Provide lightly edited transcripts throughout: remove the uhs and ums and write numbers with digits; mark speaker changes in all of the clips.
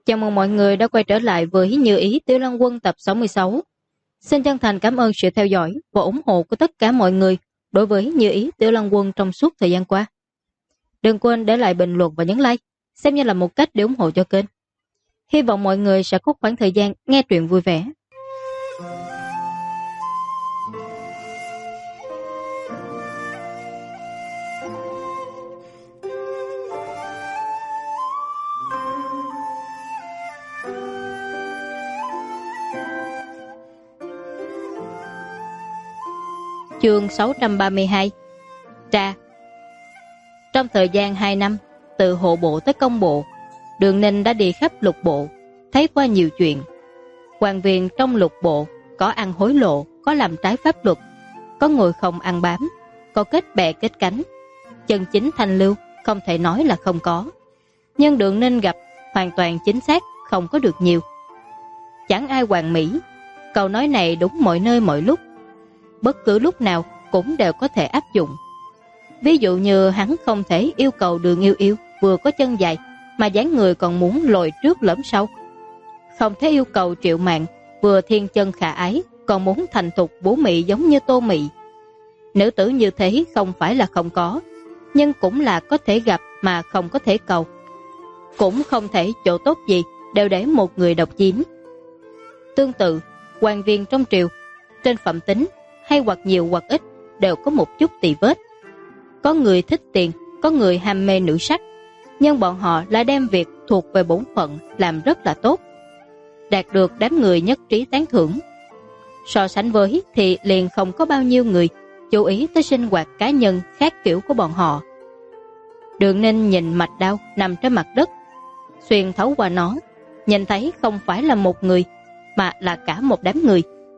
Speaker 1: Chào mừng mọi người đã quay trở lại với Như Ý Tiểu Lăng Quân tập 66. Xin chân thành cảm ơn sự theo dõi và ủng hộ của tất cả mọi người đối với Như Ý Tiểu Lăng Quân trong suốt thời gian qua. Đừng quên để lại bình luận và nhấn like, xem như là một cách để ủng hộ cho kênh. Hy vọng mọi người sẽ có khoảng thời gian nghe truyện vui vẻ. Chương 632 Tra. Trong thời gian 2 năm, từ hộ bộ tới công bộ, Đường Ninh đã đi khắp lục bộ, thấy qua nhiều chuyện. Quan viên trong lục bộ có ăn hối lộ, có làm trái pháp luật, có người không ăn bám, có kết bè kết cánh. Chân chính thanh lưu không thể nói là không có, nhưng Đường Ninh gặp hoàn toàn chính xác không có được nhiều. Chẳng ai hoàn mỹ, câu nói này đúng mọi nơi mọi lúc, bất cứ lúc nào cũng đều có thể áp dụng. Ví dụ như hắn không thể yêu cầu Đường Yêu Yêu vừa có chân dài mà dáng người còn muốn lồi trước lõm sau, không thể yêu cầu Triệu Mạn vừa thiên chân khả ái còn muốn thành thục vũ mị giống như Tô Mị. Nữ tử như thế không phải là không có, nhưng cũng là có thể gặp mà không có thể cầu. Cũng không thể chỗ tốt gì đều để một người độc chiếm. Tương tự, quan viên trong triều trên phẩm tính hay hoặc nhiều hoặc ít đều có một chút tì vết. Có người thích tiền, có người ham mê nữ sắc, nhưng bọn họ lại đem việc thuộc về bổn phận làm rất là tốt, đạt được đám người nhất trí tán thưởng. So sánh với thì liền không có bao nhiêu người chú ý tới sinh hoạt cá nhân khác kiểu của bọn họ. Đường Ninh nhìn mạch đao nằm trên mặt đất, xuyên thấu qua nó, nhìn thấy không phải là một người mà là cả một đám người.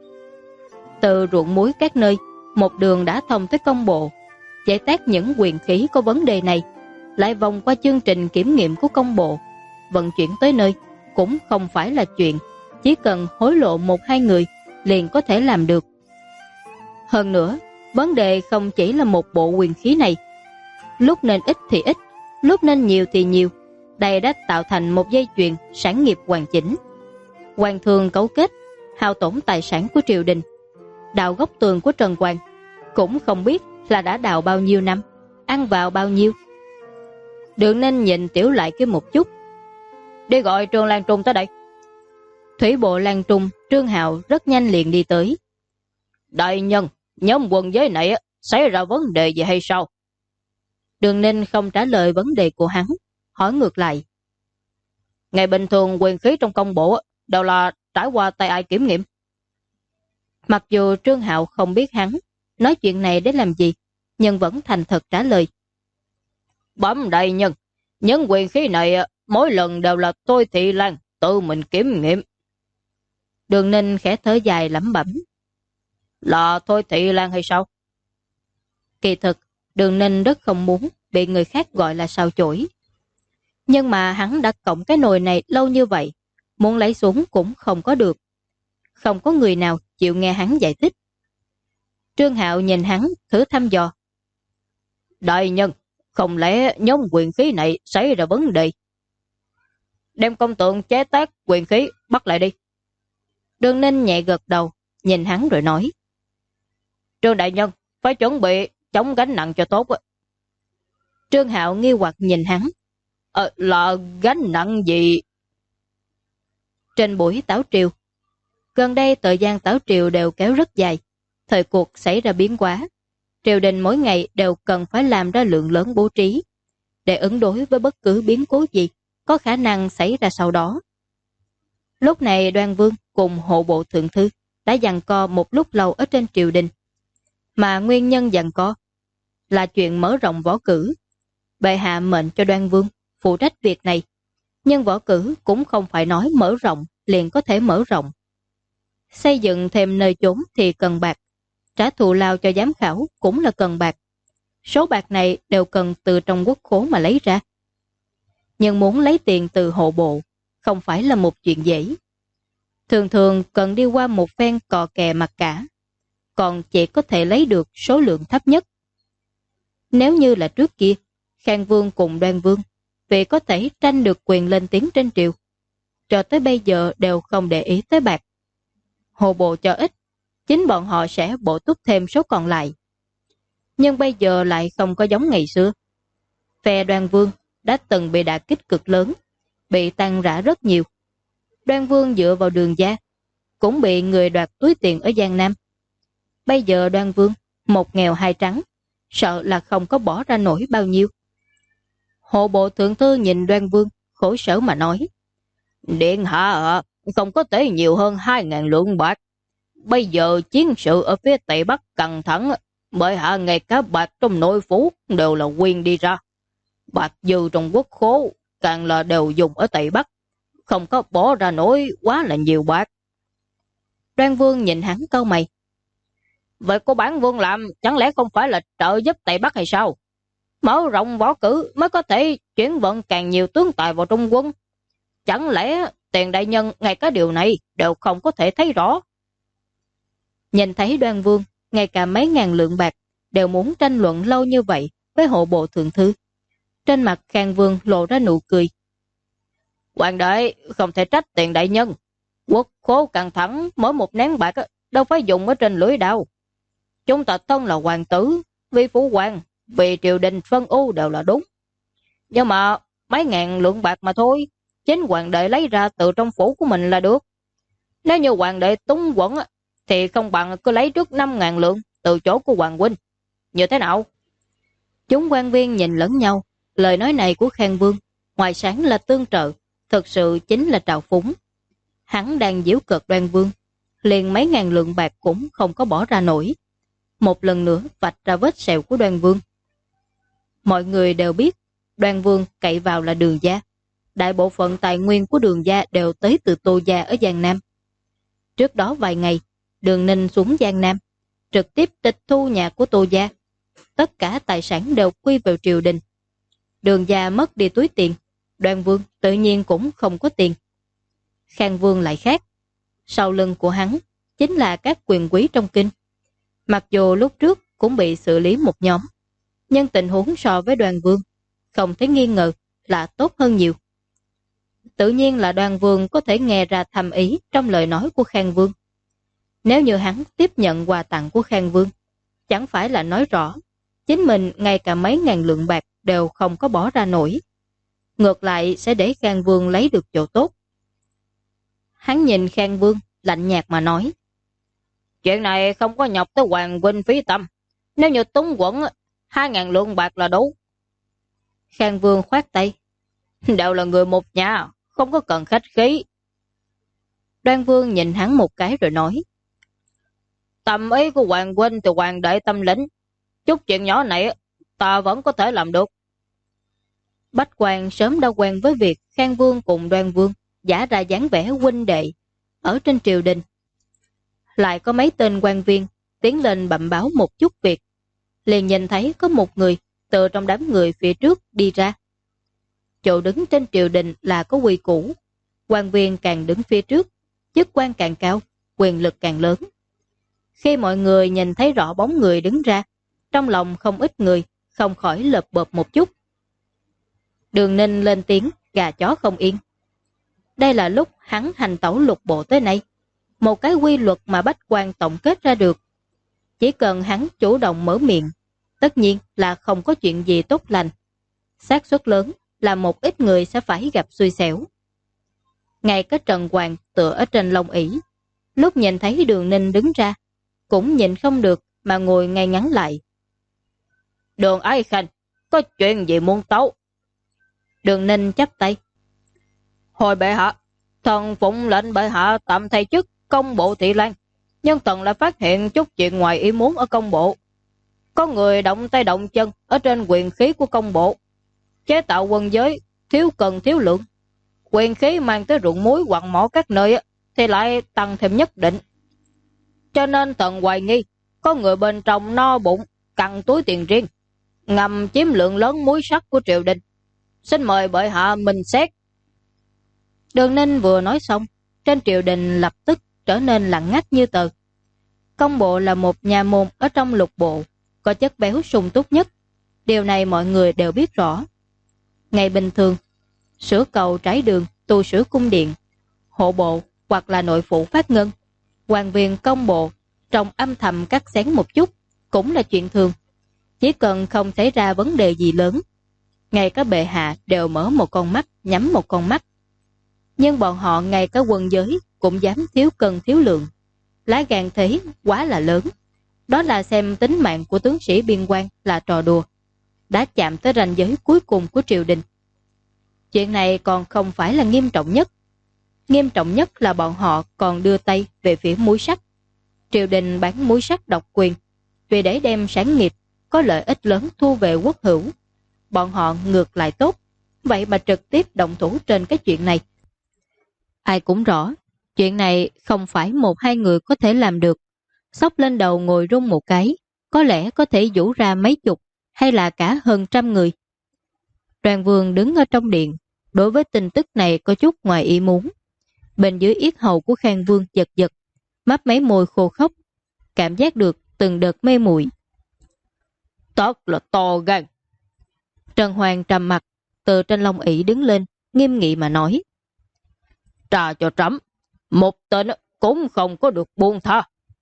Speaker 1: Từ ruộng muối các nơi, một đường đã thông tới công bộ, giải tác những quyền khí có vấn đề này, lại vòng qua chương trình kiểm nghiệm của công bộ, vận chuyển tới nơi cũng không phải là chuyện chỉ cần hối lộ 1-2 người liền có thể làm được. Hơn nữa, vấn đề không chỉ là một bộ quyền khí này, lúc nên ít thì ít, lúc nên nhiều thì nhiều. Đây đã tạo thành một dây chuyền sản nghiệp hoàn chỉnh. Quan thương cấu kết, hao tổn tài sản của triều đình, đào góc tường của Trần Quang, cũng không biết là đã đào bao nhiêu năm, ăn vào bao nhiêu. Đường Ninh nhìn Tiểu Lại kia một chút. Đi gọi Trương Lan Trung tới đây. Thủy bộ Lan Trung Trương Hạo rất nhanh liền đi tới. Đại nhân, nhóm quân giới này xảy ra vấn đề gì hay sao? Đường Ninh không trả lời vấn đề của hắn, hỏi ngược lại. Ngày bình thường quyền khí trong công bộ đều là trải qua tay ai kiểm nghiệm? Mặc dù Trương Hạo không biết hắn nói chuyện này để làm gì, nhưng vẫn thành thật trả lời. Bẩm đại nhân, những quyền khí này mỗi lần đều là tôi Thị Lan tự mình kiểm nghiệm. Đường Ninh khẽ thở dài lẩm bẩm. Là Thôi Thị Lan hay sao? Kỳ thực, Đường Ninh rất không muốn bị người khác gọi là sao chổi. Nhưng mà hắn đã cộng cái nồi này lâu như vậy, muốn lấy xuống cũng không có được. Không có người nào chịu nghe hắn giải thích. Trương Hạo nhìn hắn thử thăm dò. Đại nhân, không lẽ nhóm quyền khí này xảy ra vấn đề? Đem công tượng chế tác quyền khí bắt lại đi. Đường Ninh nhẹ gật đầu, nhìn hắn rồi nói. Trương đại nhân, phải chuẩn bị chống gánh nặng cho tốt. Trương Hạo nghi hoặc nhìn hắn. Là gánh nặng gì? Trên buổi tảo triều, gần đây thời gian tảo triều đều kéo rất dài. Thời cuộc xảy ra biến hóa, triều đình mỗi ngày đều cần phải làm ra lượng lớn bố trí để ứng đối với bất cứ biến cố gì có khả năng xảy ra sau đó. Lúc này Đoan Vương cùng hộ bộ thượng thư đã giằng co một lúc lâu ở trên triều đình, mà nguyên nhân giằng co là chuyện mở rộng võ cử. Bệ hạ mệnh cho Đoan Vương phụ trách việc này, nhưng võ cử cũng không phải nói mở rộng liền có thể mở rộng. Xây dựng thêm nơi chốn thì cần bạc, trả thù lao cho giám khảo cũng là cần bạc. Số bạc này đều cần từ trong quốc khố mà lấy ra. Nhưng muốn lấy tiền từ hộ bộ không phải là một chuyện dễ. Thường thường cần đi qua một phen cò kè mặt cả, còn chỉ có thể lấy được số lượng thấp nhất. Nếu như là trước kia, Khang Vương cùng Đoan Vương vì có thể tranh được quyền lên tiếng trên triều, cho tới bây giờ đều không để ý tới bạc. Hộ bộ cho ít, chính bọn họ sẽ bổ túc thêm số còn lại. Nhưng bây giờ lại không có giống ngày xưa. Phe Đoan Vương đã từng bị đả kích cực lớn, bị tan rã rất nhiều. Đoan Vương dựa vào Đường gia, cũng bị người đoạt túi tiền ở Giang Nam. Bây giờ Đoan Vương, một nghèo hai trắng, sợ là không có bỏ ra nổi bao nhiêu. Hộ bộ thượng thư nhìn Đoan Vương, khổ sở mà nói. Điện hạ ạ, không có thể nhiều hơn 2.000 lượng bạc. Bây giờ chiến sự ở phía Tây Bắc căng thẳng, bởi hạ ngay cả bạc trong nội phủ đều là quyên đi ra. Bạc dư trong quốc khố càng là đều dùng ở Tây Bắc, không có bỏ ra nổi quá là nhiều bạc. Đoan Vương nhìn hắn cau mày. Vậy của bản vương làm chẳng lẽ không phải là trợ giúp Tây Bắc hay sao? Mở rộng võ cử mới có thể chuyển vận càng nhiều tướng tài vào Trung quân. Chẳng lẽ Tiền đại nhân ngay cả điều này đều không có thể thấy rõ? Nhìn thấy Đoan Vương, ngay cả mấy ngàn lượng bạc đều muốn tranh luận lâu như vậy với hộ bộ thượng thư. Trên mặt Khang Vương lộ ra nụ cười. Hoàng đế không thể trách Tiền đại nhân. Quốc khố căng thẳng, mỗi một nén bạc đâu phải dùng ở trên lưỡi đao. Chúng ta thân là hoàng tử, vì phủ hoàng, vì triều đình phân ưu đều là đúng. Nhưng mà mấy ngàn lượng bạc mà thôi, chính hoàng đệ lấy ra từ trong phủ của mình là được. Nếu như hoàng đệ túng quẫn thì không bằng cứ lấy trước 5.000 lượng từ chỗ của hoàng huynh. Như thế nào? Chúng quan viên nhìn lẫn nhau, lời nói này của Khang Vương, ngoài sáng là tương trợ, thực sự chính là trào phúng. Hắn đang giễu cợt Đoan Vương, liền mấy ngàn lượng bạc cũng không có bỏ ra nổi. Một lần nữa vạch ra vết sẹo của Đoan Vương. Mọi người đều biết Đoan Vương cậy vào là Đường gia. Đại bộ phận tài nguyên của Đường gia đều tới từ Tô gia ở Giang Nam. Trước đó vài ngày, Đường Ninh xuống Giang Nam, trực tiếp tịch thu nhà của Tô gia. Tất cả tài sản đều quy vào triều đình. Đường gia mất đi túi tiền, Đoan Vương tự nhiên cũng không có tiền. Khang Vương lại khác. Sau lưng của hắn chính là các quyền quý trong kinh. Mặc dù lúc trước cũng bị xử lý một nhóm, nhưng tình huống so với Đoan Vương không thể nghi ngờ là tốt hơn nhiều. Tự nhiên là Đoan Vương có thể nghe ra thầm ý trong lời nói của Khang Vương. Nếu như hắn tiếp nhận quà tặng của Khang Vương, chẳng phải là nói rõ chính mình ngay cả mấy ngàn lượng bạc đều không có bỏ ra nổi. Ngược lại sẽ để Khang Vương lấy được chỗ tốt. Hắn nhìn Khang Vương lạnh nhạt mà nói. Chuyện này không có nhọc tới hoàng huynh phí tâm. Nếu như túng quẫn 2.000 lượng bạc là đủ. Khang Vương khoát tay. Đều là người một nhà, không có cần khách khí. Đoan Vương nhìn hắn một cái rồi nói. Tâm ý của hoàng huynh từ hoàng đệ tâm lĩnh. Chút chuyện nhỏ này ta vẫn có thể làm được. Bách Quan sớm đã quen với việc Khang Vương cùng Đoan Vương giả ra dáng vẻ huynh đệ ở trên triều đình. Lại có mấy tên quan viên tiến lên bẩm báo một chút việc. Liền nhìn thấy có một người từ trong đám người phía trước đi ra. Chỗ đứng trên triều đình là có quy củ. Quan viên càng đứng phía trước, chức quan càng cao, quyền lực càng lớn. Khi mọi người nhìn thấy rõ bóng người đứng ra, trong lòng không ít người không khỏi lợp bợp một chút. Đường Ninh lên tiếng, gà chó không yên. Đây là lúc hắn hành tẩu lục bộ tới nay. Một cái quy luật mà Bách Quan tổng kết ra được. Chỉ cần hắn chủ động mở miệng, tất nhiên là không có chuyện gì tốt lành. Xác suất lớn là một ít người sẽ phải gặp xui xẻo. Ngay cái Trần Hoàng tựa ở trên lông ỷ, lúc nhìn thấy Đường Ninh đứng ra, cũng nhìn không được mà ngồi ngay ngắn lại. Đường Ái Khanh, có chuyện gì muốn tấu? Đường Ninh chắp tay. Hồi bệ hạ, thần phụng lệnh bệ hạ tạm thay chức công bộ Thị Lan, nhưng thần lại phát hiện chút chuyện ngoài ý muốn ở công bộ. Có người động tay động chân ở trên quyền khí của công bộ, chế tạo quân giới thiếu cần thiếu lượng. Quyền khí mang tới ruộng muối hoặc mỏ các nơi thì lại tăng thêm nhất định. Cho nên thần hoài nghi có người bên trong no bụng cặn túi tiền riêng, ngầm chiếm lượng lớn muối sắt của triều đình. Xin mời bệ hạ minh xét. Đường Ninh vừa nói xong, trên triều đình lập tức trở nên lặng ngắt như tờ. Công bộ là một nhà môn ở trong lục bộ, có chất béo sung túc nhất. Điều này mọi người đều biết rõ. Ngày bình thường, sửa cầu trải đường, tu sửa cung điện, hộ bộ hoặc là nội phụ phát ngân, quan viên công bộ trong âm thầm cắt xén một chút cũng là chuyện thường. Chỉ cần không xảy ra vấn đề gì lớn, ngay cả bệ hạ đều mở một con mắt nhắm một con mắt. Nhưng bọn họ ngay cả quân giới cũng dám thiếu cân thiếu lượng. Lá gan thế quá là lớn. Đó là xem tính mạng của tướng sĩ biên quan là trò đùa, đã chạm tới ranh giới cuối cùng của triều đình. Chuyện này còn không phải là nghiêm trọng nhất. Nghiêm trọng nhất là bọn họ còn đưa tay về phía muối sắt. Triều đình bán muối sắt độc quyền, vì để đem sản nghiệp có lợi ích lớn thu về quốc hữu. Bọn họ ngược lại tốt, vậy mà trực tiếp động thủ trên cái chuyện này. Ai cũng rõ, chuyện này không phải một hai người có thể làm được. Xốc lên đầu ngồi rung một cái, có lẽ có thể vũ ra mấy chục hay là cả hơn trăm người. Đoàn Vương đứng ở trong điện, đối với tin tức này có chút ngoài ý muốn. Bên dưới yết hầu của Khang Vương giật giật, mấp mấy môi khô khốc, cảm giác được từng đợt mê muội. Tốt là to gan. Trần Hoàng trầm mặt, từ trên lông ỷ đứng lên, nghiêm nghị mà nói: Trà cho trẫm, một tên cũng không có được buông tha.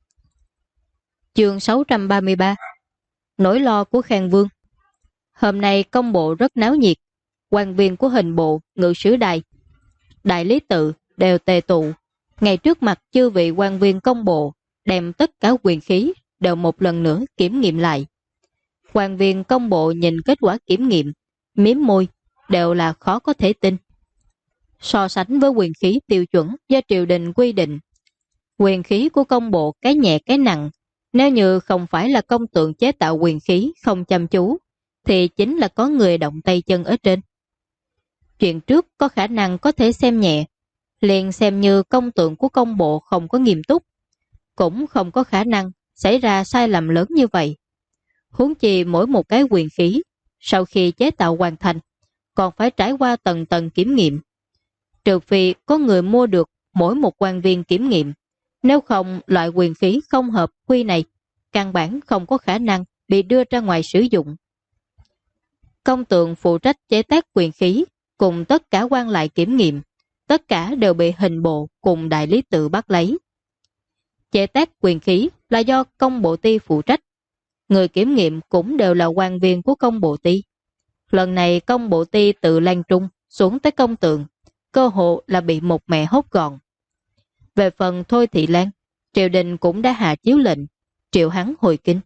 Speaker 1: Chương 633. Nỗi lo của Khang Vương. Hôm nay công bộ rất náo nhiệt, quan viên của hình bộ, ngự sử đài, đại lý tự đều tề tụ. Ngay trước mặt chư vị quan viên công bộ, đem tất cả quyền khí đều một lần nữa kiểm nghiệm lại. Quan viên công bộ nhìn kết quả kiểm nghiệm, miếm môi, đều là khó có thể tin. So sánh với quyền khí tiêu chuẩn do triều đình quy định, quyền khí của công bộ cái nhẹ cái nặng, nếu như không phải là công tượng chế tạo quyền khí không chăm chú, thì chính là có người động tay chân ở trên. Chuyện trước có khả năng có thể xem nhẹ, liền xem như công tượng của công bộ không có nghiêm túc, cũng không có khả năng xảy ra sai lầm lớn như vậy. Huống chi mỗi một cái quyền khí, sau khi chế tạo hoàn thành, còn phải trải qua tầng tầng kiểm nghiệm. Trừ phi có người mua được mỗi một quan viên kiểm nghiệm, nếu không loại quyền khí không hợp quy này, căn bản không có khả năng bị đưa ra ngoài sử dụng. Công tượng phụ trách chế tác quyền khí, cùng tất cả quan lại kiểm nghiệm, tất cả đều bị hình bộ cùng đại lý tự bắt lấy. Chế tác quyền khí là do công bộ ty phụ trách, người kiểm nghiệm cũng đều là quan viên của công bộ ty. Lần này công bộ ty tự Lan Trung xuống tới công tượng, cơ hội là bị một mẹ hốt gọn. Về phần Thôi Thị Lan, triều đình cũng đã hạ chiếu lệnh, triệu hắn hồi kinh.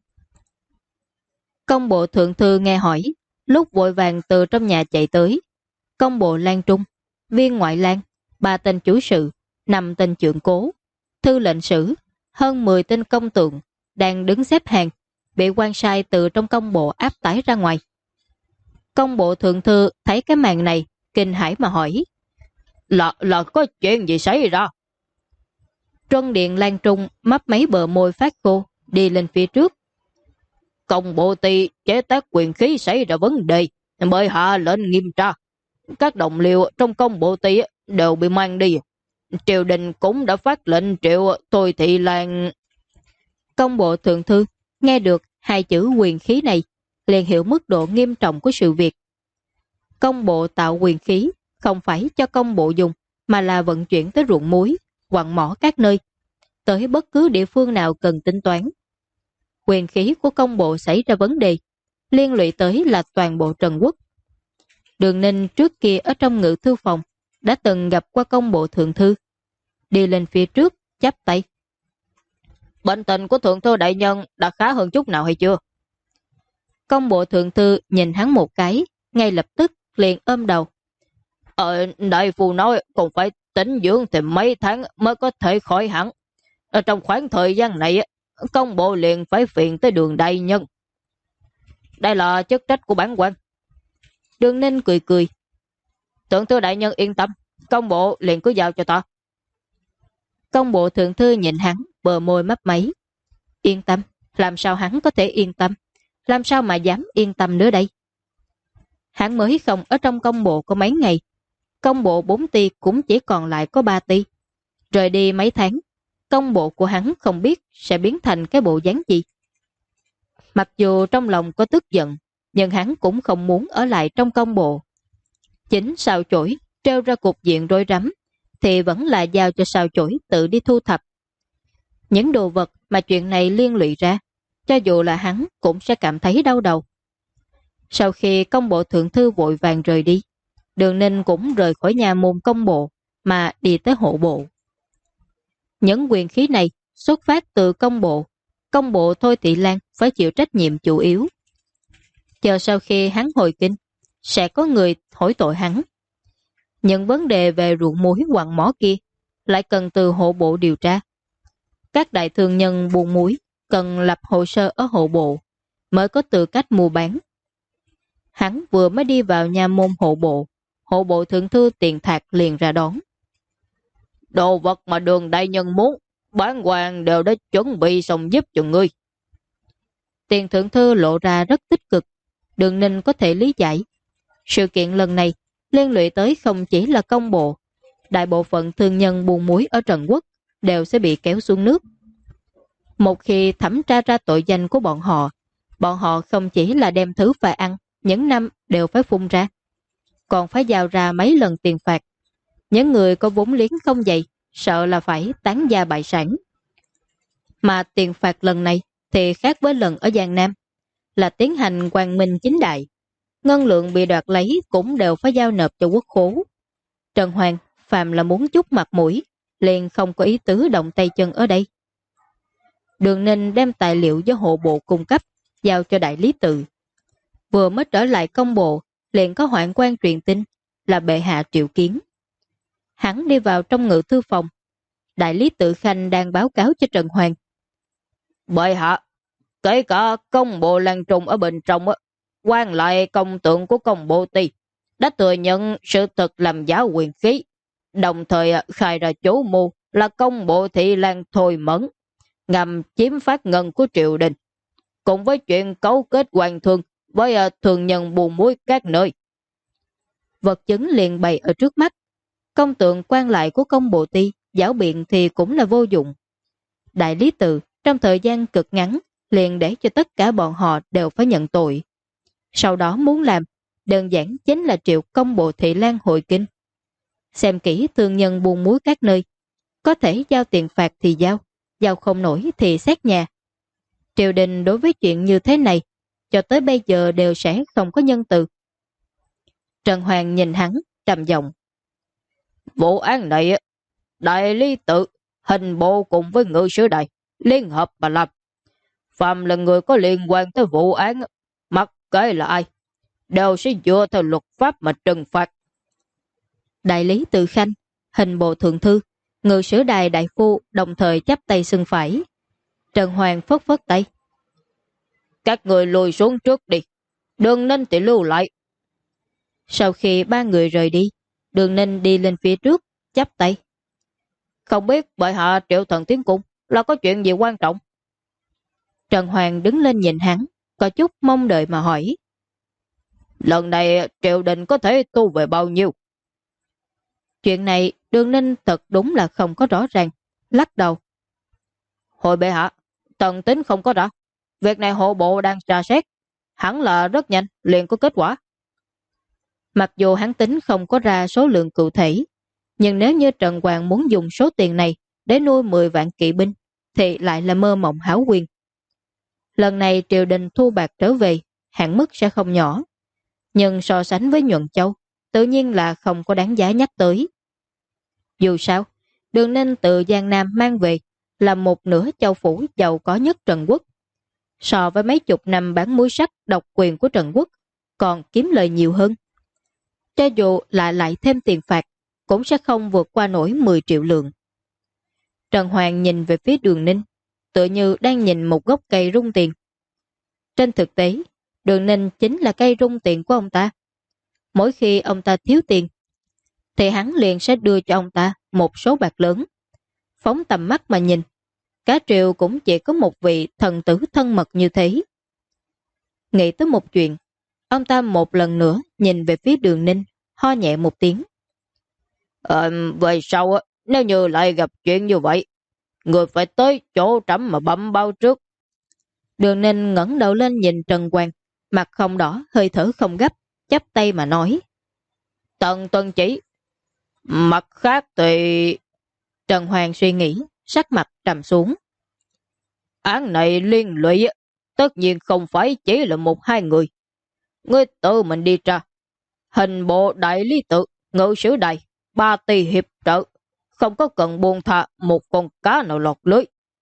Speaker 1: Công bộ thượng thư nghe hỏi, lúc vội vàng từ trong nhà chạy tới. Công bộ Lan Trung, viên ngoại lang, 3 tên chủ sự, 5 tên trượng cố, thư lệnh sử, hơn 10 tên công tượng, đang đứng xếp hàng, bị quan sai từ trong công bộ áp tải ra ngoài. Công bộ thượng thư thấy cái màn này, kinh hãi mà hỏi: Là có chuyện gì xảy ra? Truân Điện Lan Trung mấp mấy bờ môi phát khô, đi lên phía trước. Công bộ ty chế tác quyền khí xảy ra vấn đề, bởi hạ lệnh nghiêm tra. Các đồng liệu trong công bộ ty đều bị mang đi. Triều đình cũng đã phát lệnh triệu Thôi Thị Lan. Công bộ thượng thư nghe được hai chữ quyền khí này, liền hiểu mức độ nghiêm trọng của sự việc. Công bộ tạo quyền khí không phải cho công bộ dùng, mà là vận chuyển tới ruộng muối, quặng mỏ các nơi, tới bất cứ địa phương nào cần tính toán. Quyền khí của công bộ xảy ra vấn đề, liên lụy tới là toàn bộ Trần Quốc. Đường Ninh trước kia ở trong ngự thư phòng đã từng gặp qua công bộ thượng thư, đi lên phía trước chắp tay: Bệnh tình của thượng thư đại nhân đã khá hơn chút nào hay chưa? Công bộ thượng thư nhìn hắn một cái, ngay lập tức liền ôm đầu: Đại phu nói còn phải tĩnh dưỡng thêm mấy tháng mới có thể khỏi hẳn. Ở trong khoảng thời gian này, công bộ liền phải phiền tới Đường đại nhân. Đây là chức trách của bản quan. Đường Ninh cười cười: Thượng thư đại nhân yên tâm, công bộ liền cứ giao cho ta. Công bộ thượng thư nhìn hắn, bờ môi mấp máy: Yên tâm? Làm sao hắn có thể yên tâm? Làm sao mà dám yên tâm nữa đây? Hắn mới không ở trong công bộ có mấy ngày, công bộ 4 ty cũng chỉ còn lại có 3 ty. Rời đi mấy tháng, công bộ của hắn không biết sẽ biến thành cái bộ dáng gì. Mặc dù trong lòng có tức giận, nhưng hắn cũng không muốn ở lại trong công bộ. Chính sao chổi treo ra cục diện rối rắm, thì vẫn là giao cho sao chổi tự đi thu thập. Những đồ vật mà chuyện này liên lụy ra, cho dù là hắn cũng sẽ cảm thấy đau đầu. Sau khi công bộ thượng thư vội vàng rời đi, Đường Ninh cũng rời khỏi nhà môn công bộ mà đi tới hộ bộ. Những quyền khí này xuất phát từ công bộ Thôi Thị Lan phải chịu trách nhiệm chủ yếu. Chờ sau khi hắn hồi kinh, sẽ có người hỏi tội hắn. Những vấn đề về ruộng muối quặng mỏ kia lại cần từ hộ bộ điều tra. Các đại thương nhân buôn muối cần lập hồ sơ ở hộ bộ mới có tư cách mua bán. Hắn vừa mới đi vào nhà môn hộ bộ thượng thư Tiền Thạc liền ra đón. Đồ vật mà Đường đại nhân muốn, bán hoàng đều đã chuẩn bị xong giúp cho ngươi. Tiền thượng thư lộ ra rất tích cực, Đường Ninh có thể lý giải. Sự kiện lần này liên lụy tới không chỉ là công bộ, đại bộ phận thương nhân buôn muối ở Trần Quốc đều sẽ bị kéo xuống nước. Một khi thẩm tra ra tội danh của bọn họ không chỉ là đem thứ phải ăn, những năm đều phải phun ra, còn phải giao ra mấy lần tiền phạt. Những người có vốn liếng không dày, sợ là phải tán gia bại sản. Mà tiền phạt lần này thì khác với lần ở Giang Nam, là tiến hành quang minh chính đại. Ngân lượng bị đoạt lấy cũng đều phải giao nộp cho quốc khố. Trần Hoàng phàm là muốn chút mặt mũi, liền không có ý tứ động tay chân ở đây. Đường Ninh đem tài liệu do hộ bộ cung cấp giao cho đại lý tự. Vừa mới trở lại công bộ, liền có hoạn quan truyền tin là bệ hạ triệu kiến. Hắn đi vào trong ngự thư phòng. Đại lý tự Khanh đang báo cáo cho Trần Hoàng. Bệ hạ, kể cả công bộ Lan Trung ở bên trong, quan lại công tượng của công bộ Ty đã thừa nhận sự thật làm giả quyền khí, đồng thời khai ra chủ mưu là công bộ Thị Lan Thôi Mẫn, ngầm chiếm phát ngân của triều đình, cùng với chuyện cấu kết hoàng thương với thường nhân buôn muối các nơi. Vật chứng liền bày ở trước mắt. Công tượng quan lại của công bộ Ty giảo biện thì cũng là vô dụng. Đại lý tự trong thời gian cực ngắn liền để cho tất cả bọn họ đều phải nhận tội. Sau đó muốn làm, đơn giản chính là triệu công bộ Thị Lan hội kinh. Xem kỹ thương nhân buôn muối các nơi, có thể giao tiền phạt thì giao không nổi thì xét nhà. Triều đình đối với chuyện như thế này, cho tới bây giờ đều sẽ không có nhân từ. Trần Hoàng nhìn hắn, trầm giọng. Vụ án này, đại lý tự, hình bộ cùng với ngự sử đại liên hợp mà làm. Phạm là người có liên quan tới vụ án, mặc kệ là ai, đều sẽ dựa theo luật pháp mà trừng phạt. Đại lý tự Khanh, hình bộ thượng thư, ngự sử đài đại phu đồng thời chắp tay xưng phải. Trần Hoàng phất phất tay. Các người lùi xuống trước đi, Đường Ninh thì lưu lại. Sau khi ba người rời đi, Đường Ninh đi lên phía trước, chắp tay. Không biết bệ hạ triệu thần tiến cung là có chuyện gì quan trọng? Trần Hoàng đứng lên nhìn hắn, có chút mong đợi mà hỏi. Lần này triều đình có thể thu về bao nhiêu? Chuyện này Đường Ninh thật đúng là không có rõ ràng, lắc đầu. Hồi bệ hạ, thần tính không có rõ. Việc này hộ bộ đang tra xét, hẳn là rất nhanh liền có kết quả. Mặc dù hắn tính không có ra số lượng cụ thể, nhưng nếu như Trần Hoàng muốn dùng số tiền này để nuôi 10 vạn kỵ binh, thì lại là mơ mộng hão quyền. Lần này triều đình thu bạc trở về, hạn mức sẽ không nhỏ. Nhưng so sánh với Nhuận Châu, tự nhiên là không có đáng giá nhắc tới. Dù sao, Đường Ninh từ Giang Nam mang về là một nửa châu phủ giàu có nhất Trần Quốc. So với mấy chục năm bán muối sắt độc quyền của Trần Quốc, còn kiếm lời nhiều hơn. Cho dù là lại thêm tiền phạt, cũng sẽ không vượt qua nổi 10 triệu lượng. Trần Hoàng nhìn về phía Đường Ninh, tựa như đang nhìn một gốc cây rung tiền. Trên thực tế, Đường Ninh chính là cây rung tiền của ông ta. Mỗi khi ông ta thiếu tiền, thì hắn liền sẽ đưa cho ông ta một số bạc lớn. Phóng tầm mắt mà nhìn, cả triều cũng chỉ có một vị thần tử thân mật như thế. Nghĩ tới một chuyện, ông ta một lần nữa nhìn về phía Đường Ninh, ho nhẹ một tiếng. Về sau, nếu như lại gặp chuyện như vậy, người phải tới chỗ trẫm mà bấm bao trước. Đường Ninh ngẩng đầu lên nhìn Trần Hoàng, mặt không đỏ, hơi thở không gấp, chắp tay mà nói. Tần tuân chỉ. Mặt khác thì... Trần Hoàng suy nghĩ, sắc mặt trầm xuống. Án này liên lụy, tất nhiên không phải chỉ là một hai người. Ngươi tự mình đi ra. Hình bộ đại lý tự, ngự sử đại, ba tỳ hiệp trợ, không có cần buông thà một con cá nào lọt lưới.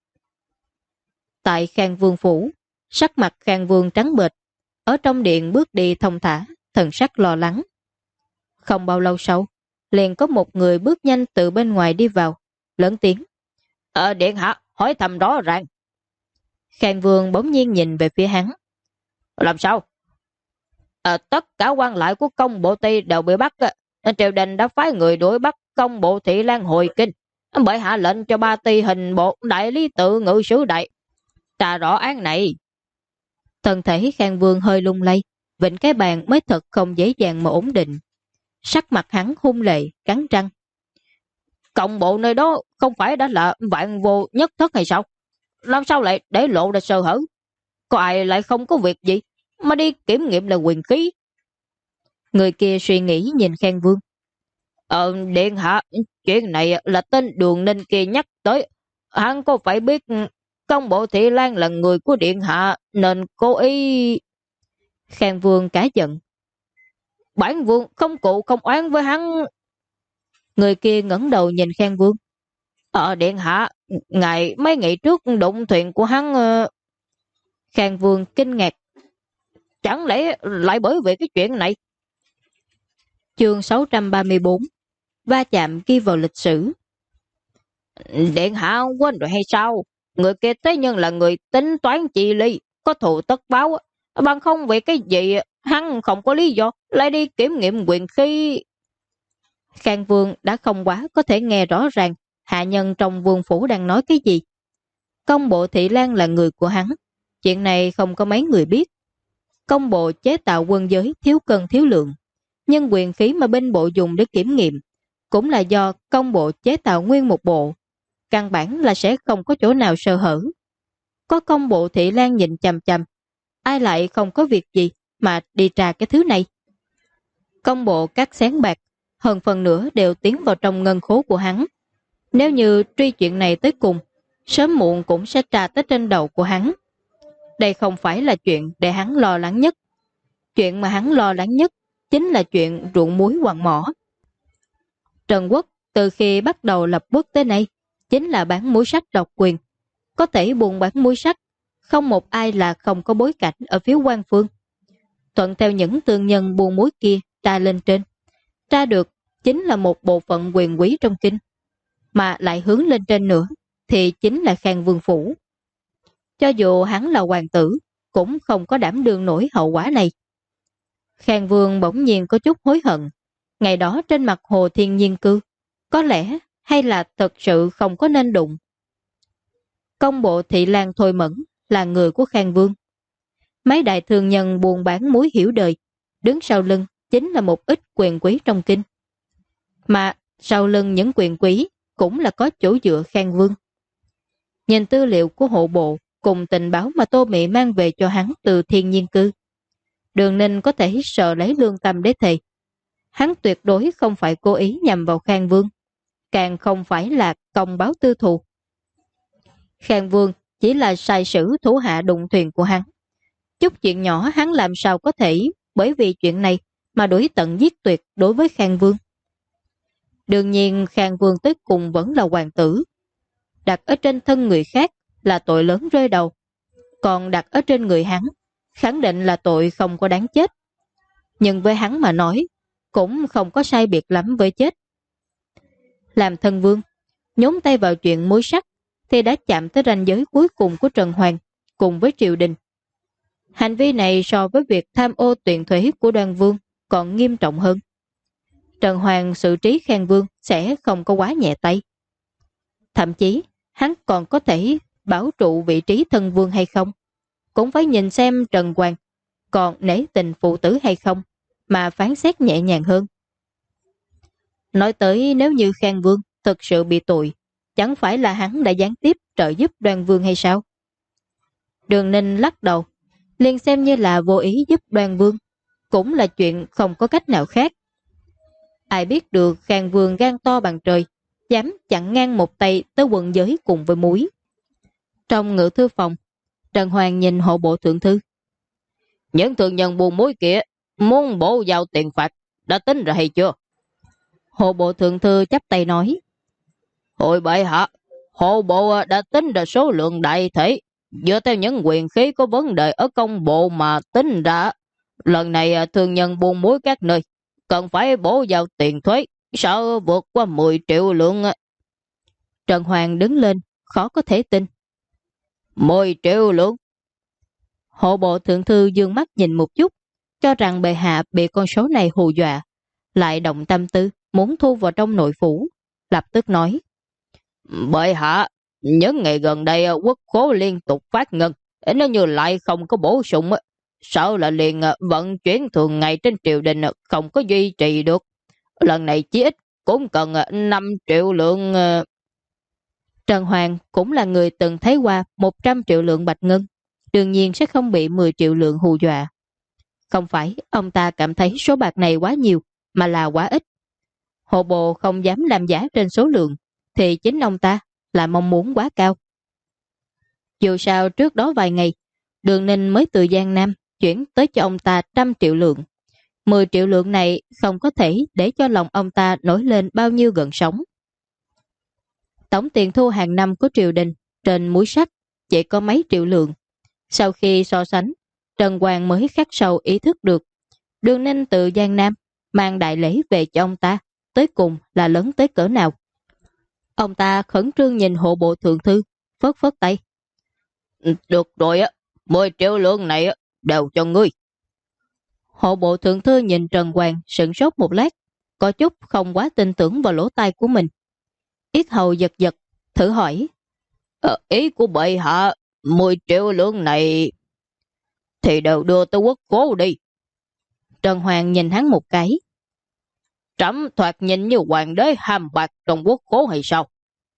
Speaker 1: Tại Khang Vương phủ, sắc mặt Khang Vương trắng bệch, ở trong điện bước đi thông thả, thần sắc lo lắng. Không bao lâu sau, liền có một người bước nhanh từ bên ngoài đi vào, lớn tiếng. Điện hạ, hỏi thầm rõ ràng. Khang Vương bỗng nhiên nhìn về phía hắn. Làm sao? Tất cả quan lại của công bộ Ty đều bị bắt. Triều đình đã phái người đuổi bắt công bộ Thị Lan hồi kinh, bởi hạ lệnh cho ba ty hình bộ đại lý tự ngự sử đại trà rõ án này. Thân thể Khang Vương hơi lung lay, vịnh cái bàn mới thật không dễ dàng mà ổn định. Sắc mặt hắn hung lệ, cắn răng. Công bộ nơi đó không phải đã là vạn vô nhất thất hay sao? Làm sao lại để lộ ra sơ hở? Có ai lại không có việc gì mà đi kiểm nghiệm là quyền khí? Người kia suy nghĩ nhìn Khang Vương. Điện hạ, chuyện này là tên Đường Ninh kia nhắc tới. Hắn có phải biết công bộ Thị Lan là người của điện hạ nên cố ý... Khang Vương cả giận. Bản vương không cụ không oán với hắn. Người kia ngẩng đầu nhìn Khang Vương. Điện hạ, mấy ngày trước đụng thuyền của hắn... Khang Vương kinh ngạc. Chẳng lẽ lại bởi vì cái chuyện này? Chương 634. Va chạm ghi vào lịch sử. Điện hạ quên rồi hay sao? Người kia thế nhưng là người tính toán chi ly, có thù tất báo. Bằng không vì cái gì hắn không có lý do lại đi kiểm nghiệm quyền khí. Khang Vương đã không quá có thể nghe rõ ràng hạ nhân trong vương phủ đang nói cái gì. Công bộ Thị Lan là người của hắn, chuyện này không có mấy người biết. Công bộ chế tạo quân giới thiếu cân thiếu lượng, nhưng quyền khí mà binh bộ dùng để kiểm nghiệm cũng là do công bộ chế tạo nguyên một bộ, căn bản là sẽ không có chỗ nào sơ hở. Có công bộ Thị Lan nhìn chằm chằm, ai lại không có việc gì mà đi tra cái thứ này. Công bộ các xén bạc hơn phần nữa đều tiến vào trong ngân khố của hắn. Nếu như truy chuyện này tới cùng, sớm muộn cũng sẽ tra tới trên đầu của hắn. Đây không phải là chuyện để hắn lo lắng nhất. Chuyện mà hắn lo lắng nhất chính là chuyện ruộng muối hoàng mỏ. Trần Quốc từ khi bắt đầu lập quốc tới nay chính là bán muối sắt độc quyền. Có thể buôn bán muối sắt, không một ai là không có bối cảnh ở phía quan phương. Thuận theo những thương nhân buôn muối kia tra lên trên, tra được chính là một bộ phận quyền quý trong kinh, mà lại hướng lên trên nữa thì chính là Khang Vương phủ. Cho dù hắn là hoàng tử cũng không có đảm đương nổi hậu quả này. Khang Vương bỗng nhiên có chút hối hận. Ngày đó trên mặt Hồ Thiên Nhiên Cư, có lẽ hay là thật sự không có nên đụng. Công bộ Thị Lan Thôi Mẫn là người của Khang Vương. Mấy đại thương nhân buôn bán muối hiểu đời, đứng sau lưng chính là một ít quyền quý trong kinh. Mà sau lưng những quyền quý cũng là có chỗ dựa Khang Vương. Nhìn tư liệu của hộ bộ cùng tình báo mà Tô Mị mang về cho hắn từ Thiên Nhiên Cư, Đường Ninh có thể sợ lấy lương tâm để thề. Hắn tuyệt đối không phải cố ý nhằm vào Khang Vương, càng không phải là công báo tư thù. Khang Vương chỉ là sai sử thủ hạ đụng thuyền của hắn. Chút chuyện nhỏ hắn làm sao có thể bởi vì chuyện này mà đuổi tận giết tuyệt đối với Khang Vương. Đương nhiên Khang Vương tới cùng vẫn là hoàng tử. Đặt ở trên thân người khác là tội lớn rơi đầu, còn đặt ở trên người hắn khẳng định là tội không có đáng chết. Nhưng với hắn mà nói cũng không có sai biệt lắm với chết. Làm thân vương, nhúng tay vào chuyện muối sắt thì đã chạm tới ranh giới cuối cùng của Trần Hoàng cùng với triều đình. Hành vi này so với việc tham ô tuyển thuế của Đoan Vương còn nghiêm trọng hơn. Trần Hoàng xử trí Khang Vương sẽ không có quá nhẹ tay. Thậm chí hắn còn có thể bảo trụ vị trí thân vương hay không, cũng phải nhìn xem Trần Hoàng còn nể tình phụ tử hay không mà phán xét nhẹ nhàng hơn. Nói tới nếu như Khang Vương thực sự bị tội, chẳng phải là hắn đã gián tiếp trợ giúp Đoan Vương hay sao? Đường Ninh lắc đầu, liền xem như là vô ý giúp Đoan Vương, cũng là chuyện không có cách nào khác. Ai biết được Khang Vương gan to bằng trời, dám chặn ngang một tay tới quân giới cùng với muối. Trong ngự thư phòng, Trần Hoàng nhìn hộ bộ thượng thư. Những thương nhân buôn muối kia muốn bổ vào tiền phạt, đã tính ra hay chưa? Hộ bộ thượng thư chắp tay nói. Hồi bệ hạ, hộ bộ đã tính ra số lượng đại thể, dựa theo những quyền khí có vấn đề ở công bộ mà tính ra. Lần này thương nhân buôn muối các nơi cần phải bổ vào tiền thuế, sợ vượt qua 10 triệu lượng. Trần Hoàng đứng lên, khó có thể tin. 10 triệu lượng? Hộ bộ thượng thư dương mắt nhìn một chút, cho rằng bệ hạ bị con số này hù dọa, lại động tâm tư muốn thu vào trong nội phủ, lập tức nói. Bệ hạ, những ngày gần đây quốc khố liên tục phát ngân, nếu như lại không có bổ sung, sợ là liền vận chuyển thường ngày trên triều đình không có duy trì được. Lần này chí ít cũng cần 5 triệu lượng. Trần Hoàng cũng là người từng thấy qua 100 triệu lượng bạch ngân, đương nhiên sẽ không bị 10 triệu lượng hù dọa. Không phải ông ta cảm thấy số bạc này quá nhiều, mà là quá ít. Hộ bộ không dám làm giả trên số lượng, thì chính ông ta là mong muốn quá cao. Dù sao trước đó vài ngày, Đường Ninh mới từ Giang Nam chuyển tới cho ông ta 100 triệu lượng. 10 triệu lượng này không có thể để cho lòng ông ta nổi lên bao nhiêu gợn sóng. Tổng tiền thu hàng năm của triều đình trên muối sắt chỉ có mấy triệu lượng. Sau khi so sánh, Trần Hoàng mới khắc sâu ý thức được Đường Ninh từ Giang Nam mang đại lễ về cho ông ta tới cùng là lớn tới cỡ nào. Ông ta khẩn trương nhìn hộ bộ thượng thư, phớt phớt tay. Được rồi á, 10 triệu lượng này đều cho ngươi. Hộ bộ thượng thư nhìn Trần Hoàng sửng sốt một lát, có chút không quá tin tưởng vào lỗ tai của mình. Yết hầu giật giật, thử hỏi. Ý của bệ hạ, 10 triệu lượng này thì đều đưa tới quốc khố đi. Trần Hoàng nhìn hắn một cái. Trẫm thoạt nhìn như hoàng đế ham bạc trong quốc khố hay sao?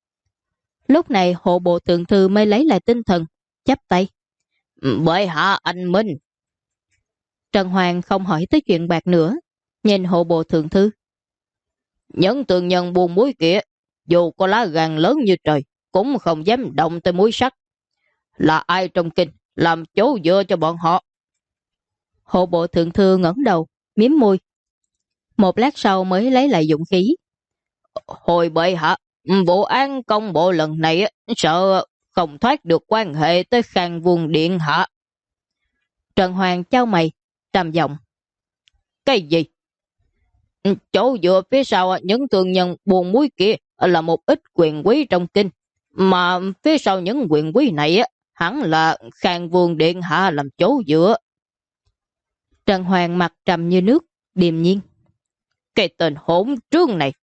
Speaker 1: Lúc này hộ bộ thượng thư mới lấy lại tinh thần, chắp tay. Bệ hạ anh minh. Trần Hoàng không hỏi tới chuyện bạc nữa, nhìn hộ bộ thượng thư. Những thương nhân buôn muối kia, dù có lá gan lớn như trời, cũng không dám động tới muối sắt. Là ai trong kinh làm chỗ dựa cho bọn họ? Hộ bộ thượng thư ngẩng đầu, miếm môi. Một lát sau mới lấy lại dũng khí. Hồi bệ hạ, vụ án công bộ lần này sợ không thoát được quan hệ tới Khang Vương điện hạ. Trần Hoàng chau mày, trầm giọng. Cái gì? Chỗ dựa phía sau những thương nhân buôn muối kia là một ít quyền quý trong kinh, mà phía sau những quyền quý này hẳn là Khang Vương điện hạ làm chỗ dựa. Trần Hoàng mặt trầm như nước, điềm nhiên. Cái tên hỗn trương này.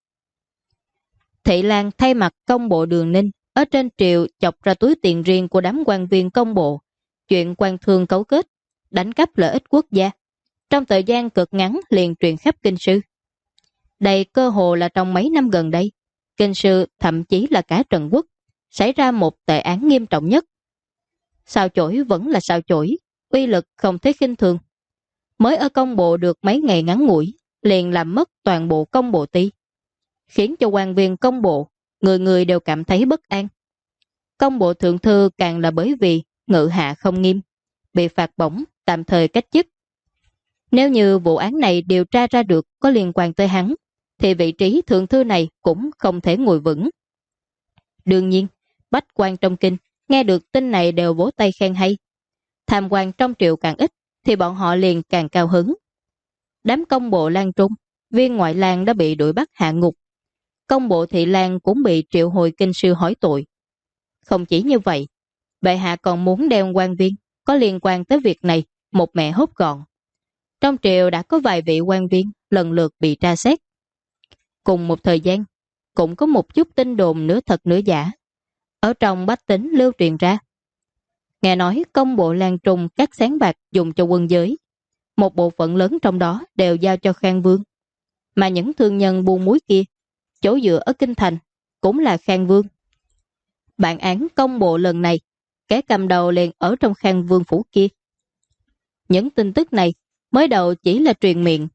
Speaker 1: Thị Lan thay mặt công bộ Đường Ninh ở trên triều chọc ra túi tiền riêng của đám quan viên công bộ, chuyện quan thương cấu kết, đánh cắp lợi ích quốc gia. Trong thời gian cực ngắn liền truyền khắp kinh sư. Đây cơ hồ là trong mấy năm gần đây, kinh sư thậm chí là cả Trần Quốc xảy ra một tệ án nghiêm trọng nhất. Sao chổi vẫn là sao chổi, uy lực không thể khinh thường. Mới ở công bộ được mấy ngày ngắn ngủi, liền làm mất toàn bộ công bộ ty, khiến cho quan viên công bộ, người người đều cảm thấy bất an. Công bộ thượng thư càng là bởi vì ngự hạ không nghiêm, bị phạt bổng, tạm thời cách chức. Nếu như vụ án này điều tra ra được có liên quan tới hắn, thì vị trí thượng thư này cũng không thể ngồi vững. Đương nhiên, bách quan trong kinh nghe được tin này đều vỗ tay khen hay. Tham quan trong triều càng ít thì bọn họ liền càng cao hứng. Đám công bộ Lan Trung, viên ngoại lang đã bị đuổi bắt hạ ngục. Công bộ Thị Lan cũng bị triệu hồi kinh sư hỏi tội. Không chỉ như vậy, bệ hạ còn muốn đem quan viên có liên quan tới việc này một mẹ hốt gọn. Trong triều đã có vài vị quan viên lần lượt bị tra xét. Cùng một thời gian, cũng có một chút tin đồn nửa thật nửa giả ở trong bách tính lưu truyền ra. Nghe nói công bộ Lan Trung các sáng bạc dùng cho quân giới, một bộ phận lớn trong đó đều giao cho Khang Vương. Mà những thương nhân buôn muối kia, chỗ dựa ở kinh thành cũng là Khang Vương. Bản án công bộ lần này, kẻ cầm đầu liền ở trong Khang Vương phủ kia. Những tin tức này mới đầu chỉ là truyền miệng,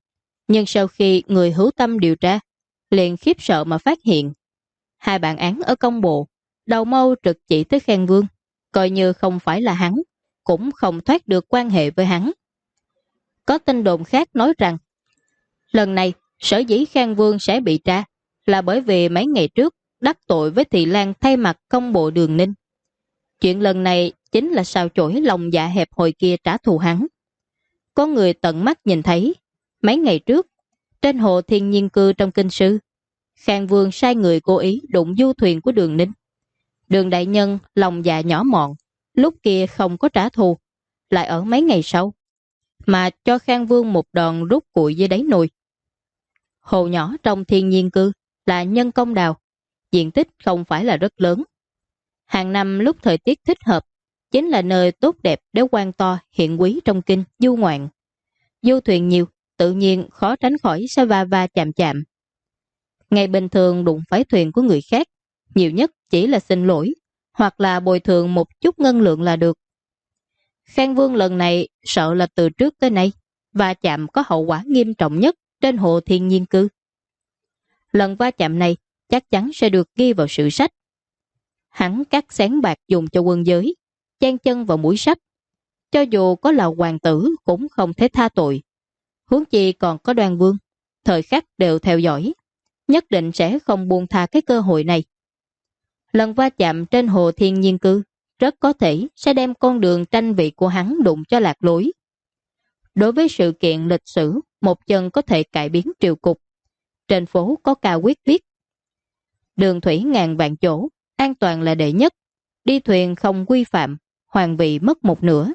Speaker 1: Nhưng sau khi người hữu tâm điều tra, liền khiếp sợ mà phát hiện hai bản án ở công bộ, đầu mâu trực chỉ tới Khang Vương, coi như không phải là hắn, cũng không thoát được quan hệ với hắn. Có tin đồn khác nói rằng, lần này sở dĩ Khang Vương sẽ bị tra là bởi vì mấy ngày trước đắc tội với Thị Lan thay mặt công bộ Đường Ninh. Chuyện lần này chính là sao chổi lòng dạ hẹp hồi kia trả thù hắn. Có người tận mắt nhìn thấy, mấy ngày trước, trên hồ Thiên Nhiên Cư trong kinh sư, Khang Vương sai người cố ý đụng du thuyền của Đường Ninh. Đường đại nhân lòng dạ nhỏ mọn, lúc kia không có trả thù, lại ở mấy ngày sau, mà cho Khang Vương một đòn rút củi dưới đáy nồi. Hồ nhỏ trong Thiên Nhiên Cư là nhân công đào, diện tích không phải là rất lớn. Hàng năm lúc thời tiết thích hợp, chính là nơi tốt đẹp để quan to hiện quý trong kinh du ngoạn. Du thuyền nhiều, tự nhiên khó tránh khỏi sẽ va va chạm chạm. Ngày bình thường đụng phải thuyền của người khác, nhiều nhất chỉ là xin lỗi, hoặc là bồi thường một chút ngân lượng là được. Khang Vương lần này sợ là từ trước tới nay, va chạm có hậu quả nghiêm trọng nhất trên hồ Thiên Nhiên Cư. Lần va chạm này chắc chắn sẽ được ghi vào sử sách. Hắn cắt xén bạc dùng cho quân giới, chen chân vào mũi sắt. Cho dù có là hoàng tử cũng không thể tha tội. Huống chi còn có Đoan Vương, thời khắc đều theo dõi, nhất định sẽ không buông tha cái cơ hội này. Lần va chạm trên hồ Thiên Nhiên Cư rất có thể sẽ đem con đường tranh vị của hắn đụng cho lạc lối. Đối với sự kiện lịch sử, một chân có thể cải biến triều cục. Trên phố có ca quyết viết: đường thủy ngàn vạn chỗ, an toàn là đệ nhất. Đi thuyền không quy phạm, hoàng vị mất một nửa.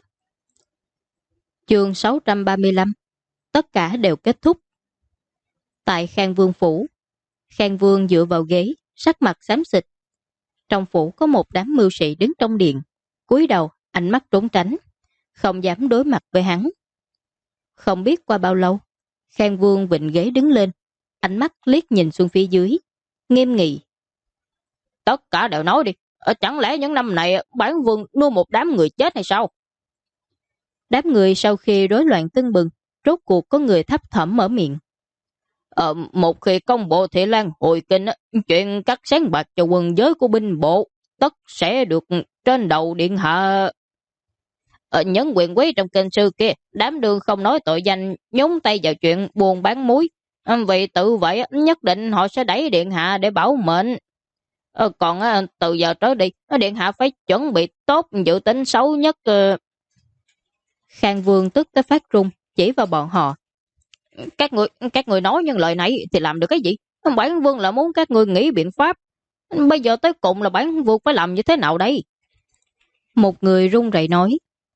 Speaker 1: Chương 635. Tất cả đều kết thúc. Tại Khang Vương phủ, Khang Vương dựa vào ghế, sắc mặt xám xịt. Trong phủ có một đám mưu sĩ đứng trong điện, cúi đầu, ánh mắt trốn tránh, không dám đối mặt với hắn. Không biết qua bao lâu, Khang Vương vịnh ghế đứng lên, ánh mắt liếc nhìn xuống phía dưới, nghiêm nghị: tất cả đều nói đi, chẳng lẽ những năm này bản vương nuôi một đám người chết hay sao? Đám người sau khi rối loạn tưng bừng, rốt cuộc có người thấp thỏm mở miệng: một khi công bộ Thị Lan hồi kinh, chuyện cắt xén bạc cho quân giới của binh bộ tất sẽ được trên đầu điện hạ. Những quyền quý trong kinh sư kia, đám đường không nói tội danh nhúng tay vào chuyện buôn bán muối, vì tự vậy nhất định họ sẽ đẩy điện hạ để bảo mệnh. Còn từ giờ trở đi, điện hạ phải chuẩn bị tốt dự tính xấu nhất. Khang Vương tức tới phát run, chỉ vào bọn họ: các người nói những lời này thì làm được cái gì? Bản vương là muốn các người nghĩ biện pháp. Bây giờ tới cùng là bản vương phải làm như thế nào đây? Một người run rẩy nói: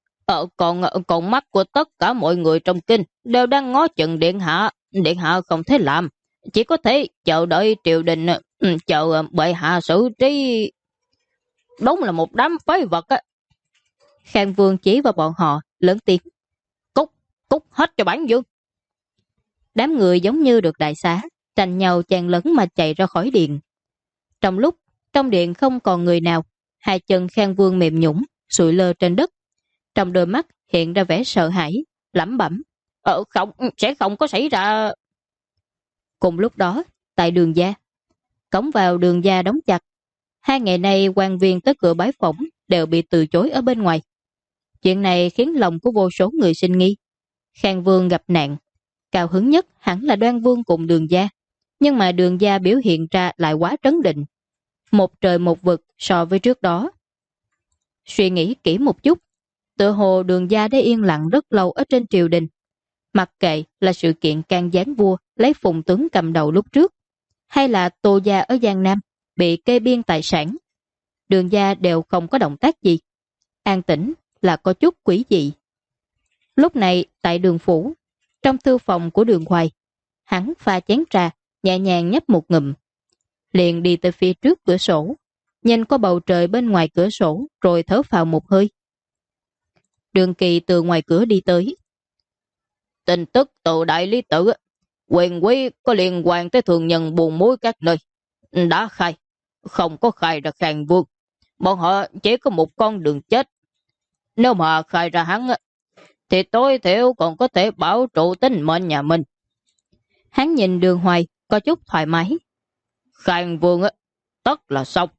Speaker 1: còn mắt của tất cả mọi người trong kinh đều đang ngó chừng điện hạ. Điện hạ không thể làm, chỉ có thể chờ đợi triều đình, chờ bệ hạ xử trí. Đúng là một đám phế vật á. Khang Vương chỉ vào bọn họ, lớn tiếng: cút hết cho bản vương. Đám người giống như được đại xá, tranh nhau chen lấn mà chạy ra khỏi điện. Trong lúc trong điện không còn người nào, hai chân Khang Vương mềm nhũn, sụi lơ trên đất. Trong đôi mắt hiện ra vẻ sợ hãi, lẩm bẩm: sẽ không có xảy ra. Cùng lúc đó, tại Đường gia, cổng vào Đường gia đóng chặt. 2 ngày nay quan viên tới cửa bái phỏng đều bị từ chối ở bên ngoài. Chuyện này khiến lòng của vô số người sinh nghi. Khang Vương gặp nạn, cao hứng nhất hẳn là Đoan Vương cùng Đường gia, nhưng mà Đường gia biểu hiện ra lại quá trấn định, một trời một vực so với trước đó. Suy nghĩ kỹ một chút, tựa hồ Đường gia đã yên lặng rất lâu ở trên triều đình. Mặc kệ là sự kiện can gián vua lấy Phùng tướng cầm đầu lúc trước, hay là Tô gia ở Giang Nam bị kê biên tài sản, Đường gia đều không có động tác gì. An tĩnh là có chút quỷ dị. Lúc này tại Đường phủ, trong thư phòng của Đường Hoài, hắn pha chén trà, nhẹ nhàng nhấp một ngụm, liền đi tới phía trước cửa sổ, nhìn qua bầu trời bên ngoài cửa sổ rồi thở phào một hơi. Đường Kỳ từ ngoài cửa đi tới. Tin tức từ đại lý tự, quyền quý có liên quan tới thường nhân buôn muối các nơi, đã khai, không có khai ra Khang Vương. Bọn họ chỉ có một con đường chết. Nếu mà khai ra hắn thì tối thiểu còn có thể bảo trụ tính mệnh nhà mình. Hắn nhìn Đường Hoài có chút thoải mái.
Speaker 2: Khang Vương á, tất là xong.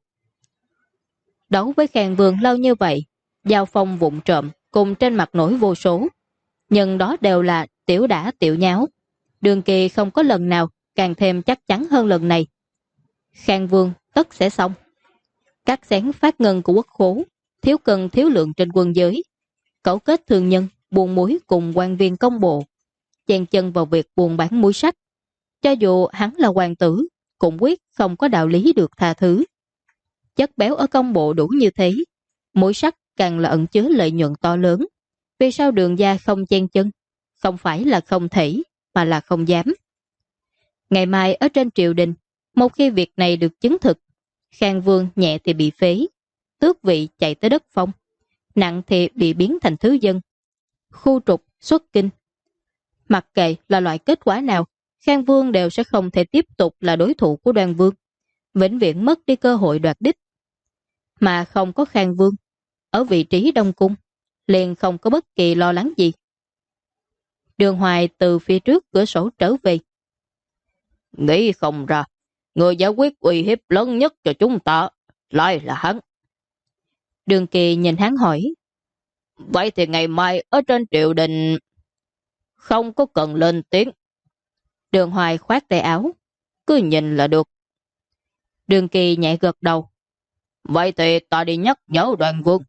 Speaker 1: Đấu với Khang Vương lâu như vậy, giao phong vụng trộm cùng trên mặt nổi vô số. Nhưng đó đều là tiểu đả tiểu nháo. Đường Kỳ không có lần nào càng thêm chắc chắn hơn lần này. Khang Vương tất sẽ xong. Các xén phát ngân của quốc khố, thiếu cân thiếu lượng trên quân giới, cấu kết thương nhân, buôn muối cùng quan viên công bộ, chen chân vào việc buôn bán muối sách. Cho dù hắn là hoàng tử, cũng quyết không có đạo lý được tha thứ. Chất béo ở công bộ đủ như thế, muối sắt càng là ẩn chứa lợi nhuận to lớn. Vì sao Đường gia không chen chân? Không phải là không thể, mà là không dám. Ngày mai ở trên triều đình, một khi việc này được chứng thực, Khang Vương nhẹ thì bị phế, tước vị chạy tới đất phong, nặng thì bị biến thành thứ dân, khu trục, xuất kinh. Mặc kệ là loại kết quả nào, Khang Vương đều sẽ không thể tiếp tục là đối thủ của Đoan Vương, vĩnh viễn mất đi cơ hội đoạt đích. Mà không có Khang Vương, ở vị trí Đông Cung, liền không có bất kỳ lo lắng gì. Đường Hoài từ phía trước cửa sổ trở về.
Speaker 2: Nghĩ không ra, người giải quyết uy hiếp lớn nhất cho chúng ta lại là hắn.
Speaker 1: Đường Kỳ nhìn hắn hỏi.
Speaker 2: Vậy thì ngày mai ở trên triều đình không có cần lên tiếng.
Speaker 1: Đường Hoài khoát tay áo.
Speaker 2: Cứ nhìn là được.
Speaker 1: Đường Kỳ nhẹ gật đầu.
Speaker 2: Vậy thì ta đi nhắc nhở Đoan Vương.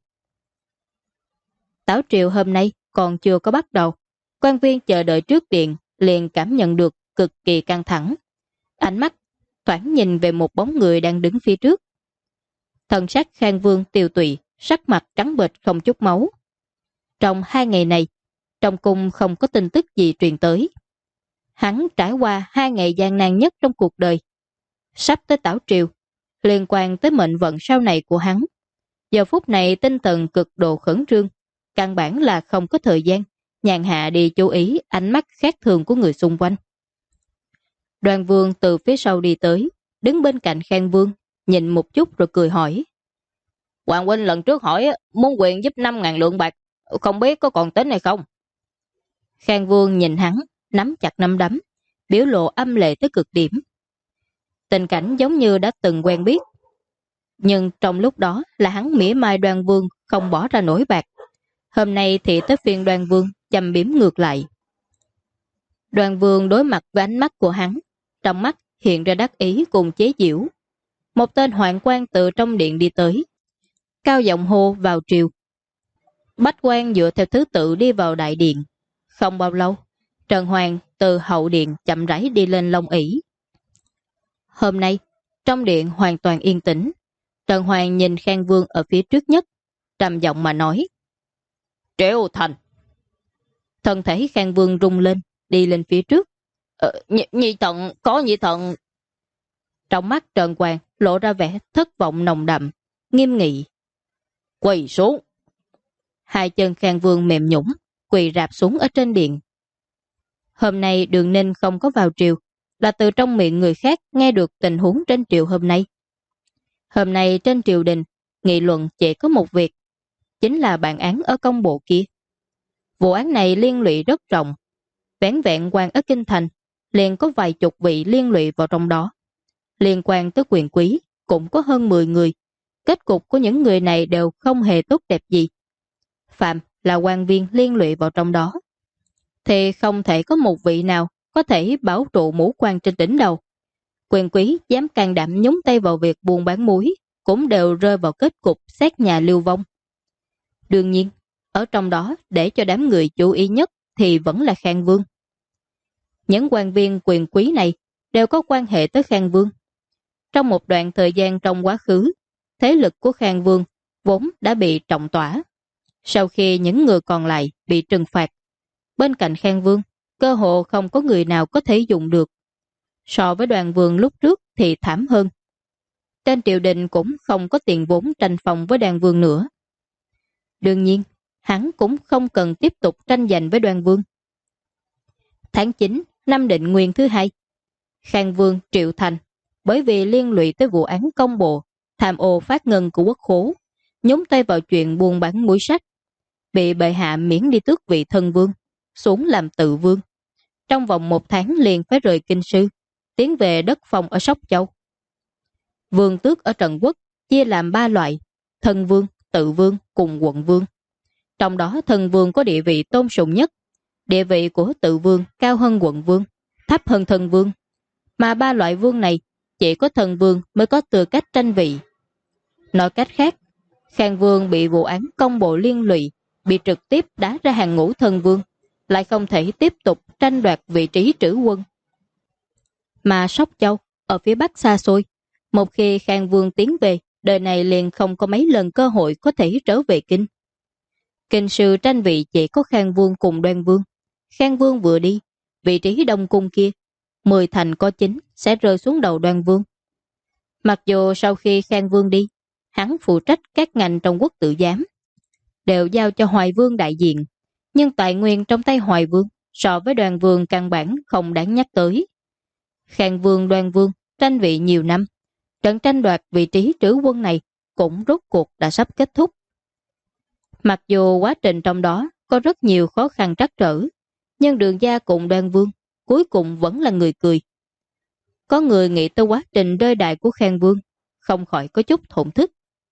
Speaker 1: Táo triều hôm nay còn chưa có bắt đầu. Quan viên chờ đợi trước điện liền cảm nhận được cực kỳ căng thẳng. Ánh mắt thoáng nhìn về một bóng người đang đứng phía trước. Thần sắc Khang Vương tiều tụy, sắc mặt trắng bệch không chút máu. Trong 2 ngày này, trong cung không có tin tức gì truyền tới. Hắn trải qua 2 ngày gian nan nhất trong cuộc đời. Sắp tới tảo triều, liên quan tới mệnh vận sau này của hắn. Giờ phút này tinh thần cực độ khẩn trương, căn bản là không có thời gian nhàn hạ đi chú ý ánh mắt khác thường của người xung quanh. Đoan Vương từ phía sau đi tới, đứng bên cạnh Khang Vương, nhìn một chút rồi cười hỏi.
Speaker 2: Hoàng huynh lần trước hỏi muốn quyền giúp 5.000 lượng bạc, không biết có còn tính hay không?
Speaker 1: Khang Vương nhìn hắn, nắm chặt nắm đấm, biểu lộ âm lệ tới cực điểm. Tình cảnh giống như đã từng quen biết. Nhưng trong lúc đó là hắn mỉa mai Đoan Vương không bỏ ra nổi bạc. Hôm nay thì tới phiên Đoan Vương châm biếm ngược lại. Đoan Vương đối mặt với ánh mắt của hắn, trong mắt hiện ra đắc ý cùng chế giễu. Một tên hoạn quan từ trong điện đi tới, cao giọng hô vào triều. Bách quan dựa theo thứ tự đi vào đại điện. Không bao lâu, Trần Hoàng từ hậu điện chậm rãi đi lên Long ỷ. Hôm nay, trong điện hoàn toàn yên tĩnh. Trần Hoàng nhìn Khang Vương ở phía trước nhất, trầm giọng mà nói.
Speaker 2: Triệu Thành.
Speaker 1: Thân thể Khang Vương rung lên, đi lên phía trước.
Speaker 2: Nhị thận, có nhị thận.
Speaker 1: Trong mắt Trần Hoàng lộ ra vẻ thất vọng nồng đậm, nghiêm nghị.
Speaker 2: Quỳ xuống.
Speaker 1: Hai chân Khang Vương mềm nhũn, quỳ rạp xuống ở trên điện. Hôm nay Đường Ninh không có vào triều, là từ trong miệng người khác nghe được tình huống trên triều hôm nay. Hôm nay trên triều đình, nghị luận chỉ có một việc, chính là bản án ở công bộ kia. Vụ án này liên lụy rất rộng, vẻn vẹn quan ở Kinh Thành, liền có vài chục vị liên lụy vào trong đó. Liên quan tới quyền quý, cũng có hơn 10 người. Kết cục của những người này đều không hề tốt đẹp gì. Phạm là quan viên liên lụy vào trong đó, thì không thể có một vị nào có thể bảo trụ mũ quan trên đỉnh đầu. Quyền quý dám can đảm nhúng tay vào việc buôn bán muối, cũng đều rơi vào kết cục xét nhà lưu vong. Đương nhiên, ở trong đó để cho đám người chú ý nhất thì vẫn là Khang Vương. Những quan viên quyền quý này đều có quan hệ tới Khang Vương. Trong một đoạn thời gian trong quá khứ, thế lực của Khang Vương vốn đã bị trọng tỏa. Sau khi những người còn lại bị trừng phạt, bên cạnh Khang Vương, cơ hồ không có người nào có thể dùng được. So với Đoàn Vương lúc trước thì thảm hơn. Trên triều đình cũng không có tiền vốn tranh phòng với Đoàn Vương nữa. Đương nhiên, hắn cũng không cần tiếp tục tranh giành với Đoàn Vương. Tháng 9 năm Định Nguyên thứ 2, Khang Vương Triệu Thành bởi vì liên lụy tới vụ án công bộ, tham ô phát ngân của quốc khố, nhúng tay vào chuyện buôn bán muối sách, bị bệ hạ miễn đi tước vị thân vương, xuống làm tự vương, trong vòng 1 tháng liền phải rời Kinh Sư, tiến về đất phong ở Sóc Châu. Vương tước ở Trần Quốc chia làm 3 loại: thân vương, tự vương cùng quận vương. Trong đó thân vương có địa vị tôn sùng nhất, địa vị của tự vương cao hơn quận vương, thấp hơn thân vương. Mà 3 loại vương này chỉ có thân vương mới có tư cách tranh vị. Nói cách khác, Khang Vương bị vụ án công bộ liên lụy, bị trực tiếp đá ra hàng ngũ thân vương, lại không thể tiếp tục tranh đoạt vị trí trữ quân. Mà Sóc Châu ở phía bắc xa xôi, một khi Khang Vương tiến về, đời này liền không có mấy lần cơ hội có thể trở về Kinh. Kinh Sư tranh vị chỉ có Khang Vương cùng Đoan Vương. Khang Vương vừa đi, vị trí đông cung kia 10 thành có 9 sẽ rơi xuống đầu Đoan Vương. Mặc dù sau khi Khang Vương đi, hắn phụ trách các ngành trong quốc tự giám, đều giao cho Hoài Vương đại diện, nhưng tài nguyên trong tay Hoài Vương so với Đoan Vương căn bản không đáng nhắc tới. Khang Vương Đoan Vương tranh vị nhiều năm, trận tranh đoạt vị trí trữ quân này cũng rốt cuộc đã sắp kết thúc. Mặc dù quá trình trong đó có rất nhiều khó khăn trắc trở, nhưng Đường Gia cùng Đoan Vương cuối cùng vẫn là người cười. Có người nghĩ tới quá trình rơi đài của Khang Vương, không khỏi có chút thổn thức.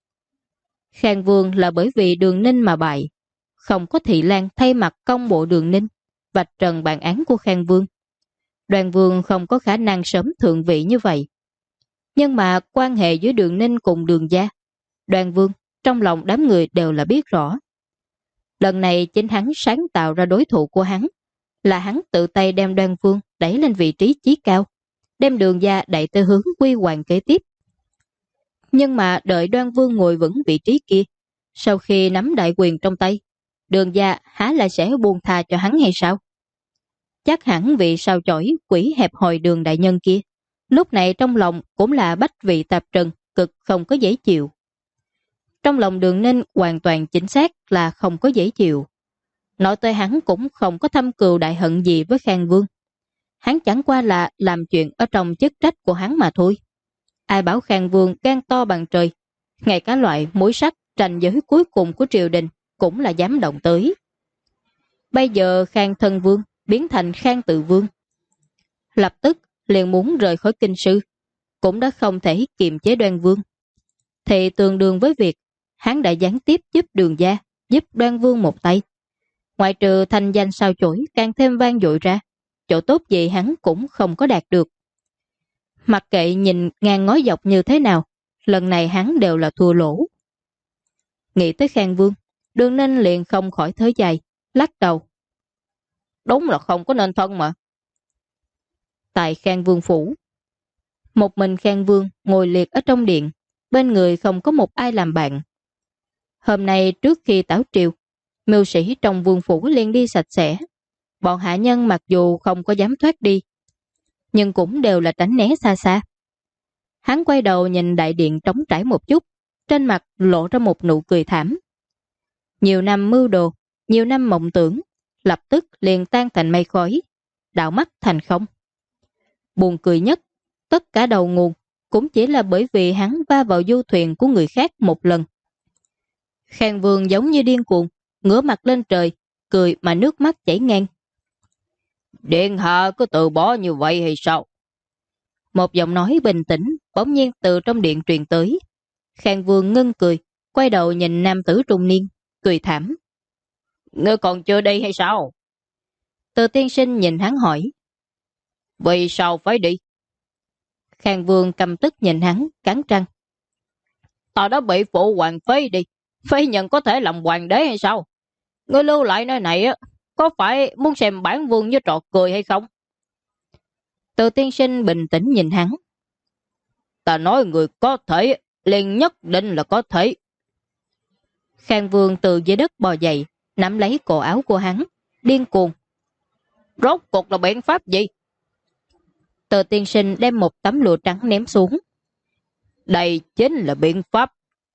Speaker 1: Khang Vương là bởi vì Đường Ninh mà bại, không có Thị Lan thay mặt công bộ Đường Ninh vạch trần bản án của Khang Vương. Đoan Vương không có khả năng sớm thượng vị như vậy. Nhưng mà quan hệ giữa Đường Ninh cùng Đường Gia, Đoan Vương trong lòng đám người đều là biết rõ. Lần này chính hắn sáng tạo ra đối thủ của hắn, là hắn tự tay đem Đoan Vương đẩy lên vị trí chí cao, đem Đường Gia đẩy tới hướng quy hoàng kế tiếp. Nhưng mà đợi Đoan Vương ngồi vững vị trí kia, sau khi nắm đại quyền trong tay, Đường Gia há lại sẽ buông tha cho hắn hay sao? Chắc hẳn vị sao chổi quỷ hẹp hòi Đường đại nhân kia, lúc này trong lòng cũng là bách vị tạp trần, cực không có dễ chịu. Trong lòng Đường Ninh hoàn toàn chính xác là không có dễ chịu. Nói tới hắn cũng không có thâm cừu đại hận gì với Khang Vương. Hắn chẳng qua là làm chuyện ở trong chức trách của hắn mà thôi. Ai bảo Khang Vương gan to bằng trời, ngay cả loại mối sắc tranh giới cuối cùng của triều đình cũng là dám động tới. Bây giờ Khang Thân Vương biến thành Khang Tự Vương, lập tức liền muốn rời khỏi Kinh Sư, cũng đã không thể kiềm chế Đoan Vương, thì tương đương với việc hắn đã gián tiếp giúp Đường Gia, giúp Đoan Vương một tay. Ngoại trừ thanh danh sao chổi càng thêm vang dội ra, chỗ tốt gì hắn cũng không có đạt được. Mặc kệ nhìn ngang ngó dọc như thế nào, lần này hắn đều là thua lỗ. Nghĩ tới Khang Vương, Đường Ninh liền không khỏi thở dài, lắc đầu. Đúng là không có nên thân mà. Tại Khang Vương phủ, một mình Khang Vương ngồi liệt ở trong điện, bên người không có một ai làm bạn. Hôm nay trước khi tảo triều, mưu sĩ trong vương phủ liền đi sạch sẽ. Bọn hạ nhân mặc dù không có dám thoát đi, nhưng cũng đều là tránh né xa xa. Hắn quay đầu nhìn đại điện trống trải một chút, trên mặt lộ ra một nụ cười thảm. Nhiều năm mưu đồ, nhiều năm mộng tưởng, lập tức liền tan thành mây khói, đảo mắt thành không. Buồn cười nhất, tất cả đầu nguồn cũng chỉ là bởi vì hắn va vào du thuyền của người khác một lần. Khang Vương giống như điên cuồng, ngửa mặt lên trời, cười mà nước mắt chảy ngang. Điện hạ có từ bỏ như vậy hay sao? Một giọng nói bình tĩnh bỗng nhiên từ trong điện truyền tới. Khang Vương ngưng cười, quay đầu nhìn nam tử trung niên, cười thảm. Ngươi còn chưa đi hay sao? Từ tiên sinh nhìn hắn hỏi. Vì sao phải đi? Khang Vương căm tức nhìn hắn, cắn răng. Ta đã bị phụ hoàng phế đi, phế nhân có thể làm hoàng đế hay sao? Ngươi lưu lại nơi này á, có phải muốn xem bản vương như trò cười hay không? Từ tiên sinh bình tĩnh nhìn hắn. Ta nói người có thể, liền nhất định là có thể. Khang Vương từ dưới đất bò dậy, nắm lấy cổ áo của hắn, điên cuồng. Rốt cuộc là biện pháp gì? Từ tiên sinh đem một tấm lụa trắng ném xuống. Đây chính là biện pháp.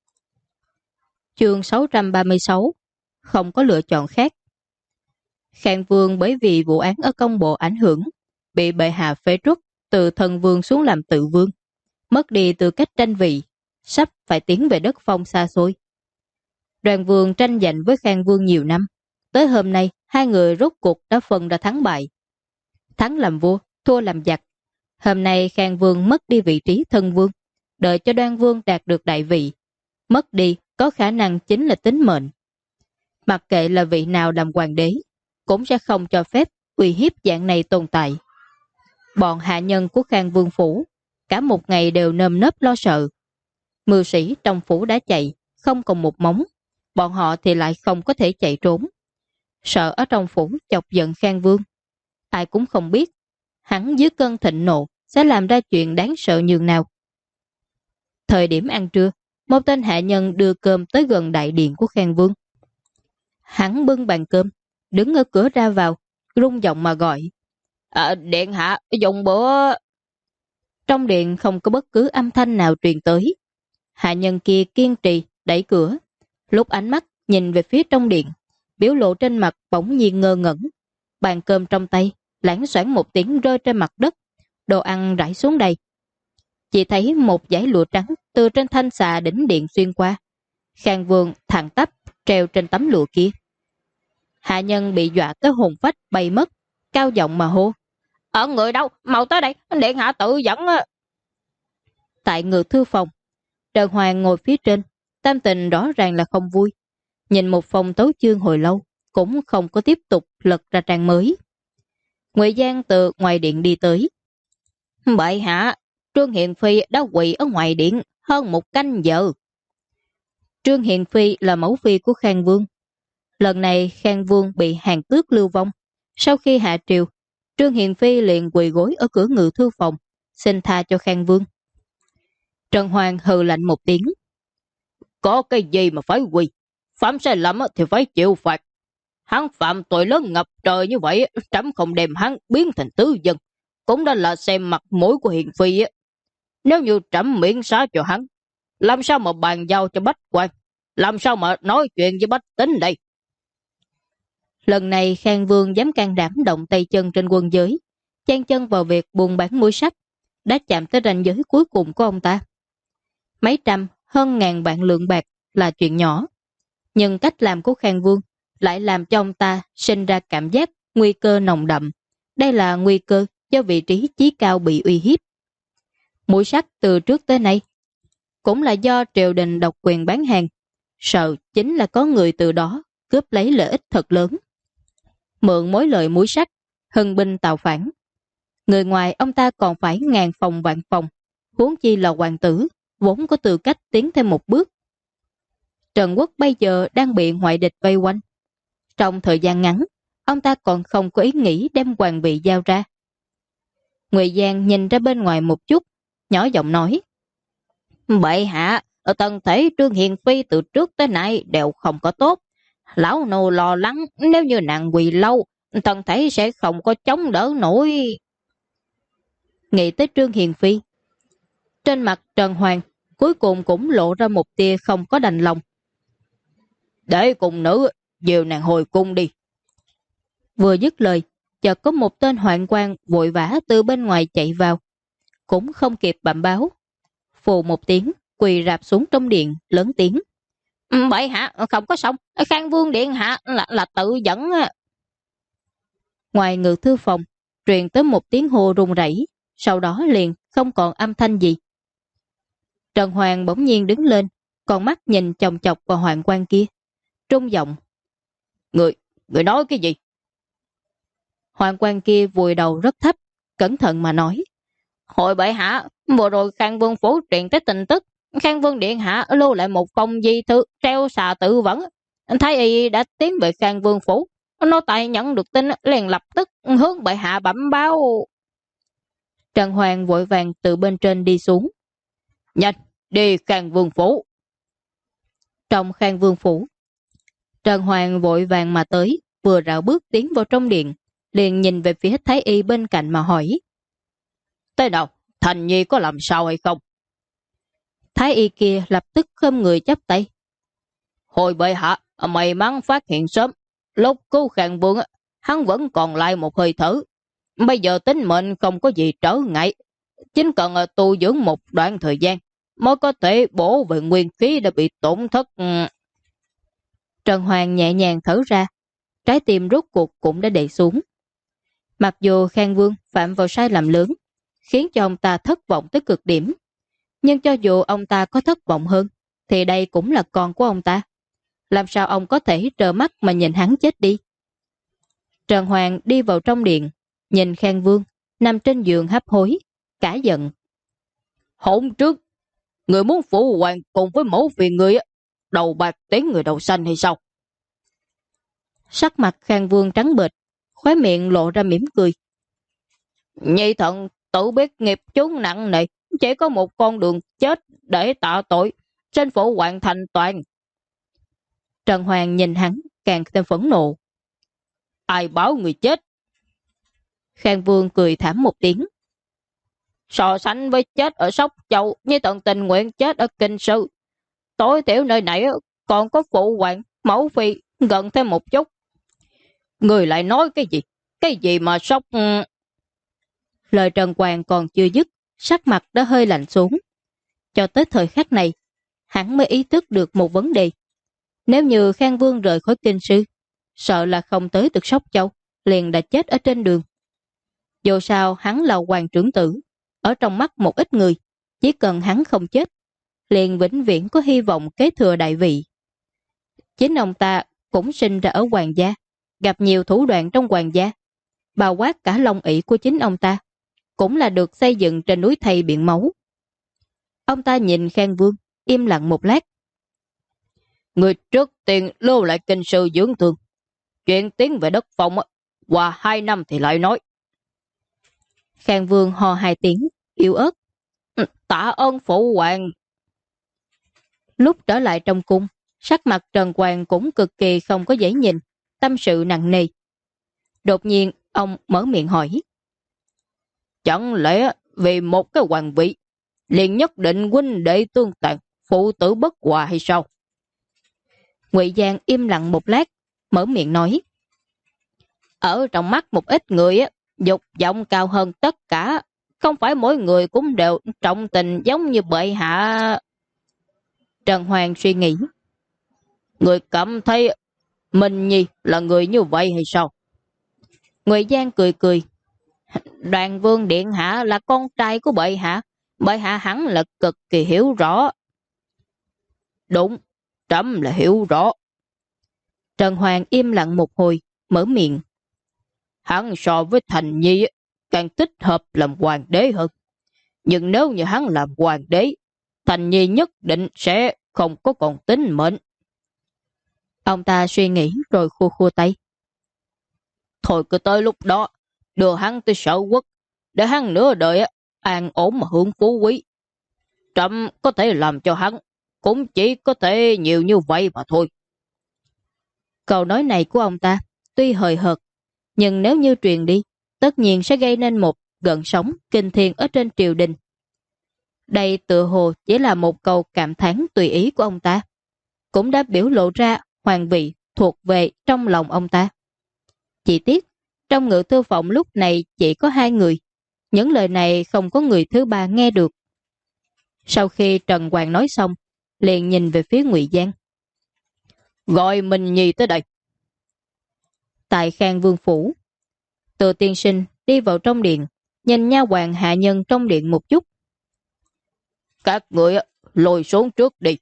Speaker 1: Chương 636, không có lựa chọn khác. Khang Vương bởi vì vụ án ở công bộ ảnh hưởng, bị bệ hạ phế truất từ thần vương xuống làm tự vương, mất đi tư cách tranh vị, sắp phải tiến về đất phong xa xôi. Đoan Vương tranh giành với Khang Vương nhiều năm, tới hôm nay hai người rốt cuộc đã phân ra thắng bại. thắng làm vua, thua làm giặc. Hôm nay Khang Vương mất đi vị trí thân vương, đợi cho Đoan Vương đạt được đại vị. Mất đi có khả năng chính là tính mệnh. Mặc kệ là vị nào làm hoàng đế, cũng sẽ không cho phép uy hiếp dạng này tồn tại. Bọn hạ nhân của Khang Vương phủ cả một ngày đều nơm nớp lo sợ. Mưu sĩ trong phủ đã chạy, không còn một móng. Bọn họ thì lại không có thể chạy trốn. Sợ ở trong phủ chọc giận Khang Vương. Ai cũng không biết, hắn dưới cơn thịnh nộ sẽ làm ra chuyện đáng sợ nhường nào. Thời điểm ăn trưa, một tên hạ nhân đưa cơm tới gần đại điện của Khang Vương. Hắn bưng bàn cơm, đứng ở cửa ra vào, rung giọng mà gọi. Điện hạ, dùng bữa. Trong điện không có bất cứ âm thanh nào truyền tới. Hạ nhân kia kiên trì, đẩy cửa. Lúc ánh mắt nhìn về phía trong điện, biểu lộ trên mặt bỗng nhiên ngơ ngẩn. Bàn cơm trong tay, loảng xoảng một tiếng rơi trên mặt đất. Đồ ăn rải xuống đầy. Chỉ thấy một dải lụa trắng từ trên thanh xà đỉnh điện xuyên qua. Khang Vương thẳng tắp treo trên tấm lụa kia. Hạ nhân bị dọa tới hồn phách bay mất, cao giọng mà hô. Ở người đâu, mau tới đây, điện hạ tự dẫn. Tại ngự thư phòng, Trần Hoàng ngồi phía trên, tâm tình rõ ràng là không vui. Nhìn một phòng tấu chương hồi lâu, cũng không có tiếp tục lật ra trang mới. Ngụy Giang từ ngoài điện đi tới. Bệ hạ, Trương Hiền Phi đã quỳ ở ngoài điện hơn một canh giờ. Trương Hiền Phi là mẫu phi của Khang Vương. Lần này Khang Vương bị hàng tước lưu vong. Sau khi hạ triều, Trương Hiền Phi liền quỳ gối ở cửa ngự thư phòng, xin tha cho Khang Vương. Trần Hoàng hừ lạnh một tiếng. Có cái gì mà phải quỳ? Phạm sai lầm thì phải chịu phạt. Hắn phạm tội lớn ngập trời như vậy, trẫm không đem hắn biến thành tứ dân, cũng đã là xem mặt mũi của Hiền Phi. Nếu như trẫm miễn xá cho hắn, làm sao mà bàn giao cho bách quan? Làm sao mà nói chuyện với bách tính đây? Lần này Khang Vương dám can đảm động tay chân trên quân giới, chen chân vào việc buôn bán muối sắt, đã chạm tới ranh giới cuối cùng của ông ta. Mấy trăm, hơn ngàn vạn lượng bạc là chuyện nhỏ, nhưng cách làm của Khang Vương lại làm cho ông ta sinh ra cảm giác nguy cơ nồng đậm. Đây là nguy cơ do vị trí chí cao bị uy hiếp. Muối sắt từ trước tới nay cũng là do triều đình độc quyền bán hàng, sợ chính là có người từ đó cướp lấy lợi ích thật lớn. Mượn mối lợi muối sắt, hưng binh tạo phản. Người ngoài ông ta còn phải ngàn phòng vạn phòng, huống chi là hoàng tử, vốn có tư cách tiến thêm một bước. Trần Quốc bây giờ đang bị ngoại địch vây quanh. Trong thời gian ngắn, ông ta còn không có ý nghĩ đem hoàng vị giao ra. Ngụy Giang nhìn ra bên ngoài một chút, nhỏ giọng nói. Bệ hạ, ở tần thể Trương Hiền Phi từ trước tới nay đều không có tốt. Lão nô lo lắng nếu như nàng quỳ lâu, tần thể sẽ không có chống đỡ nổi. Nghĩ tới Trương Hiền Phi, trên mặt Trần Hoàng cuối cùng cũng lộ ra một tia không có đành lòng. Để cùng nữ dìu nàng hồi cung đi. Vừa dứt lời, chợt có một tên hoạn quan vội vã từ bên ngoài chạy vào, cũng không kịp bẩm báo. Phù một tiếng, quỳ rạp xuống trong điện, lớn tiếng. Bệ hạ, không có xong, Khang Vương điện hạ là tự dẫn. Ngoài ngự thư phòng, truyền tới một tiếng hô rung rẩy, sau đó liền không còn âm thanh gì. Trần Hoàng bỗng nhiên đứng lên, con mắt nhìn chòng chọc vào hoạn quan kia, trung giọng. Người nói cái gì? Hoạn quan kia vùi đầu rất thấp, cẩn thận mà nói. Hội bệ hạ, vừa rồi Khang Vương phủ truyền tới tin tức, Khang Vương điện hạ lưu lại một phong di thư treo xà tự vẫn. Thái y đã tiến về Khang Vương phủ, nô tài nhận được tin liền lập tức hướng bệ hạ bẩm báo. Trần Hoàng vội vàng từ bên trên đi xuống. Nhanh, đi Khang Vương phủ. Trong Khang Vương phủ, Trần Hoàng vội vàng mà tới, vừa rảo bước tiến vào trong điện, liền nhìn về phía Thái y bên cạnh mà hỏi. Thế nào, Thành Nhi có làm sao hay không? Thái y kia lập tức khom người chắp tay. Hồi bệ hạ, may mắn phát hiện sớm, lúc cứu Khang Vương, hắn vẫn còn lại một hơi thở. Bây giờ tính mệnh không có gì trở ngại, chính cần tu dưỡng một đoạn thời gian mới có thể bổ về nguyên khí đã bị tổn thất. Trần Hoàng nhẹ nhàng thở ra, trái tim rốt cuộc cũng đã đè xuống. Mặc dù Khang Vương phạm vào sai lầm lớn, khiến cho ông ta thất vọng tới cực điểm, nhưng cho dù ông ta có thất vọng hơn, thì đây cũng là con của ông ta. Làm sao ông có thể trơ mắt mà nhìn hắn chết đi? Trần Hoàng đi vào trong điện, nhìn Khang Vương nằm trên giường hấp hối, cả giận.
Speaker 2: Hỗn trước, người muốn phụ hoàng cùng với mẫu phi người đầu bạc tiếng người đầu xanh hay sao?
Speaker 1: Sắc mặt Khang Vương trắng bệch, khóe miệng lộ ra mỉm cười.
Speaker 2: Nhi thần tự biết nghiệp chướng nặng này, chỉ có một con đường chết để tạ tội, xin phụ hoàng thành toàn.
Speaker 1: Trần Hoàng nhìn hắn càng thêm phẫn nộ.
Speaker 2: Ai báo người chết?
Speaker 1: Khang Vương cười thảm một tiếng.
Speaker 2: So sánh với chết ở Sóc Châu, Nhi thần tình nguyện chết ở Kinh Sư. Tối thiểu nơi này còn có phụ hoàng, mẫu phi gần thêm một chút. Người lại nói cái gì? Cái gì mà Sóc...
Speaker 1: Lời Trần Hoàng còn chưa dứt, sắc mặt đã hơi lạnh xuống. Cho tới thời khắc này, hắn mới ý thức được một vấn đề. Nếu như Khang Vương rời khỏi Kinh Sư, sợ là không tới được Sóc Châu, liền đã chết ở trên đường. Dù sao hắn là hoàng trưởng tử, ở trong mắt một ít người, chỉ cần hắn không chết, liền vĩnh viễn có hy vọng kế thừa đại vị. Chính ông ta cũng sinh ra ở hoàng gia, gặp nhiều thủ đoạn trong hoàng gia, bao quát cả long ỷ của chính ông ta, cũng là được xây dựng trên núi thây biển máu. Ông ta nhìn Khang Vương, im lặng một lát.
Speaker 2: Người trước tiên lưu lại Kinh Sư dưỡng thương. Chuyện tiến về đất phong qua 2 năm thì lại nói.
Speaker 1: Khang Vương hò 2 tiếng, yếu ớt.
Speaker 2: Tạ ơn phụ hoàng.
Speaker 1: Lúc trở lại trong cung, sắc mặt Trần Hoàng cũng cực kỳ không có dễ nhìn, tâm sự nặng nề. Đột nhiên, ông mở miệng hỏi.
Speaker 2: Chẳng lẽ vì một cái hoàng vị, liền nhất định huynh đệ tương tàn, phụ tử bất hòa hay sao?
Speaker 1: Ngụy Giang im lặng một lát, mở miệng nói.
Speaker 2: Ở trong mắt một ít người, dục vọng cao hơn tất cả, không phải mỗi người cũng đều trọng tình giống như bệ hạ.
Speaker 1: Trần Hoàng suy nghĩ.
Speaker 2: Người cảm thấy mình Nhi là người như vậy hay sao?
Speaker 1: Ngụy Giang cười cười.
Speaker 2: Đoàn Vương Điện Hạ là con trai của bệ hạ hẳn là cực kỳ hiểu rõ. Đúng, trẫm là hiểu rõ.
Speaker 1: Trần Hoàng im lặng một hồi, mở miệng.
Speaker 2: Hắn so với Thành Nhi càng thích hợp làm hoàng đế hơn. Nhưng nếu như hắn làm hoàng đế, Thành Nhi nhất định sẽ không có còn tính mệnh.
Speaker 1: Ông ta suy nghĩ rồi khua khua tay.
Speaker 2: Thôi cứ tới lúc đó, đưa hắn tới sở quốc, để hắn nửa đời an ổn mà hưởng phú quý. Trẫm có thể làm cho hắn, cũng chỉ có thể nhiều như vậy mà thôi.
Speaker 1: Câu nói này của ông ta tuy hời hợt, nhưng nếu như truyền đi, tất nhiên sẽ gây nên một gợn sóng kinh thiên ở trên triều đình. Đây tựa hồ chỉ là một câu cảm thán tùy ý của ông ta, cũng đã biểu lộ ra hoàng vị thuộc về trong lòng ông ta. Chỉ tiếc, trong ngự thư phòng lúc này chỉ có 2 người, những lời này không có người thứ ba nghe được. Sau khi Trần Hoàng nói xong, liền nhìn về phía Ngụy Giang.
Speaker 2: Gọi mình Nhi tới đây.
Speaker 1: Tại Khang Vương phủ, Từ tiên sinh đi vào trong điện, nhìn nha hoàn hạ nhân trong điện một chút.
Speaker 2: Các người lôi xuống trước đi.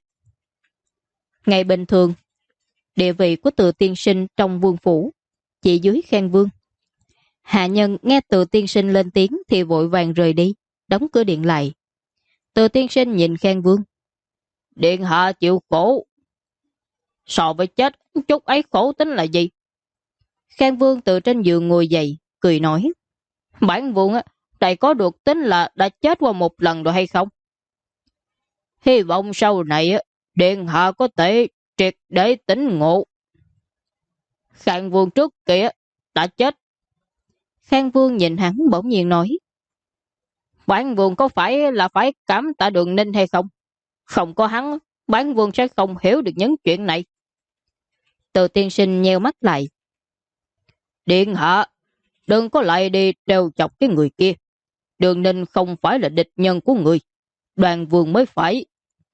Speaker 1: Ngày bình thường, địa vị của Từ tiên sinh trong vương phủ chỉ dưới Khang Vương. Hạ nhân nghe Từ tiên sinh lên tiếng thì vội vàng rời đi, đóng cửa điện lại. Từ tiên sinh nhìn Khang Vương.
Speaker 2: Điện hạ chịu khổ. So với chết, chút ấy khổ tính là gì?
Speaker 1: Khang Vương từ trên giường ngồi dậy, cười nói.
Speaker 2: Bản vương đây có được tính là đã chết qua một lần rồi hay không? Hy vọng sau này điện hạ có thể triệt để tỉnh ngộ. Khang Vương trước kia đã chết.
Speaker 1: Khang Vương nhìn hắn bỗng nhiên nói.
Speaker 2: Bản vương có phải là phải cảm tạ Đường Ninh hay không? Không có hắn, bản vương sẽ không hiểu được những chuyện này.
Speaker 1: Từ tiên sinh nheo mắt lại.
Speaker 2: Điện hạ, đừng có lại đi trêu chọc cái người kia. Đường Ninh không phải là địch nhân của người. Đoàn vương mới phải.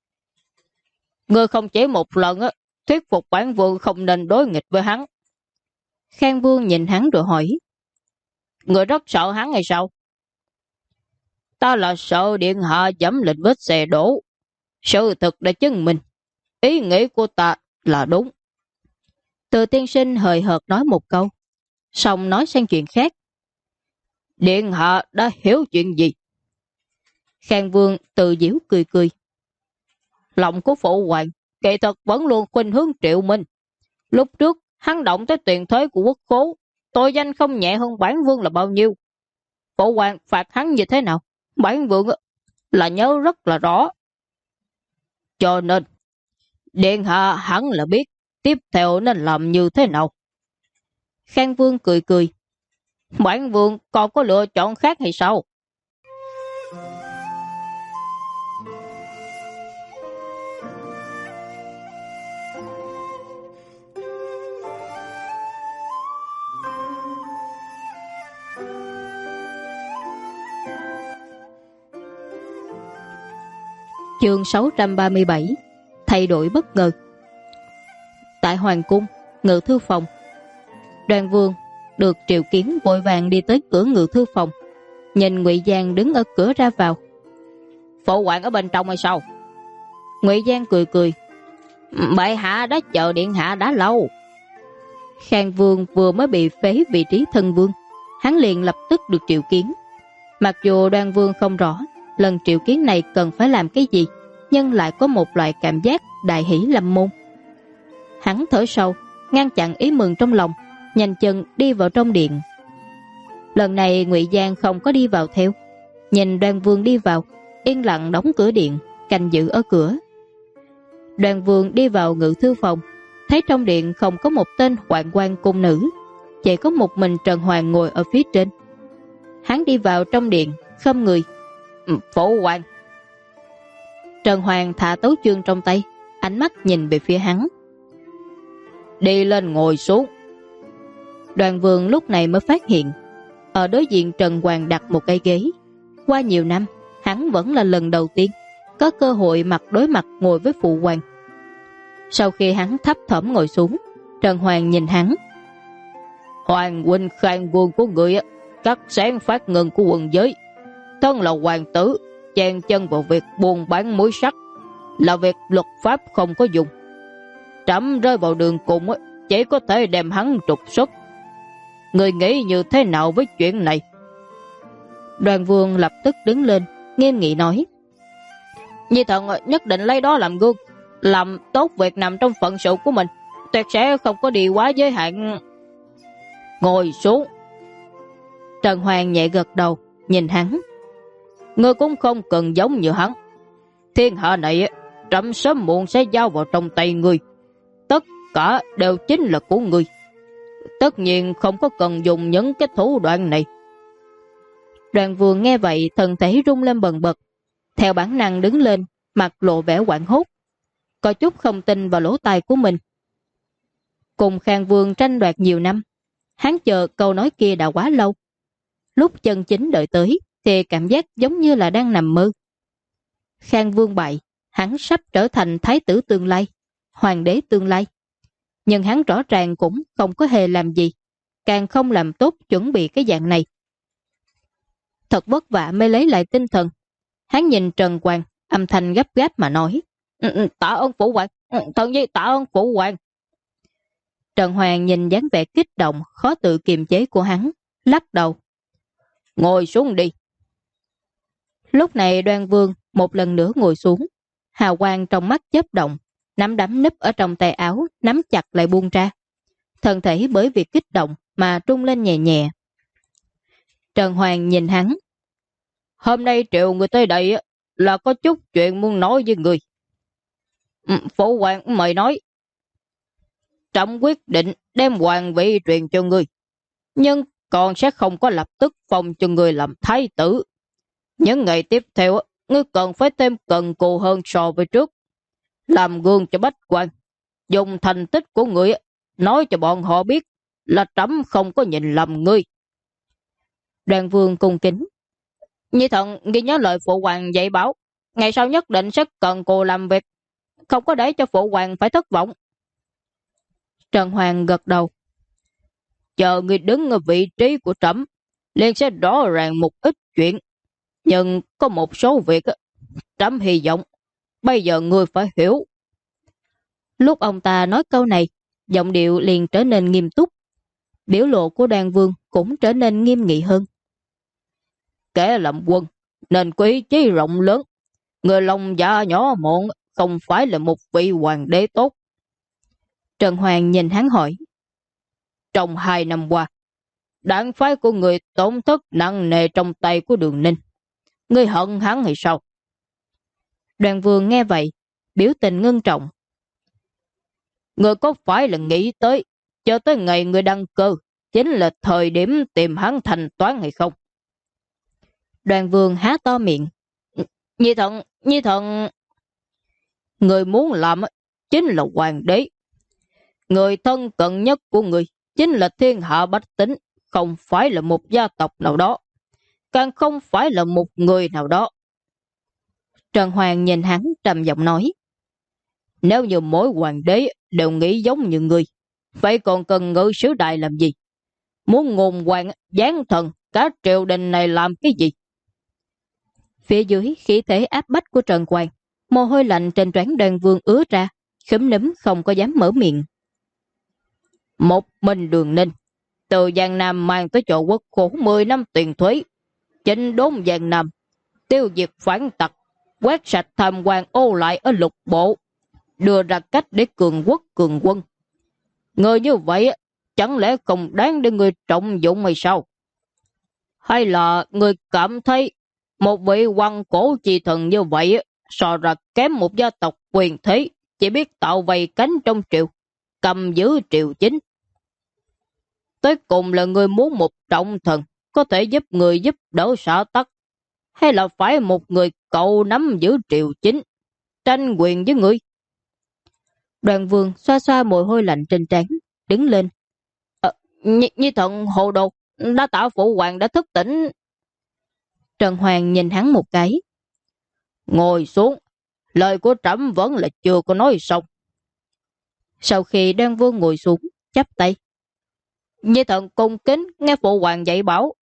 Speaker 2: Ngươi không chỉ một lần thuyết phục bản vương không nên đối nghịch với hắn.
Speaker 1: Khang Vương nhìn hắn rồi hỏi.
Speaker 2: Người rất sợ hắn hay sao? Ta là sợ điện hạ dẫm lên vết xe đổ. Sự thực đã chứng minh. Ý nghĩ của ta là đúng.
Speaker 1: Từ tiên sinh hời hợt nói một câu, xong nói sang chuyện khác.
Speaker 2: Điện hạ đã hiểu chuyện gì?
Speaker 1: Khang Vương tự giễu cười cười.
Speaker 2: Lòng của phụ hoàng kỳ thực vẫn luôn khuynh hướng Triệu Minh. Lúc trước hắn động tới tiền thuế của quốc khố, tội danh không nhẹ hơn bản vương là bao nhiêu. Phụ hoàng phạt hắn như thế nào, bản vương là nhớ rất là rõ. Cho nên điện hạ hắn là biết tiếp theo nên làm như thế nào.
Speaker 1: Khang Vương cười cười.
Speaker 2: Bản vương còn có lựa chọn khác hay sao?
Speaker 1: Chương 637. Thay đổi bất ngờ. Tại Hoàng cung, ngự thư phòng, Đoan Vương được triệu kiến vội vàng đi tới cửa ngự thư phòng, nhìn Ngụy Giang đứng ở cửa ra vào.
Speaker 2: Phụ hoàng ở bên trong hay sao?
Speaker 1: Ngụy Giang cười cười.
Speaker 2: Bệ hạ đã chờ điện hạ đã lâu.
Speaker 1: Khang Vương vừa mới bị phế vị trí thân vương, hắn liền lập tức được triệu kiến. Mặc dù Đoan Vương không rõ lần triệu kiến này cần phải làm cái gì, nhưng lại có một loại cảm giác đại hỷ lâm môn. Hắn thở sâu, ngăn chặn ý mừng trong lòng, nhanh chân đi vào trong điện. Lần này Ngụy Giang không có đi vào theo, nhìn Đoan Vương đi vào, yên lặng đóng cửa điện, canh giữ ở cửa. Đoan Vương đi vào ngự thư phòng, thấy trong điện không có một tên hoạn quan cung nữ, chỉ có một mình Trần Hoàng ngồi ở phía trên. Hắn đi vào trong điện, khom người.
Speaker 2: Phụ hoàng.
Speaker 1: Trần Hoàng thả tấu chương trong tay, ánh mắt nhìn về phía hắn.
Speaker 2: Đi lên ngồi xuống.
Speaker 1: Đoan Vương lúc này mới phát hiện, ở đối diện Trần Hoàng đặt một cái ghế. Qua nhiều năm, hắn vẫn là lần đầu tiên có cơ hội mặt đối mặt ngồi với phụ hoàng. Sau khi hắn thấp thỏm ngồi xuống, Trần Hoàng nhìn hắn.
Speaker 2: Hoàng huynh Khang Vương của người cắt sáng phát ngân của quần giới, thân là hoàng tử, chen chân vào việc buôn bán muối sắt là việc luật pháp không có dùng. Trẫm rơi vào đường cùng chỉ có thể đem hắn trục xuất. Người nghĩ như thế nào với chuyện này?
Speaker 1: Đoan Vương lập tức đứng lên, nghiêm nghị nói.
Speaker 2: Nhi thần nhất định lấy đó làm gương, làm tốt việc nằm trong phận sự của mình, tuyệt sẽ không có đi quá giới hạn. Ngồi xuống.
Speaker 1: Trần Hoàng nhẹ gật đầu, nhìn hắn.
Speaker 2: Ngươi cũng không cần giống như hắn. Thiên hạ này trẫm sớm muộn sẽ giao vào trong tay ngươi. Tất cả đều chính là của ngươi. Tất nhiên không có cần dùng những cái thủ đoạn này.
Speaker 1: Đoan Vương nghe vậy thân thể rung lên bần bật, theo bản năng đứng lên, mặt lộ vẻ hoảng hốt, có chút không tin vào lỗ tai của mình. Cùng Khang Vương tranh đoạt nhiều năm, hắn chờ câu nói kia đã quá lâu. Lúc chân chính đợi tới thì cảm giác giống như là đang nằm mơ. Khang Vương bại, hắn sắp trở thành thái tử tương lai, hoàng đế tương lai. Nhưng hắn rõ ràng cũng không có hề làm gì, càng không làm tốt chuẩn bị cái dạng này. Thật vất vả mới lấy lại tinh thần. Hắn nhìn Trần Hoàng, âm thanh gấp gáp mà nói.
Speaker 2: Tạ ơn phụ hoàng, thần nhi tạ ơn phụ hoàng.
Speaker 1: Trần Hoàng nhìn dáng vẻ kích động, khó tự kiềm chế của hắn, lắc đầu.
Speaker 2: Ngồi xuống đi.
Speaker 1: Lúc này Đoan Vương một lần nữa ngồi xuống, hào quang trong mắt chớp động, nắm đấm núp ở trong tay áo, nắm chặt lại buông ra. Thân thể bởi vì kích động mà trung lên nhẹ nhẹ. Trần Hoàng nhìn hắn.
Speaker 2: Hôm nay triệu người tới đây là có chút chuyện muốn nói với người. Phụ hoàng mời nói. Trẫm quyết định đem hoàng vị truyền cho người, nhưng còn sẽ không có lập tức phong cho người làm thái tử. Những ngày tiếp theo, ngươi cần phải thêm cần cù hơn so với trước. Làm gương cho bách quan, dùng thành tích của người nói cho bọn họ biết là trẫm không có nhìn lầm ngươi.
Speaker 1: Đoan Vương cung kính.
Speaker 2: Nhi thần ghi nhớ lời phụ hoàng dạy bảo, ngày sau nhất định sẽ cần cù làm việc, không có để cho phụ hoàng phải thất vọng.
Speaker 1: Trần Hoàng gật đầu.
Speaker 2: Chờ ngươi đứng ở vị trí của trẫm, liền sẽ rõ ràng một ít chuyện. Nhưng có một số việc trẫm hy vọng bây giờ ngươi phải hiểu.
Speaker 1: Lúc ông ta nói câu này, giọng điệu liền trở nên nghiêm túc. Biểu lộ của Đoàn Vương cũng trở nên nghiêm nghị hơn.
Speaker 2: Kẻ làm quân nên có ý chí rộng lớn. Người lòng dạ nhỏ mọn không phải là một vị hoàng đế tốt.
Speaker 1: Trần Hoàng nhìn hắn hỏi.
Speaker 2: Trong 2 năm qua, đảng phái của người tổn thất nặng nề trong tay của Đường Ninh. Ngươi hận hắn hay sao?
Speaker 1: Đoàn Vương nghe vậy, biểu tình ngưng trọng.
Speaker 2: Ngươi có phải là nghĩ tới cho tới ngày ngươi đăng cơ chính là thời điểm tìm hắn thanh toán hay không?
Speaker 1: Đoàn Vương há to miệng.
Speaker 2: Nhi thần. Người muốn làm chính là hoàng đế. Người thân cận nhất của người chính là thiên hạ bách tính, không phải là một gia tộc nào đó, càng không phải là một người nào đó.
Speaker 1: Trần Hoàng nhìn hắn trầm giọng nói.
Speaker 2: Nếu như mỗi hoàng đế đều nghĩ giống như người, vậy còn cần ngự sứ đại làm gì? Muốn ngôn hoàng giáng thần cả triều đình này làm cái gì?
Speaker 1: Phía dưới khí thế áp bách của Trần Hoàng, mồ hôi lạnh trên trán Đoàn Vương ứa ra, khúm núm không có dám mở miệng.
Speaker 2: Một mình Đường Ninh từ Giang Nam mang tới chỗ quốc khổ 10 năm tiền thuế, chỉnh đốn Giang Nam, tiêu diệt phản tặc, quét sạch tham quan ô lại ở lục bộ, đưa ra cách để cường quốc cường quân. Người như vậy chẳng lẽ không đáng để người trọng dụng hay sao? Hay là người cảm thấy một vị quan cổ chi thần như vậy so ra kém một gia tộc quyền thế chỉ biết tạo vây cánh trong triều, cầm giữ triều chính? Tới cùng là người muốn một trọng thần có thể giúp người giúp đỡ xã tắc, hay là phải một người cậu nắm giữ triều chính, tranh quyền với người?
Speaker 1: Đoàn Vương xoa xoa mồ hôi lạnh trên trán, đứng lên.
Speaker 2: Nhi thần hồ đồ, đã tạ phụ hoàng đã thức tỉnh.
Speaker 1: Trần Hoàng nhìn hắn một cái.
Speaker 2: Ngồi xuống, lời của trẫm vẫn là chưa có nói xong.
Speaker 1: Sau khi Đoàn Vương ngồi xuống, chắp tay.
Speaker 2: Nhi thần cung kính nghe phụ hoàng dạy bảo.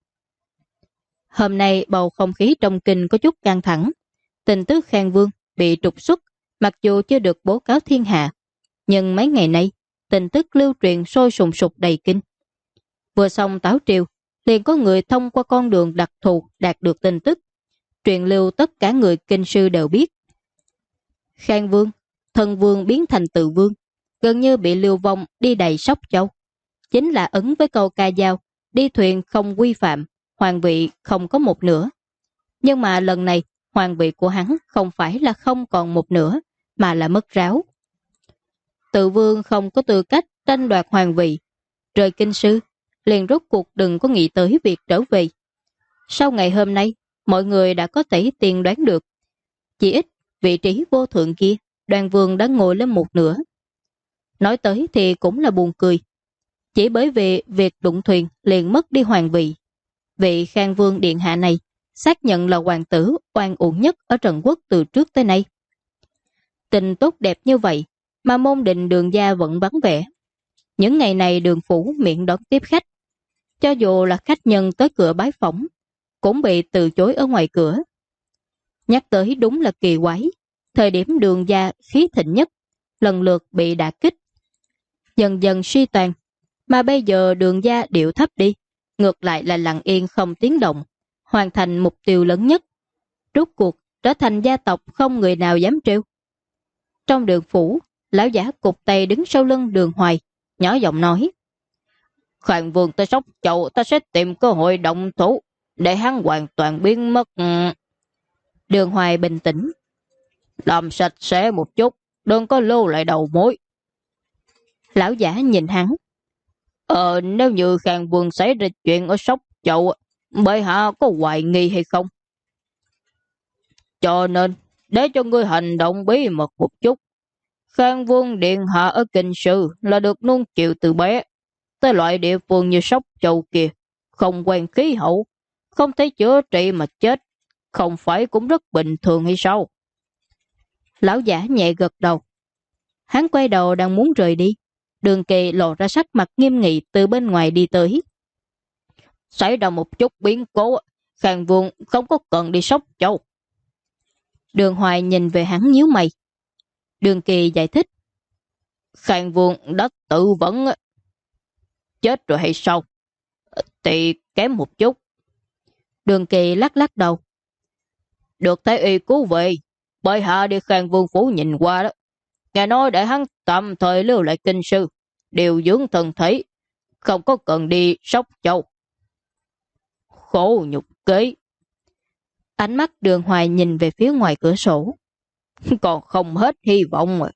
Speaker 1: Hôm nay bầu không khí trong kinh có chút căng thẳng. Tin tức Khang Vương bị trục xuất, mặc dù chưa được báo cáo thiên hạ, nhưng mấy ngày nay tin tức lưu truyền sôi sùng sục đầy kinh. Vừa xong táo triều, liền có người thông qua con đường đặc thù đạt được tin tức, truyền lưu tất cả người kinh sư đều biết. Khang Vương, Thân Vương biến thành Tự Vương, gần như bị lưu vong đi đầy Sóc Châu, chính là ấn với câu ca dao, đi thuyền không quy phạm, hoàng vị không có một nửa. Nhưng mà lần này, hoàng vị của hắn không phải là không còn một nửa, mà là mất ráo. Tự Vương không có tư cách tranh đoạt hoàng vị, rời kinh sư, liền rốt cuộc đừng có nghĩ tới việc trở về. Sau ngày hôm nay, mọi người đã có thể tiên đoán được. Chỉ ít, vị trí vô thượng kia, Đoàn Vương đã ngồi lên một nửa. Nói tới thì cũng là buồn cười. Chỉ bởi vì việc đụng thuyền liền mất đi hoàng vị. Vị Khang Vương Điện Hạ này xác nhận là hoàng tử oan uổng nhất ở Trần Quốc từ trước tới nay. Tình tốt đẹp như vậy mà môn định Đường gia vẫn vắng vẻ. Những ngày này Đường phủ miệng đón tiếp khách. Cho dù là khách nhân tới cửa bái phỏng, cũng bị từ chối ở ngoài cửa. Nhắc tới đúng là kỳ quái. Thời điểm Đường gia khí thịnh nhất, lần lượt bị đả kích, dần dần suy tàn, mà bây giờ Đường gia điệu thấp đi, ngược lại là lặng yên không tiếng động, hoàn thành mục tiêu lớn nhất, rốt cuộc trở thành gia tộc không người nào dám trêu. Trong Đường phủ, lão giả cục tay đứng sau lưng Đường Hoài, nhỏ giọng nói:
Speaker 2: Khang Vương tới Sóc Châu, ta sẽ tìm cơ hội động thủ để hắn hoàn toàn biến mất.
Speaker 1: Đường Hoài bình tĩnh:
Speaker 2: Làm sạch sẽ một chút, đừng có lưu lại đầu mối.
Speaker 1: Lão giả nhìn hắn:
Speaker 2: Nếu như Khang Vương xảy ra chuyện ở Sóc Châu, bệ hạ có hoài nghi hay không? Cho nên, để cho ngươi hành động bí mật một chút. Khang Vương Điện Hạ ở kinh sư là được nuông chiều từ bé. Tới loại địa phương như Sóc Châu kia, không quen khí hậu, không thể chữa trị mà chết, không phải cũng rất bình thường hay sao?
Speaker 1: Lão giả nhẹ gật đầu. Hắn quay đầu đang muốn rời đi, Đường Kỳ lộ ra sắc mặt nghiêm nghị từ bên ngoài đi tới.
Speaker 2: Xảy ra một chút biến cố, Khang Vương không có cần đi Sóc Châu.
Speaker 1: Đường Hoài nhìn về hắn nhíu mày. Đường Kỳ giải thích.
Speaker 2: Khang Vương đã tự vẫn chết rồi hay sao? Thì kém một chút.
Speaker 1: Đường Kỳ lắc lắc đầu.
Speaker 2: Được Thái Y cứu về, bệ hạ đi Khang Vương phủ nhìn qua đó. Nghe nói để hắn tạm thời lưu lại kinh sư, điều dưỡng thân thể, không có cần đi Sóc Châu. Khổ nhục kế.
Speaker 1: Ánh mắt Đường Hoài nhìn về phía ngoài cửa sổ.
Speaker 2: Còn không hết hy vọng mà.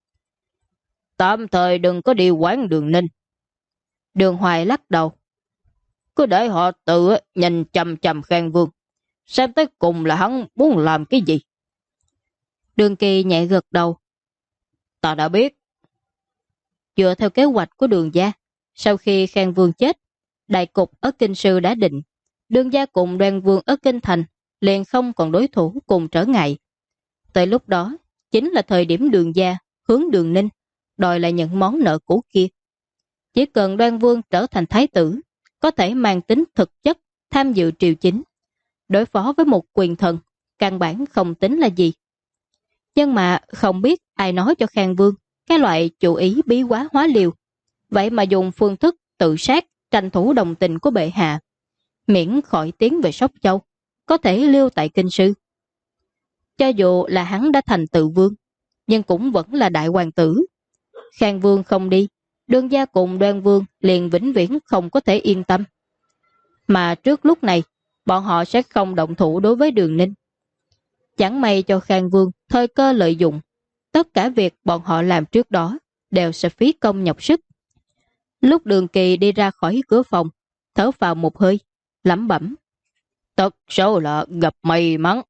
Speaker 2: Tạm thời đừng có đi quán Đường Ninh.
Speaker 1: Đường Hoài lắc đầu.
Speaker 2: Cứ để họ tự nhìn chằm chằm Khang Vương, xem tới cùng là hắn muốn làm cái gì.
Speaker 1: Đường Kỳ nhẹ gật đầu.
Speaker 2: Ta đã biết.
Speaker 1: Dựa theo kế hoạch của Đường gia, sau khi Khang Vương chết, đại cục ở Kinh Sư đã định. Đường gia cùng Đoan Vương ở Kinh Thành liền không còn đối thủ cùng trở ngại. Tới lúc đó, chính là thời điểm Đường gia hướng Đường Ninh đòi lại những món nợ cũ kia. Chỉ cần Đoan Vương trở thành thái tử, có thể mang tính thực chất tham dự triều chính, đối phó với một quyền thần, căn bản không tính là gì. Nhưng mà không biết ai nói cho Khang Vương cái loại chủ ý bí quá hóa liều, vậy mà dùng phương thức tự sát tranh thủ đồng tình của bệ hạ, miễn khỏi tiến về Sóc Châu, có thể lưu tại Kinh Sư. Cho dù là hắn đã thành tự vương, nhưng cũng vẫn là đại hoàng tử. Khang Vương không đi, Đường gia cùng Đoan Vương liền vĩnh viễn không có thể yên tâm. Mà trước lúc này, bọn họ sẽ không động thủ đối với Đường Ninh. Chẳng may cho Khang Vương thời cơ lợi dụng, tất cả việc bọn họ làm trước đó đều sẽ phí công nhọc sức. Lúc Đường Kỳ đi ra khỏi cửa phòng, thở vào một hơi, lẩm bẩm.
Speaker 2: Thật số là gặp may mắn.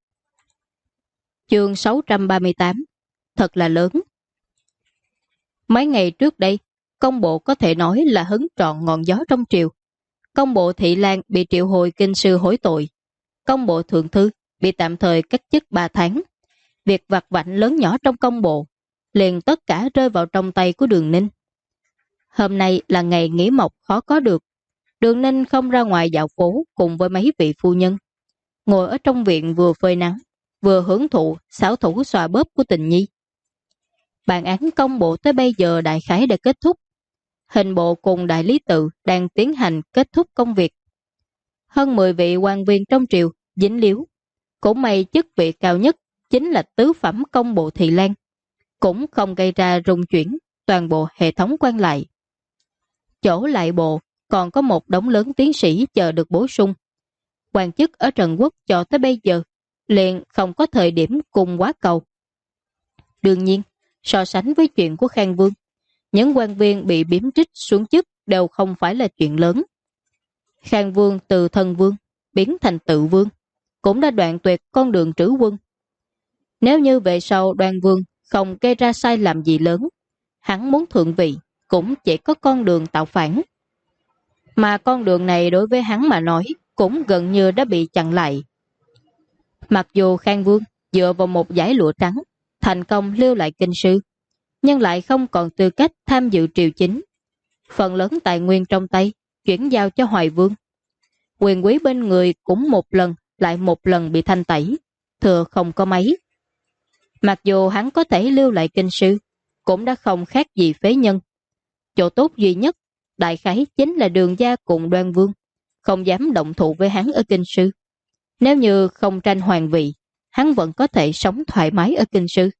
Speaker 1: Chương 638. Thật là lớn. Mấy ngày trước đây, công bộ có thể nói là hứng trọn ngọn gió trong triều. Công bộ Thị Lan bị triệu hồi kinh sư hối tội. Công bộ Thượng Thư bị tạm thời cách chức 3 tháng. Việc vặt vãnh lớn nhỏ trong công bộ liền tất cả rơi vào trong tay của Đường Ninh. Hôm nay là ngày nghỉ mộc khó có được. Đường Ninh không ra ngoài dạo phố cùng với mấy vị phu nhân. Ngồi ở trong viện vừa phơi nắng, vừa hưởng thụ xảo thủ xòa bóp của Tình Nhi. Bản án công bộ tới bây giờ đại khái đã kết thúc. Hình bộ cùng đại lý tự đang tiến hành kết thúc công việc. Hơn 10 vị quan viên trong triều dính líu. Cũng may chức vị cao nhất chính là tứ phẩm công bộ Thị Lan, cũng không gây ra rung chuyển toàn bộ hệ thống quan lại. Chỗ lại bộ còn có một đống lớn tiến sĩ chờ được bổ sung. Quan chức ở Trần Quốc cho tới bây giờ liền không có thời điểm cùng quá cầu. Đương nhiên, so sánh với chuyện của Khang Vương, những quan viên bị biếm trích xuống chức đều không phải là chuyện lớn. Khang Vương từ thân vương biến thành tự vương, cũng đã đoạn tuyệt con đường trữ quân. Nếu như về sau Đoan Vương không gây ra sai lầm gì lớn, hắn muốn thượng vị cũng chỉ có con đường tạo phản. Mà con đường này đối với hắn mà nói cũng gần như đã bị chặn lại. Mặc dù Khang Vương dựa vào một dải lụa trắng thành công lưu lại kinh sư, nhưng lại không còn tư cách tham dự triều chính. Phần lớn tài nguyên trong tay chuyển giao cho Hoài Vương. Quyền quý bên người cũng một lần lại một lần bị thanh tẩy, thừa không có mấy. Mặc dù hắn có thể lưu lại kinh sư, cũng đã không khác gì phế nhân. Chỗ tốt duy nhất đại khái chính là Đường gia cùng Đoan Vương không dám động thủ với hắn ở kinh sư. Nếu như không tranh hoàng vị, hắn vẫn có thể sống thoải mái ở kinh sư.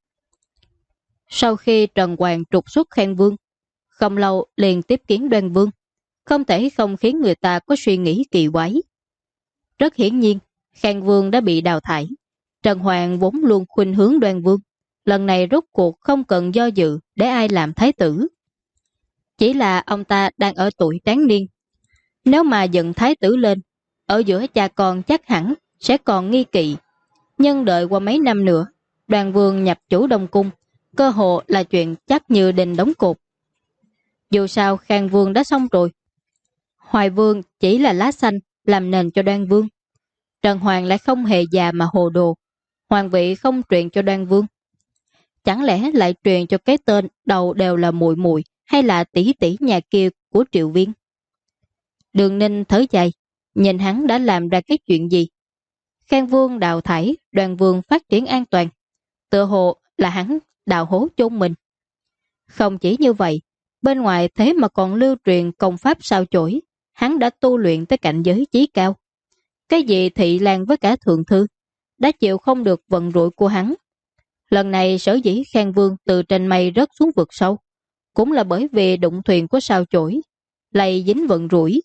Speaker 1: Sau khi Trần Hoàng trục xuất Khang Vương, không lâu liền tiếp kiến Đoan Vương, không thể không khiến người ta có suy nghĩ kỳ quái. Rất hiển nhiên, Khang Vương đã bị đào thải. Trần Hoàng vốn luôn khuynh hướng Đoan Vương, lần này rốt cuộc không cần do dự để ai làm thái tử. Chỉ là ông ta đang ở tuổi tráng niên. Nếu mà dựng thái tử lên, ở giữa cha con chắc hẳn sẽ còn nghi kỵ. Nhưng đợi qua mấy năm nữa, Đoan Vương nhập chủ Đông Cung, cơ hồ là chuyện chắc như đình đóng cột. Dù sao Khang Vương đã xong rồi. Hoài Vương chỉ là lá xanh làm nền cho Đoan Vương. Trần Hoàng lại không hề già mà hồ đồ. Hoàng vị không truyền cho Đoan Vương. Chẳng lẽ lại truyền cho cái tên đầu đều là muội muội hay là tỷ tỷ nhà kia của Triệu Viên? Đường Ninh thở dài, nhìn hắn đã làm ra cái chuyện gì. Khang Vương đào thải, Đoàn Vương phát triển an toàn. Tựa hồ là hắn đào hố chôn mình. Không chỉ như vậy, bên ngoài thế mà còn lưu truyền công pháp sao chổi, hắn đã tu luyện tới cảnh giới chí cao. Cái gì Thị Lan với cả Thượng Thư đã chịu không được vận rủi của hắn. Lần này sở dĩ Khang Vương từ trên mây rớt xuống vực sâu, cũng là bởi vì đụng thuyền của sao chổi, lây dính vận rủi.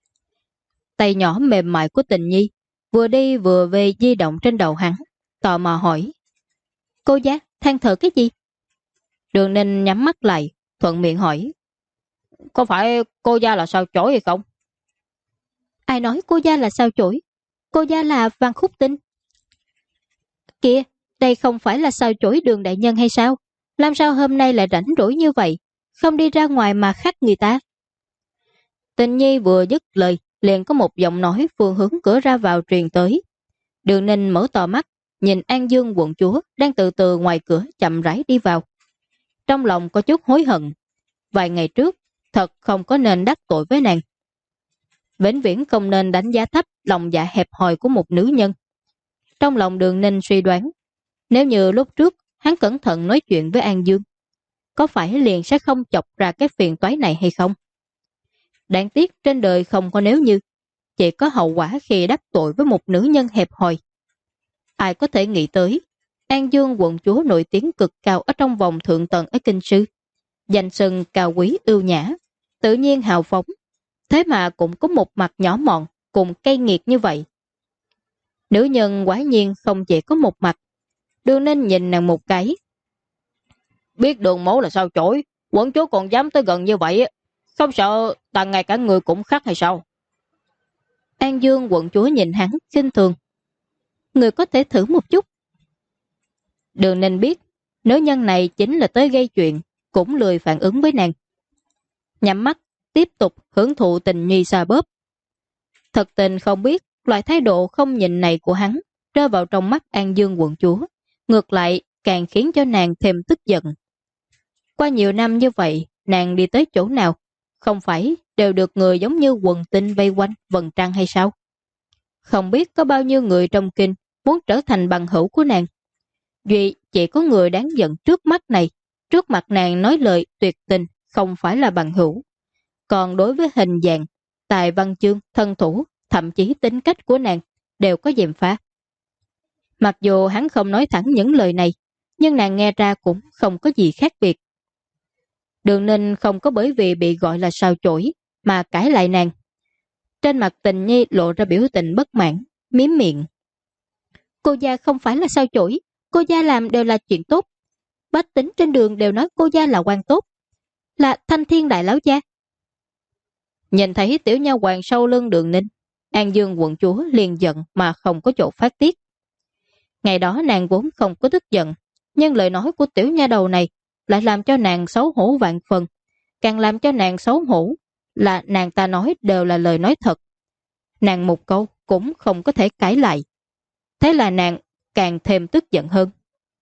Speaker 1: Tay nhỏ mềm mại của Tình Nhi vừa đi vừa về di động trên đầu hắn, tò mò hỏi: Cô gia, than thở cái gì? Đường Ninh nhắm mắt lại, thuận miệng hỏi: Có phải cô gia là sao chổi hay không? Ai nói cô gia là sao chổi? Cô gia là Văn Khúc Tinh. Kìa, đây không phải là sao chổi Đường đại nhân hay sao? Làm sao hôm nay lại rảnh rỗi như vậy, không đi ra ngoài mà khắc người ta? Tình Nhi vừa dứt lời, liền có một giọng nói phương hướng cửa ra vào truyền tới. Đường Ninh mở to mắt, nhìn An Dương quận chúa đang từ từ ngoài cửa chậm rãi đi vào. Trong lòng có chút hối hận. Vài ngày trước, thật không có nên đắc tội với nàng. Vĩnh viễn không nên đánh giá thấp lòng dạ hẹp hòi của một nữ nhân. Trong lòng Đường Ninh suy đoán, nếu như lúc trước hắn cẩn thận nói chuyện với An Dương, có phải liền sẽ không chọc ra cái phiền toái này hay không? Đáng tiếc trên đời không có nếu như, chỉ có hậu quả khi đắc tội với một nữ nhân hẹp hòi. Ai có thể nghĩ tới, An Dương quận chúa nổi tiếng cực cao ở trong vòng thượng tầng ở Kinh Sư, danh xưng cao quý ưu nhã, tự nhiên hào phóng, thế mà cũng có một mặt nhỏ mọn cùng cay nghiệt như vậy. Nữ nhân quả nhiên không chỉ có một mặt. Đường Ninh nhìn nàng một cái. Biết Đường mẫu là sao chổi, quận chúa còn dám tới gần như vậy, không sợ ta ngay cả người cũng khắc hay sao? An Dương quận chúa nhìn hắn khinh thường. Người có thể thử một chút. Đường Ninh biết, nữ nhân này chính là tới gây chuyện, cũng lười phản ứng với nàng. Nhắm mắt, tiếp tục hưởng thụ Tình Nhi xoa bóp. Thật tình không biết, loại thái độ không nhìn này của hắn rơi vào trong mắt An Dương quận chúa, ngược lại càng khiến cho nàng thêm tức giận. Qua nhiều năm như vậy, nàng đi tới chỗ nào, không phải đều được người giống như quần tinh vây quanh vầng trăng hay sao? Không biết có bao nhiêu người trong kinh muốn trở thành bằng hữu của nàng. Duy chỉ có người đáng giận trước mắt này, trước mặt nàng nói lời tuyệt tình, không phải là bằng hữu. Còn đối với hình dạng, tài văn chương, thân thủ, thậm chí tính cách của nàng đều có gièm pha. Mặc dù hắn không nói thẳng những lời này, nhưng nàng nghe ra cũng không có gì khác biệt. Đường Ninh không có bởi vì bị gọi là sao chổi mà cãi lại nàng. Trên mặt Tình Nhi lộ ra biểu tình bất mãn, miếm miệng. Cô gia không phải là sao chổi, cô gia làm đều là chuyện tốt. Bách tính trên đường đều nói cô gia là quan tốt, là thanh thiên đại lão gia. Nhìn thấy tiểu nha hoàng sau lưng Đường Ninh, An Dương quận chúa liền giận mà không có chỗ phát tiết. Ngày đó nàng vốn không có tức giận, nhưng lời nói của tiểu nha đầu này lại làm cho nàng xấu hổ vạn phần. Càng làm cho nàng xấu hổ là nàng ta nói đều là lời nói thật. Nàng một câu cũng không có thể cãi lại. Thế là nàng càng thêm tức giận hơn.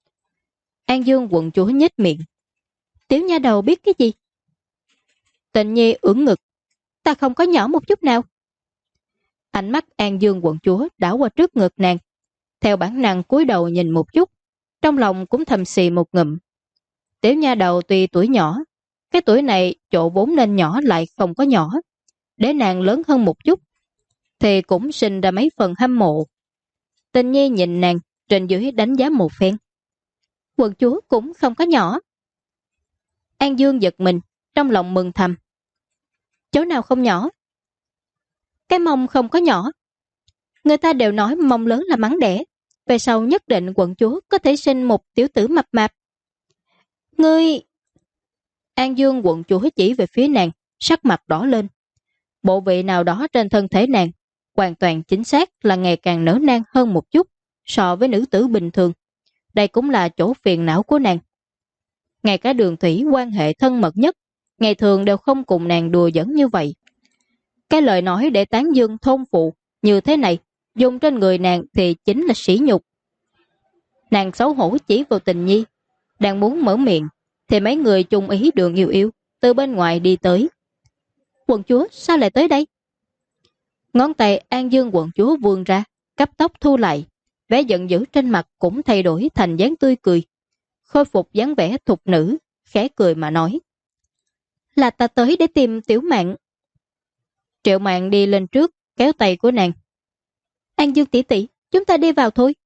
Speaker 1: An Dương quận chúa nhếch miệng. Tiểu nha đầu biết cái gì? Tình Nhi ưỡn ngực. Ta không có nhỏ một chút nào. Ánh mắt An Dương quận chúa đảo qua trước ngực nàng. Theo bản năng cúi đầu nhìn một chút, trong lòng cũng thầm xì một ngụm. Tiểu nha đầu tuy tuổi nhỏ, cái tuổi này chỗ vốn nên nhỏ lại không có nhỏ. Để nàng lớn hơn một chút, thì cũng sinh ra mấy phần hâm mộ. Tình Nhi nhìn nàng, trên dưới đánh giá một phen. Quận chúa cũng không có nhỏ. An Dương giật mình, trong lòng mừng thầm. Chỗ nào không nhỏ? Cái mông không có nhỏ. Người ta đều nói mông lớn là mắng đẻ. Về sau nhất định quận chúa có thể sinh một tiểu tử mập mạp. Ngươi... An Dương quận chúa chỉ về phía nàng, sắc mặt đỏ lên. Bộ vị nào đó trên thân thể nàng, hoàn toàn chính xác là ngày càng nở nang hơn một chút so với nữ tử bình thường. Đây cũng là chỗ phiền não của nàng. Ngay cả Đường Thủy quan hệ thân mật nhất, ngày thường đều không cùng nàng đùa giỡn như vậy. Cái lời nói để tán dương thôn phụ như thế này, dùng trên người nàng thì chính là sỉ nhục. Nàng xấu hổ chỉ vào Tình Nhi, đang muốn mở miệng, thì mấy người chung ý Đường Yêu Yêu từ bên ngoài đi tới. Quận chúa sao lại tới đây? Ngón tay An Dương quận chúa vươn ra, cấp tốc thu lại, vẻ giận dữ trên mặt cũng thay đổi thành dáng tươi cười, khôi phục dáng vẻ thục nữ, khẽ cười mà nói: Là ta tới để tìm Tiểu Mạn. Triệu Mạn đi lên trước, kéo tay của nàng: An Dương tỷ tỷ, chúng ta đi vào thôi.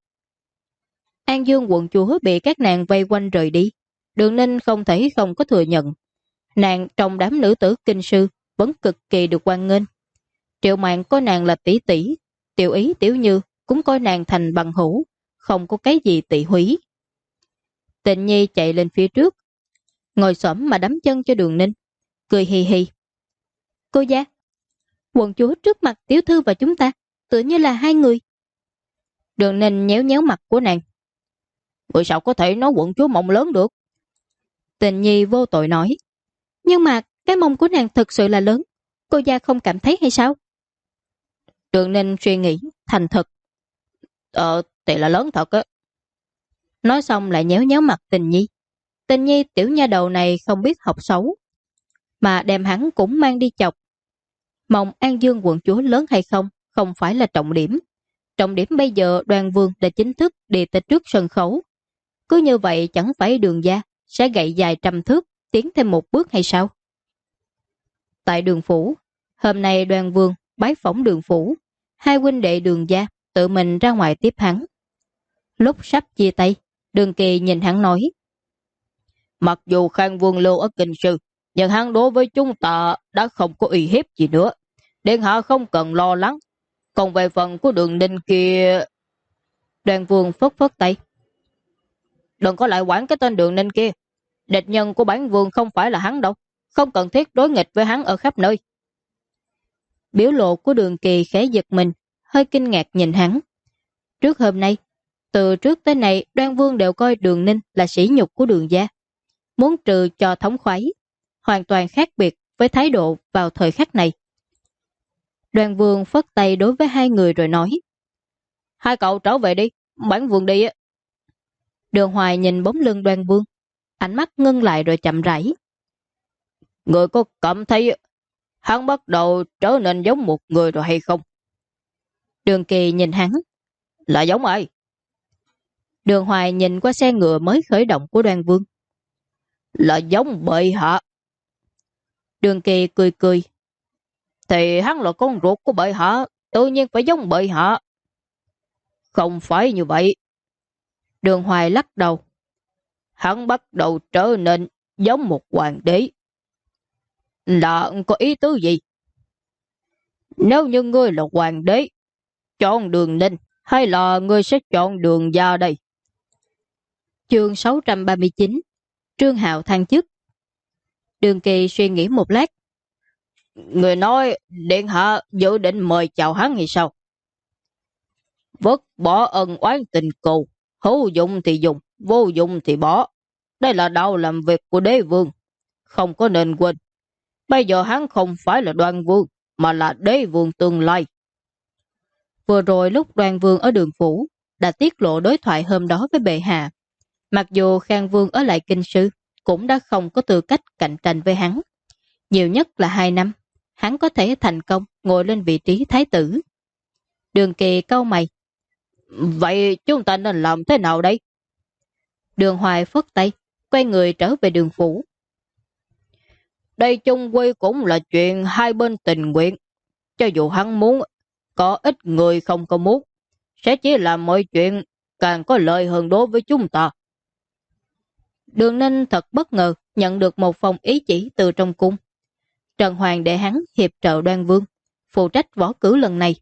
Speaker 1: An Dương quận chúa bị các nàng vây quanh rời đi, Đường Ninh không thể không có thừa nhận, nàng trong đám nữ tử kinh sư vẫn cực kỳ được hoan nghênh. Triệu Mạn coi nàng là tỷ tỷ, Tiểu Ý Tiểu Như cũng coi nàng thành bằng hữu, không có cái gì tị húy. Tịnh Nhi chạy lên phía trước, ngồi xổm mà đấm chân cho Đường Ninh, cười hì hì: Cô gia, quận chúa trước mặt tiểu thư và chúng ta tựa như là hai người. Đường Ninh nhéo nhéo mặt của nàng: Người sao có thể nói quận chúa mộng lớn được? Tịnh Nhi vô tội nói: Nhưng mà cái mông của nàng thật sự là lớn, cô gia không cảm thấy hay sao? Đường Ninh suy nghĩ, thành thực: Thì là lớn thật á. Nói xong lại nhéo nhéo mặt Tình Nhi. Tình Nhi tiểu nha đầu này không biết học xấu, mà đem hắn cũng mang đi chọc. Mong An Dương quận chúa lớn hay không, không phải là trọng điểm. Trọng điểm bây giờ Đoàn Vương đã chính thức đi tới trước sân khấu. Cứ như vậy chẳng phải Đường gia sẽ gậy dài trăm thước, tiến thêm một bước hay sao? Tại Đường phủ, hôm nay Đoàn Vương bái phỏng Đường phủ, hai huynh đệ Đường gia tự mình ra ngoài tiếp hắn. Lúc sắp chia tay, Đường Kỳ nhìn hắn nói: Mặc dù Khang Vương lưu ở kinh sư, nhưng hắn đối với chúng ta đã không có uy hiếp gì nữa, điện hạ không cần lo lắng. Còn về phần của Đường Ninh kia... Đoàn Vương phất phất tay: Đừng có lại quản cái tên Đường Ninh kia, địch nhân của bản vương không phải là hắn đâu, không cần thiết đối nghịch với hắn ở khắp nơi. Biểu lộ của Đường Kỳ khẽ giật mình, hơi kinh ngạc nhìn hắn. Trước hôm nay, từ trước tới nay Đoan Vương đều coi Đường Ninh là sỉ nhục của Đường gia, muốn trừ cho thống khoái, hoàn toàn khác biệt với thái độ vào thời khắc này. Đoan Vương phất tay đối với hai người rồi nói: Hai cậu trở về đi, bản vương đi á. Đường Hoài nhìn bóng lưng Đoan Vương, ánh mắt ngưng lại rồi chậm rãi: Người có cảm thấy hắn bắt đầu trở nên giống một người rồi hay không? Đường Kỳ nhìn hắn: Là giống ai? Đường Hoài nhìn qua xe ngựa mới khởi động của Đoan Vương: Là giống bệ hạ. Đường Kỳ cười cười: Thì hắn là con ruột của bệ hạ, tự nhiên phải giống bệ hạ. Không phải như vậy. Đường Hoài lắc đầu: Hắn bắt đầu trở nên giống một hoàng đế. Là có ý tứ gì? Nếu như ngươi là hoàng đế, chọn Đường Ninh hay là ngươi sẽ chọn Đường gia đây? Chương 639, Trương Hạo thăng chức. Đường Kỳ suy nghĩ một lát: Người nói điện hạ dự định mời chào hắn hay sao? Vứt bỏ ân oán tình cừu, hữu dụng thì dùng, vô dụng thì bỏ. Đây là đạo làm việc của đế vương, không có nên quên. Bây giờ hắn không phải là Đoan Vương, mà là đế vương tương lai. Vừa rồi lúc Đoan Vương ở Đường phủ đã tiết lộ đối thoại hôm đó với bệ hạ. Mặc dù Khang Vương ở lại kinh sư cũng đã không có tư cách cạnh tranh với hắn. Nhiều nhất là 2 năm, hắn có thể thành công ngồi lên vị trí thái tử. Đường Kỳ cau mày: Vậy chúng ta nên làm thế nào đây? Đường Hoài phất tay, quay người trở về Đường phủ. Đây chung quy cũng là chuyện hai bên tình nguyện. Cho dù hắn muốn, có ít người không có muốn, sẽ chỉ làm mọi chuyện càng có lợi hơn đối với chúng ta. Đường Ninh thật bất ngờ nhận được một phong ý chỉ từ trong cung. Trần Hoàng để hắn hiệp trợ Đoan Vương, phụ trách võ cử lần này.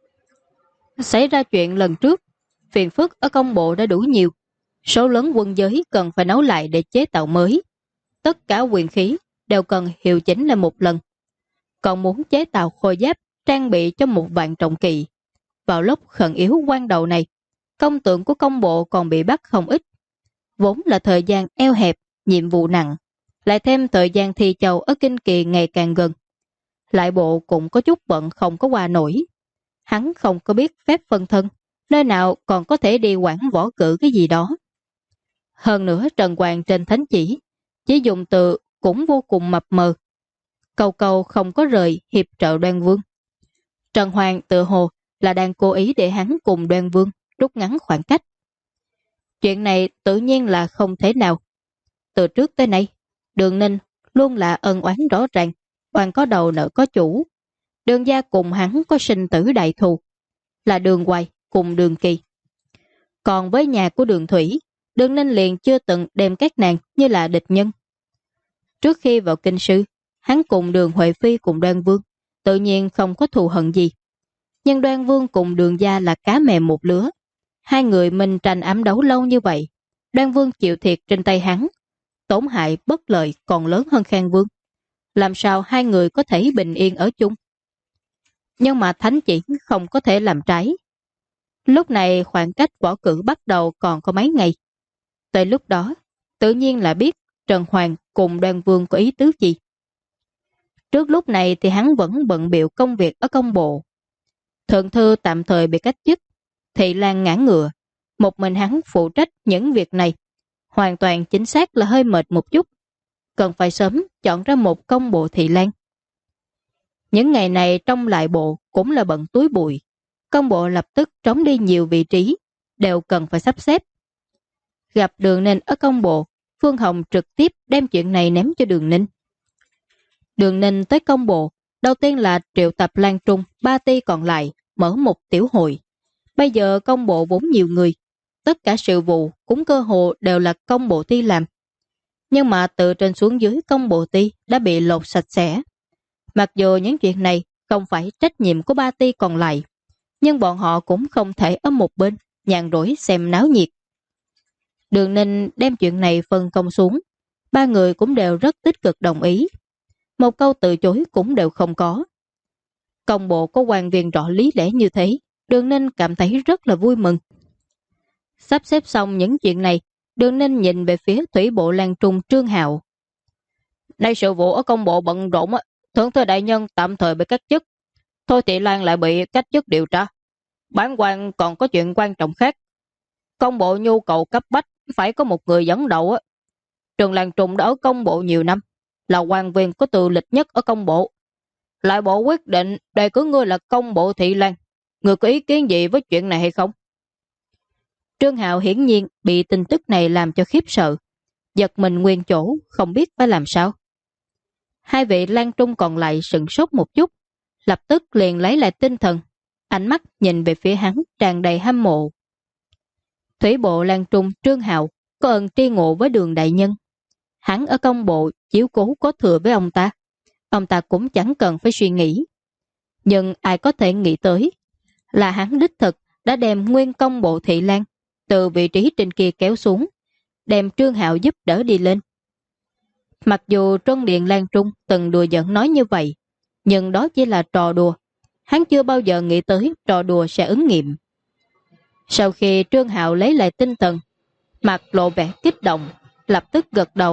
Speaker 1: Xảy ra chuyện lần trước, phiền phức ở công bộ đã đủ nhiều. Số lớn quân giới cần phải nấu lại để chế tạo mới. Tất cả quyền khí đều cần hiệu chỉnh lại một lần. Còn muốn chế tạo khôi giáp trang bị cho 1.000 trọng kỵ. Vào lúc khẩn yếu quan đầu này, công tượng của công bộ còn bị bắt không ít. Vốn là thời gian eo hẹp, nhiệm vụ nặng, lại thêm thời gian thi châu ở kinh kỳ ngày càng gần. Lại bộ cũng có chút bận không có qua nổi. Hắn không có biết phép phân thân, nơi nào còn có thể đi quản võ cử cái gì đó. Hơn nữa Trần Hoàng trên thánh chỉ dùng từ cũng vô cùng mập mờ. Cầu cầu không có rời hiệp trợ Đoan Vương. Trần Hoàng tự hồ là đang cố ý để hắn cùng Đoan Vương rút ngắn khoảng cách. Chuyện này tự nhiên là không thể nào. Từ trước tới nay, Đường Ninh luôn là ân oán rõ ràng, oan có đầu nợ có chủ. Đường gia cùng hắn có sinh tử đại thù, là Đường Hoài cùng Đường Kỳ. Còn với nhà của Đường Thủy, Đường Ninh liền chưa từng đem các nàng như là địch nhân. Trước khi vào kinh sư, hắn cùng Đường Huệ Phi cùng Đoan Vương tự nhiên không có thù hận gì. Nhưng Đoan Vương cùng Đường gia là cá mè một lứa. Hai người mình tranh ám đấu lâu như vậy, Đoan Vương chịu thiệt trên tay hắn, tổn hại bất lợi còn lớn hơn Khang Vương. Làm sao hai người có thể bình yên ở chung? Nhưng mà thánh chỉ không có thể làm trái. Lúc này khoảng cách võ cử bắt đầu còn có mấy ngày. Tới lúc đó, tự nhiên là biết Trần Hoàng cùng Đoan Vương có ý tứ gì. Trước lúc này thì hắn vẫn bận bịu công việc ở công bộ. Thượng thư tạm thời bị cách chức, Thị Lan ngã ngựa, một mình hắn phụ trách những việc này. Hoàn toàn chính xác là hơi mệt một chút. Cần phải sớm chọn ra một công bộ Thị Lan. Những ngày này trong lại bộ cũng là bận túi bụi. Công bộ lập tức trống đi nhiều vị trí, đều cần phải sắp xếp. Gặp Đường Ninh ở công bộ, Phương Hồng trực tiếp đem chuyện này ném cho Đường Ninh. Đường Ninh tới công bộ, đầu tiên là triệu tập Lan Trung, 3 ty còn lại, mở một tiểu hội. Bây giờ công bộ vốn nhiều người, tất cả sự vụ cũng cơ hồ đều là công bộ ty làm. Nhưng mà từ trên xuống dưới công bộ ty đã bị lột sạch sẽ. Mặc dù những chuyện này không phải trách nhiệm của 3 ty còn lại, nhưng bọn họ cũng không thể ở một bên nhàn rỗi xem náo nhiệt. Đường Ninh đem chuyện này phân công xuống, 3 người cũng đều rất tích cực đồng ý. Một câu từ chối cũng đều không có. Công bộ có quan viên rõ lý lẽ như thế, Đường Ninh cảm thấy rất là vui mừng. Sắp xếp xong những chuyện này, Đường Ninh nhìn về phía thủy bộ Lan Trung Trương Hạo. Nay sự vụ ở công bộ bận rộn, thượng thư đại nhân tạm thời bị cách chức, Thôi Thị Lan lại bị cách chức điều tra. Bản quan còn có chuyện quan trọng khác. Công bộ nhu cầu cấp bách phải có một người dẫn đầu. Trương Lan Trung đã ở công bộ nhiều năm, là quan viên có tư lịch nhất ở công bộ. Lại bộ quyết định đề cử ngươi là công bộ Thị Lan. Ngươi có ý kiến gì với chuyện này hay không? Trương Hạo hiển nhiên bị tin tức này làm cho khiếp sợ, giật mình nguyên chỗ, không biết phải làm sao. Hai vị Lan Trung còn lại sửng sốt một chút, lập tức liền lấy lại tinh thần, ánh mắt nhìn về phía hắn tràn đầy hâm mộ. Thủy bộ Lan Trung Trương Hạo có ơn tri ngộ với Đường đại nhân. Hắn ở công bộ chiếu cố có thừa với ông ta cũng chẳng cần phải suy nghĩ. Nhưng ai có thể nghĩ tới là hắn đích thực đã đem nguyên công bộ Thị Lan từ vị trí trên kia kéo xuống, đem Trương Hạo giúp đỡ đi lên. Mặc dù trong điện Lan Trung từng đùa giỡn nói như vậy, nhưng đó chỉ là trò đùa. Hắn chưa bao giờ nghĩ tới trò đùa sẽ ứng nghiệm. Sau khi Trương Hạo lấy lại tinh thần, mặt lộ vẻ kích động, lập tức gật đầu.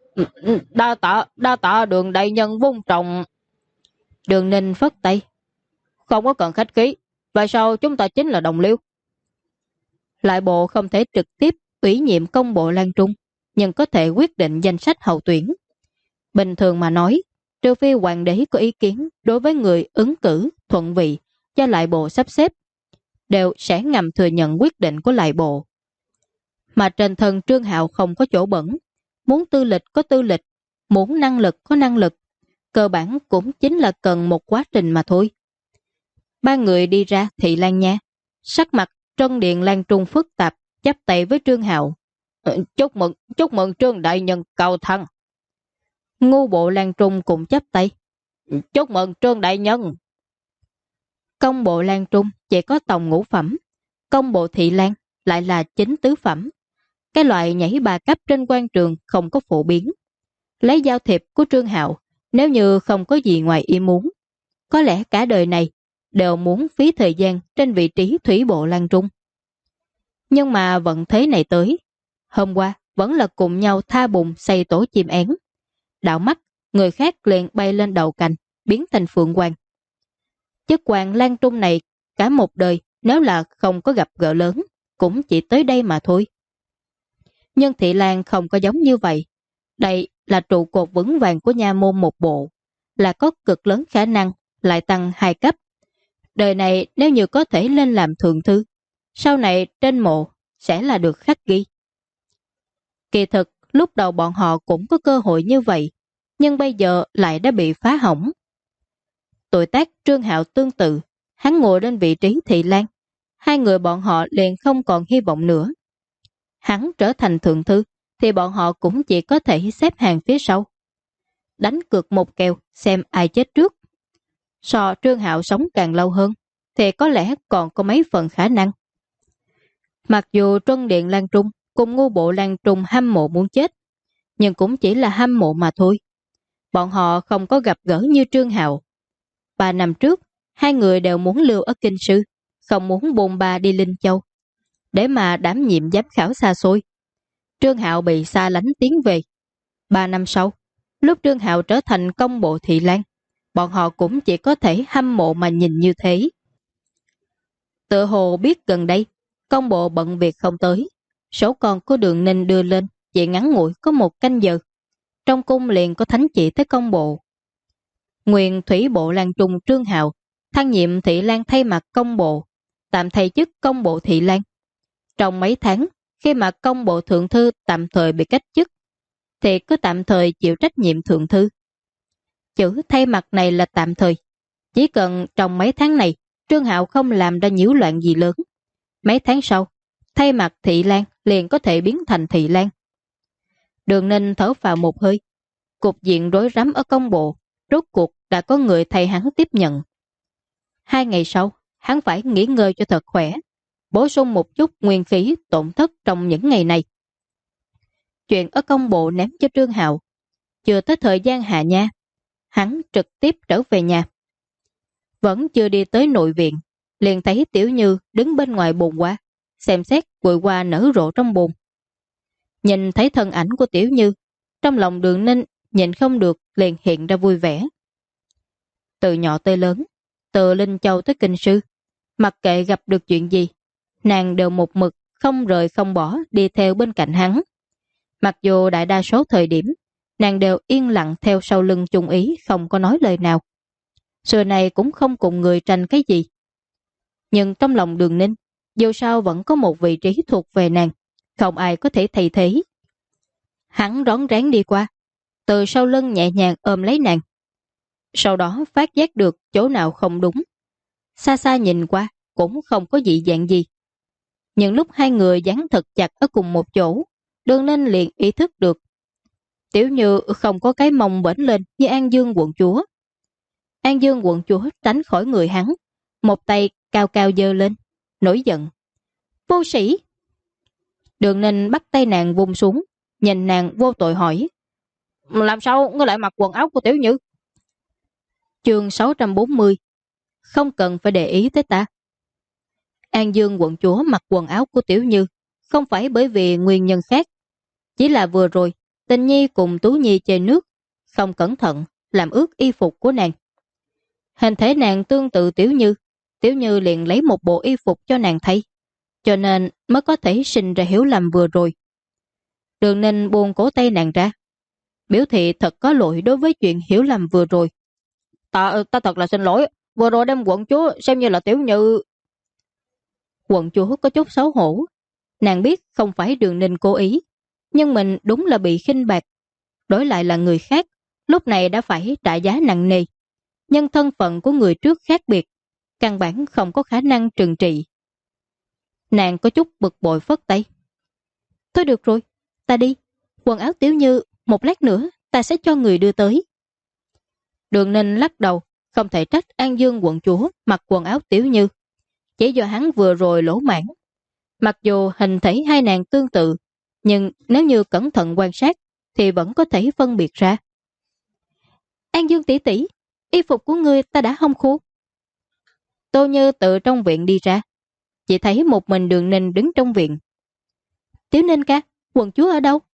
Speaker 1: Đa tạ Đường đại nhân vung trọng. Đường Ninh phất tay. Không có cần khách khí, và sau chúng ta chính là đồng liêu. Lại bộ không thể trực tiếp ủy nhiệm công bộ Lan Trung, nhưng có thể quyết định danh sách hậu tuyển. Bình thường mà nói, trừ phi hoàng đế có ý kiến đối với người ứng cử thuận vị cho lại bộ sắp xếp, đều sẽ ngầm thừa nhận quyết định của lại bộ. Mà trên thân Trương Hạo không có chỗ bẩn, muốn tư lịch có tư lịch, muốn năng lực có năng lực, cơ bản cũng chính là cần một quá trình mà thôi. 3 người đi ra Thị Lan nha, sắc mặt trong điện Lan Trung phức tạp, chắp tay với Trương Hạo. Chúc mừng Trương đại nhân cao thăng. Ngu bộ Lan Trung cũng chắp tay. Chúc mừng Trương đại nhân. Công bộ Lan Trung chỉ có tòng ngũ phẩm, công bộ Thị Lan lại là chính tứ phẩm. Cái loại nhảy 3 cấp trên quan trường không có phổ biến. Lấy giao thiệp của Trương Hạo, nếu như không có gì ngoài ý muốn, có lẽ cả đời này đều muốn phí thời gian trên vị trí thủy bộ Lan Trung. Nhưng mà vận thế này tới, hôm qua vẫn là cùng nhau tha bùn xây tổ chim én. Đảo mắt, người khác liền bay lên đầu cành, biến thành phượng hoàng. Chức quan Lan Trung này cả một đời nếu là không có gặp gỡ lớn, cũng chỉ tới đây mà thôi. Nhưng Thị Lan không có giống như vậy. Đây là trụ cột vững vàng của nha môn một bộ, là có cực lớn khả năng lại tăng 2 cấp. Đời này nếu như có thể lên làm thượng thư, sau này trên mộ sẽ là được khắc ghi. Kỳ thực, lúc đầu bọn họ cũng có cơ hội như vậy, nhưng bây giờ lại đã bị phá hỏng. Tuổi tác Trương Hạo tương tự, hắn ngồi lên vị trí thị lang, hai người bọn họ liền không còn hy vọng nữa. Hắn trở thành thượng thư, thì bọn họ cũng chỉ có thể xếp hàng phía sau. Đánh cược một kèo xem ai chết trước. So Trương Hạo sống càng lâu hơn, thì có lẽ còn có mấy phần khả năng. Mặc dù Trân Điện Lan Trung cùng Ngô Bộ Lan Trung hâm mộ muốn chết, nhưng cũng chỉ là hâm mộ mà thôi. Bọn họ không có gặp gỡ như Trương Hạo. 3 năm trước, hai người đều muốn lưu ở Kinh Sư, không muốn bôn ba đi Linh Châu, để mà đảm nhiệm giám khảo xa xôi. Trương Hạo bị xa lánh tiến về. 3 năm sau, lúc Trương Hạo trở thành công bộ thị lang, bọn họ cũng chỉ có thể hâm mộ mà nhìn như thế. Tự hồ biết gần đây, công bộ bận việc không tới, số con của Đường Ninh đưa lên chỉ ngắn ngủi có 1 canh giờ. Trong cung liền có thánh chỉ tới công bộ. Nguyên thủy bộ Lan Trung Trương Hạo thăng nhiệm thị lang thay mặt công bộ, tạm thay chức công bộ thị lang. Trong mấy tháng, khi mà công bộ thượng thư tạm thời bị cách chức, thì cứ tạm thời chịu trách nhiệm thượng thư. Chữ thay mặt này là tạm thời. Chỉ cần trong mấy tháng này, Trương Hạo không làm ra nhiễu loạn gì lớn. Mấy tháng sau, thay mặt thị lang liền có thể biến thành thị lang. Đường Ninh thở vào một hơi. Cục diện rối rắm ở công bộ, rốt cuộc đã có người thay hắn tiếp nhận. 2 ngày sau, hắn phải nghỉ ngơi cho thật khỏe, bổ sung một chút nguyên khí tổn thất trong những ngày này. Chuyện ở công bộ ném cho Trương Hạo. Chưa tới thời gian hạ nha, hắn trực tiếp trở về nhà. Vẫn chưa đi tới nội viện, liền thấy Tiểu Như đứng bên ngoài bồn hoa, xem xét bụi hoa nở rộ trong bồn. Nhìn thấy thân ảnh của Tiểu Như, trong lòng Đường Ninh nhìn không được liền hiện ra vui vẻ. Từ nhỏ tới lớn, từ Linh Châu tới Kinh Sư, mặc kệ gặp được chuyện gì, nàng đều một mực không rời không bỏ đi theo bên cạnh hắn. Mặc dù đại đa số thời điểm, nàng đều yên lặng theo sau lưng Chung Ý, không có nói lời nào. Xưa này cũng không cùng người tranh cái gì. Nhưng trong lòng Đường Ninh, dù sao vẫn có một vị trí thuộc về nàng, không ai có thể thay thế. Hắn rón rén đi qua, từ sau lưng nhẹ nhàng ôm lấy nàng. Sau đó phát giác được chỗ nào không đúng. Xa xa nhìn qua, cũng không có dị dạng gì. Nhưng lúc hai người dán thật chặt ở cùng một chỗ, Đường Ninh liền ý thức được. Tiểu Như không có cái mông bển lên như An Dương quận chúa. An Dương quận chúa tránh khỏi người hắn, một tay cao cao giơ lên, nổi giận. Vô sĩ! Đường Ninh bắt tay nàng vung xuống, nhìn nàng vô tội hỏi. Làm sao ngươi lại mặc quần áo của Tiểu Như? Chương 640. Không cần phải để ý tới ta. An Dương quận chúa mặc quần áo của Tiểu Như không phải bởi vì nguyên nhân khác, chỉ là vừa rồi Tình Nhi cùng Tú Nhi chơi nước, không cẩn thận làm ướt y phục của nàng. Hình thể nàng tương tự Tiểu Như, Tiểu Như liền lấy một bộ y phục cho nàng thay, cho nên mới có thể sinh ra hiểu lầm vừa rồi. Đường Ninh buông cổ tay nàng ra, biểu thị thật có lỗi đối với chuyện hiểu lầm vừa rồi. Ta thật là xin lỗi, vừa rồi đem quận chúa xem như là Tiểu Như. Quận chúa có chút xấu hổ. Nàng biết không phải Đường Ninh cố ý, nhưng mình đúng là bị khinh bạc. Đổi lại là người khác, lúc này đã phải trả giá nặng nề. Nhưng thân phận của người trước khác biệt, căn bản không có khả năng trừng trị. Nàng có chút bực bội phất tay. Thôi được rồi, ta đi. Quần áo Tiểu Như, một lát nữa ta sẽ cho người đưa tới. Đường Ninh lắc đầu, không thể trách An Dương quận chúa mặc quần áo Tiểu Như. Chỉ do hắn vừa rồi lỗ mãn. Mặc dù hình thể hai nàng tương tự, nhưng nếu như cẩn thận quan sát thì vẫn có thể phân biệt ra. An Dương tỷ tỷ, y phục của ngươi ta đã hong khô. Tô Như từ trong viện đi ra, chỉ thấy một mình Đường Ninh đứng trong viện. Tiểu Ninh ca, quận chúa ở đâu?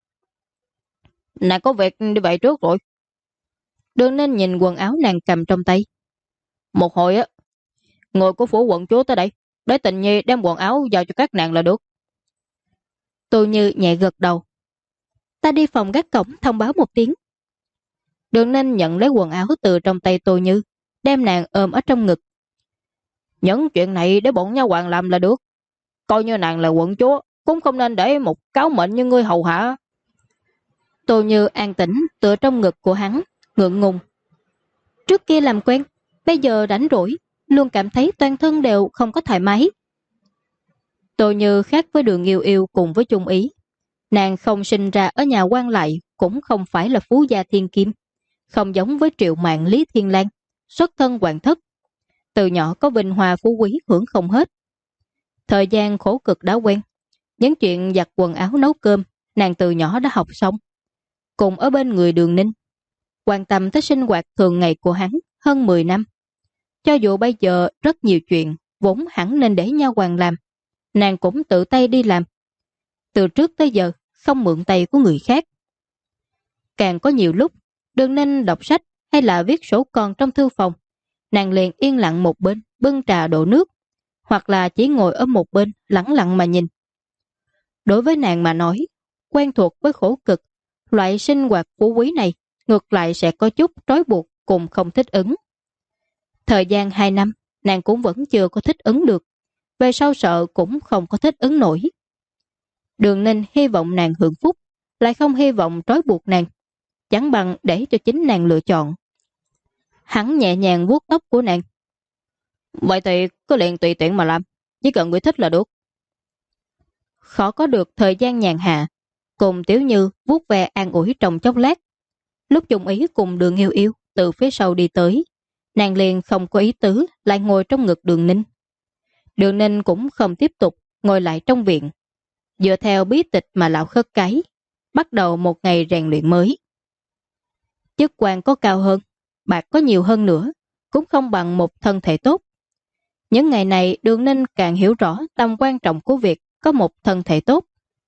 Speaker 1: Nàng có việc đi vậy trước rồi. Đường Ninh nhìn quần áo nàng cầm trong tay. Một hồi á, người của phủ quận chúa tới đây, để Tình Nhi đem quần áo giao cho các nàng là được. Tô Như nhẹ gật đầu. Ta đi phòng gác cổng thông báo một tiếng. Đường Ninh nhận lấy quần áo từ trong tay Tô Như, đem nàng ôm ở trong ngực.
Speaker 2: Những chuyện này để bọn nha hoàng làm là được. Coi như nàng là quận chúa, cũng không nên để một cáo mệnh như ngươi hầu hạ.
Speaker 1: Tô Như an tĩnh tựa trong ngực của hắn, ngượng ngùng. Trước kia làm quen, bây giờ rảnh rỗi, luôn cảm thấy toàn thân đều không có thoải mái. Tô Như khác với Đường Yêu Yêu cùng với Chung Ý. Nàng không sinh ra ở nhà quan lại, cũng không phải là phú gia thiên kim, không giống với Triệu Mạn Lý Thiên Lang, xuất thân hoàng thất. Từ nhỏ có vinh hoa phú quý hưởng không hết. Thời gian khổ cực đã quen, những chuyện giặt quần áo nấu cơm, nàng từ nhỏ đã học xong. Cùng ở bên người Đường Ninh, quan tâm tới sinh hoạt thường ngày của hắn hơn 10 năm. Cho dù bây giờ rất nhiều chuyện vốn hẳn nên để nha hoàn làm, nàng cũng tự tay đi làm. Từ trước tới giờ không mượn tay của người khác. Càng có nhiều lúc Đường Ninh đọc sách hay là viết sổ con trong thư phòng, nàng liền yên lặng một bên bưng trà đổ nước, hoặc là chỉ ngồi ở một bên lẳng lặng mà nhìn. Đối với nàng mà nói, quen thuộc với khổ cực, loại sinh hoạt phú quý này ngược lại sẽ có chút trói buộc cùng không thích ứng. Thời gian 2 năm, nàng cũng vẫn chưa có thích ứng được, về sau sợ cũng không có thích ứng nổi. Đường Ninh hy vọng nàng hưởng phúc, lại không hy vọng trói buộc nàng, chẳng bằng để cho chính nàng lựa chọn. Hắn nhẹ nhàng vuốt tóc của nàng.
Speaker 2: Vậy thì cứ liền tùy tiện mà làm, chỉ cần ngươi thích là được.
Speaker 1: Khó có được thời gian nhàn hạ, cùng Tiểu Như vuốt ve an ủi trong chốc lát. Lúc Chung Ý cùng Đường Yêu Yêu từ phía sau đi tới, nàng liền không có ý tứ lại ngồi trong ngực Đường Ninh. Đường Ninh cũng không tiếp tục ngồi lại trong viện, dựa theo bí tịch mà lão khất cái, bắt đầu một ngày rèn luyện mới. Chức quan có cao hơn, bạc có nhiều hơn nữa, cũng không bằng một thân thể tốt. Những ngày này Đường Ninh càng hiểu rõ tầm quan trọng của việc có một thân thể tốt.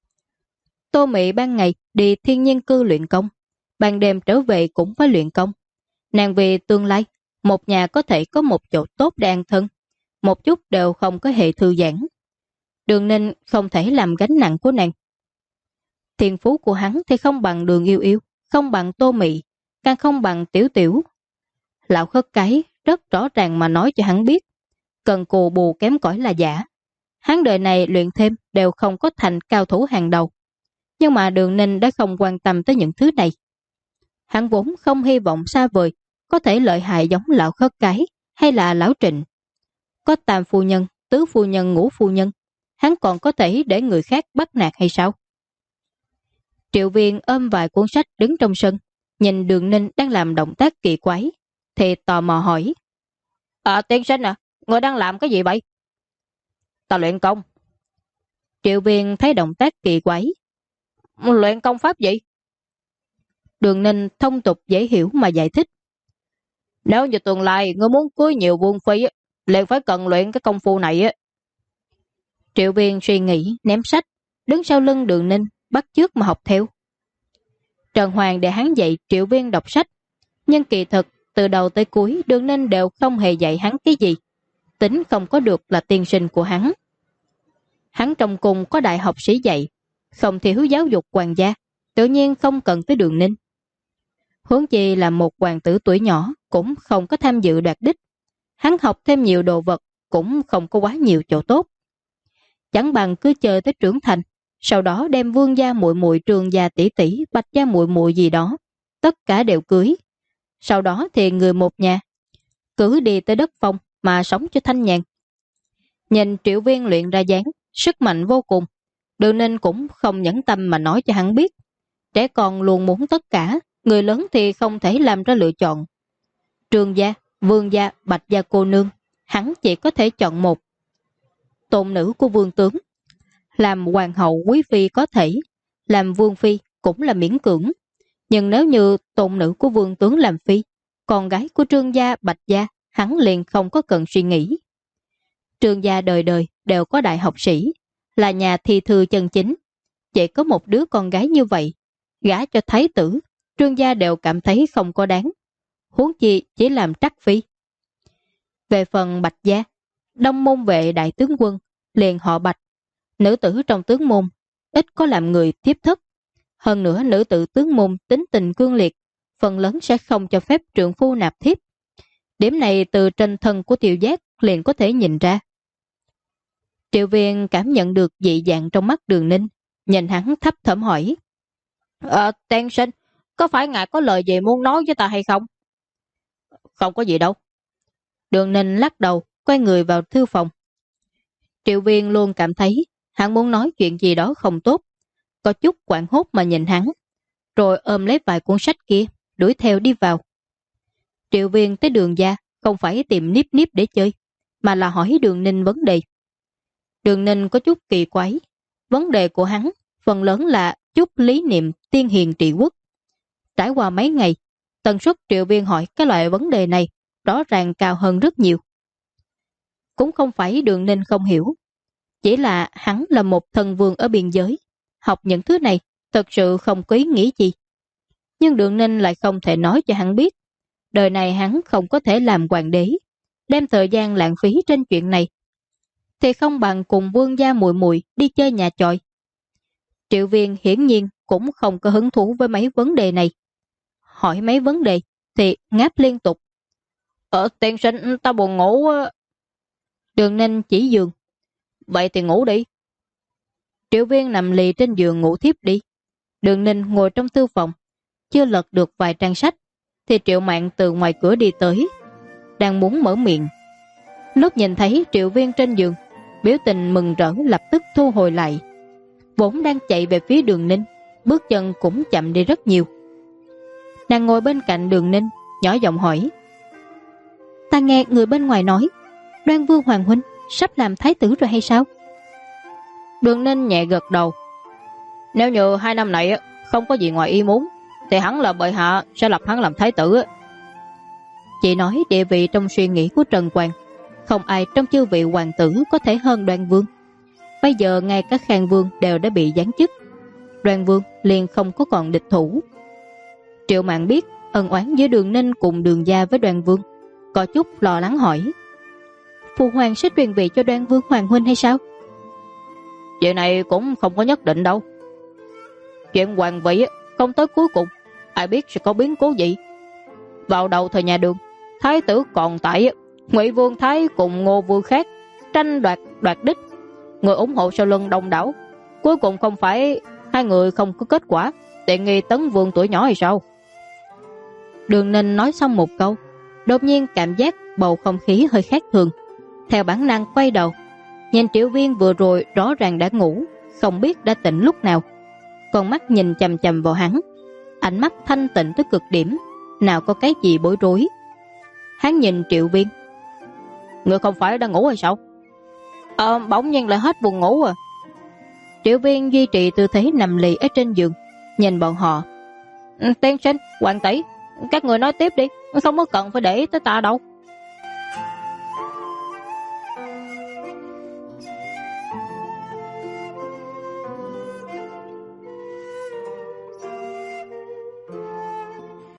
Speaker 1: Tô Mị ban ngày đi thiên nhiên cư luyện công, ban đêm trở về cũng phải luyện công. Nàng vì tương lai, một nhà có thể có một chỗ tốt để an thân, một chút đều không có hệ thư giãn. Đường Ninh không thể làm gánh nặng của nàng. Thiên phú của hắn thì không bằng Đường Yêu Yêu, không bằng Tô Mị, càng không bằng Tiểu Tiểu. Lão khất cái rất rõ ràng mà nói cho hắn biết, cần cù bù kém cỏi là giả. Hắn đời này luyện thêm đều không có thành cao thủ hàng đầu. Nhưng mà Đường Ninh đã không quan tâm tới những thứ này. Hắn vốn không hy vọng xa vời có thể lợi hại giống lão khất cái hay là lão Trịnh. Có tam phu nhân, tứ phu nhân, ngũ phu nhân, hắn còn có thể để người khác bắt nạt hay sao? Triệu Viên ôm vài cuốn sách đứng trong sân, nhìn Đường Ninh đang làm động tác kỳ quái, thì tò mò hỏi.
Speaker 2: Tiên sinh à, người đang làm cái gì vậy? Ta luyện công.
Speaker 1: Triệu Viên thấy động tác kỳ quái.
Speaker 2: Luyện công pháp gì?
Speaker 1: Đường Ninh thông tục dễ hiểu mà giải thích.
Speaker 2: Nếu như tương lai ngươi muốn cưới nhiều vương phi, liền phải cần luyện cái công phu này.
Speaker 1: Triệu Viên suy nghĩ, ném sách, đứng sau lưng Đường Ninh, bắt chước mà học theo. Trần Hoàng để hắn dạy Triệu Viên đọc sách, nhưng kỳ thực từ đầu tới cuối Đường Ninh đều không hề dạy hắn cái gì, tính không có được là tiên sinh của hắn. Hắn trong cùng có đại học sĩ dạy, không thiếu giáo dục hoàng gia, tự nhiên không cần tới Đường Ninh. Huống chi là một hoàng tử tuổi nhỏ cũng không có tham dự đoạt đích, hắn học thêm nhiều đồ vật cũng không có quá nhiều chỗ tốt. Chẳng bằng cứ chờ tới trưởng thành, sau đó đem Vương gia muội muội, Trường gia tỷ tỷ, Bạch gia muội muội gì đó, tất cả đều cưới. Sau đó thì người một nhà cứ đi tới đất phong mà sống cho thanh nhàn. Nhìn Triệu Viên luyện ra dáng, sức mạnh vô cùng, Đường Ninh cũng không nhẫn tâm mà nói cho hắn biết. Trẻ con luôn muốn tất cả, người lớn thì không thể làm ra lựa chọn. Trường gia, Vương gia, Bạch gia cô nương, hắn chỉ có thể chọn một. Tôn nữ của vương tướng, làm hoàng hậu quý phi có thể, làm vương phi cũng là miễn cưỡng. Nhưng nếu như tôn nữ của vương tướng làm phi, con gái của Trương gia, Bạch gia, hắn liền không có cần suy nghĩ. Trương gia đời đời đều có đại học sĩ, là nhà thi thư chân chính. Chỉ có một đứa con gái như vậy, gả cho thái tử, Trương gia đều cảm thấy không có đáng. Huống chi chỉ làm trắc phi. Về phần Bạch gia, Đông môn vệ đại tướng quân, liền họ Bạch. Nữ tử trong tướng môn, ít có làm người tiếp thất. Hơn nữa nữ tử tướng môn tính tình cương liệt, phần lớn sẽ không cho phép trượng phu nạp thiếp. Điểm này từ trên thân của Tiểu Giác liền có thể nhìn ra. Triệu Viên cảm nhận được dị dạng trong mắt Đường Ninh, nhìn hắn thấp thỏm hỏi. Tiên sinh, có phải ngài có lời gì muốn nói với ta hay không? Không có gì đâu. Đường Ninh lắc đầu, quay người vào thư phòng. Triệu Viên luôn cảm thấy hắn muốn nói chuyện gì đó không tốt, có chút hoảng hốt mà nhìn hắn, rồi ôm lấy vài cuốn sách kia, đuổi theo đi vào. Triệu Viên tới Đường gia không phải tìm Niếp Niếp để chơi, mà là hỏi Đường Ninh vấn đề. Đường Ninh có chút kỳ quái, vấn đề của hắn phần lớn là chút lý niệm tiên hiền trị quốc. Trải qua mấy ngày, tần suất Triệu Viên hỏi cái loại vấn đề này rõ ràng cao hơn rất nhiều. Cũng không phải Đường Ninh không hiểu, chỉ là hắn là một thần vương ở biên giới, học những thứ này thật sự không có ý nghĩa gì. Nhưng Đường Ninh lại không thể nói cho hắn biết, đời này hắn không có thể làm hoàng đế, đem thời gian lãng phí trên chuyện này, thì không bằng cùng vương gia muội muội đi chơi nhà chòi. Triệu Viên hiển nhiên cũng không có hứng thú với mấy vấn đề này. Hỏi mấy vấn đề thì ngáp liên tục. Tiên sinh, ta buồn ngủ. Đường Ninh chỉ giường. Vậy thì ngủ đi. Triệu Viên nằm lì trên giường ngủ thiếp đi. Đường Ninh ngồi trong thư phòng, chưa lật được vài trang sách thì Triệu Mạn từ ngoài cửa đi tới, đang muốn mở miệng. Lúc nhìn thấy Triệu Viên trên giường, biểu tình mừng rỡ lập tức thu hồi lại. Vốn đang chạy về phía Đường Ninh, bước chân cũng chậm đi rất nhiều. Nàng ngồi bên cạnh Đường Ninh, nhỏ giọng hỏi. Ta nghe người bên ngoài nói Đoan Vương Hoàng huynh sắp làm thái tử rồi hay sao?
Speaker 2: Đường Ninh nhẹ gật đầu. Nếu như 2 năm này không có gì ngoài ý muốn, thì hắn là bệ hạ sẽ lập hắn làm thái tử.
Speaker 1: Chị nói địa vị trong suy nghĩ của Trần Quang, không ai trong chư vị hoàng tử có thể hơn Đoan Vương. Bây giờ ngay cả Khang Vương đều đã bị giáng chức, Đoan Vương liền không có còn địch thủ. Triệu Mạn biết ân oán giữa Đường Ninh cùng Đường gia với Đoan Vương, có chút lo lắng hỏi. Phụ hoàng sẽ truyền vị cho Đoan Vương Hoàng huynh hay sao?
Speaker 2: Chuyện này cũng không có nhất định đâu. Chuyện hoàng vị không tới cuối cùng, ai biết sẽ có biến cố gì. Vào đầu thời nhà Đường, thái tử còn tại, Ngụy Vương Thái cùng Ngô Vương khác tranh đoạt đích, người ủng hộ sau lưng đông đảo. Cuối cùng không phải hai người không có kết quả, tiện nghi Tấn Vương tuổi nhỏ hay sao?
Speaker 1: Đường Ninh nói xong một câu, đột nhiên cảm giác bầu không khí hơi khác thường. Theo bản năng quay đầu, nhìn Triệu Viên vừa rồi rõ ràng đã ngủ, không biết đã tỉnh lúc nào. Con mắt nhìn chằm chằm vào hắn, ánh mắt thanh tịnh tới cực điểm, nào có cái gì bối rối. Hắn nhìn Triệu Viên.
Speaker 2: Người không phải đang ngủ hay sao?
Speaker 1: Bỗng nhiên lại hết buồn ngủ à. Triệu Viên duy trì tư thế nằm lì ở trên giường, nhìn bọn họ.
Speaker 2: Tiên sinh, hoàng tỷ, các người nói tiếp đi, không có cần phải để ý tới ta đâu.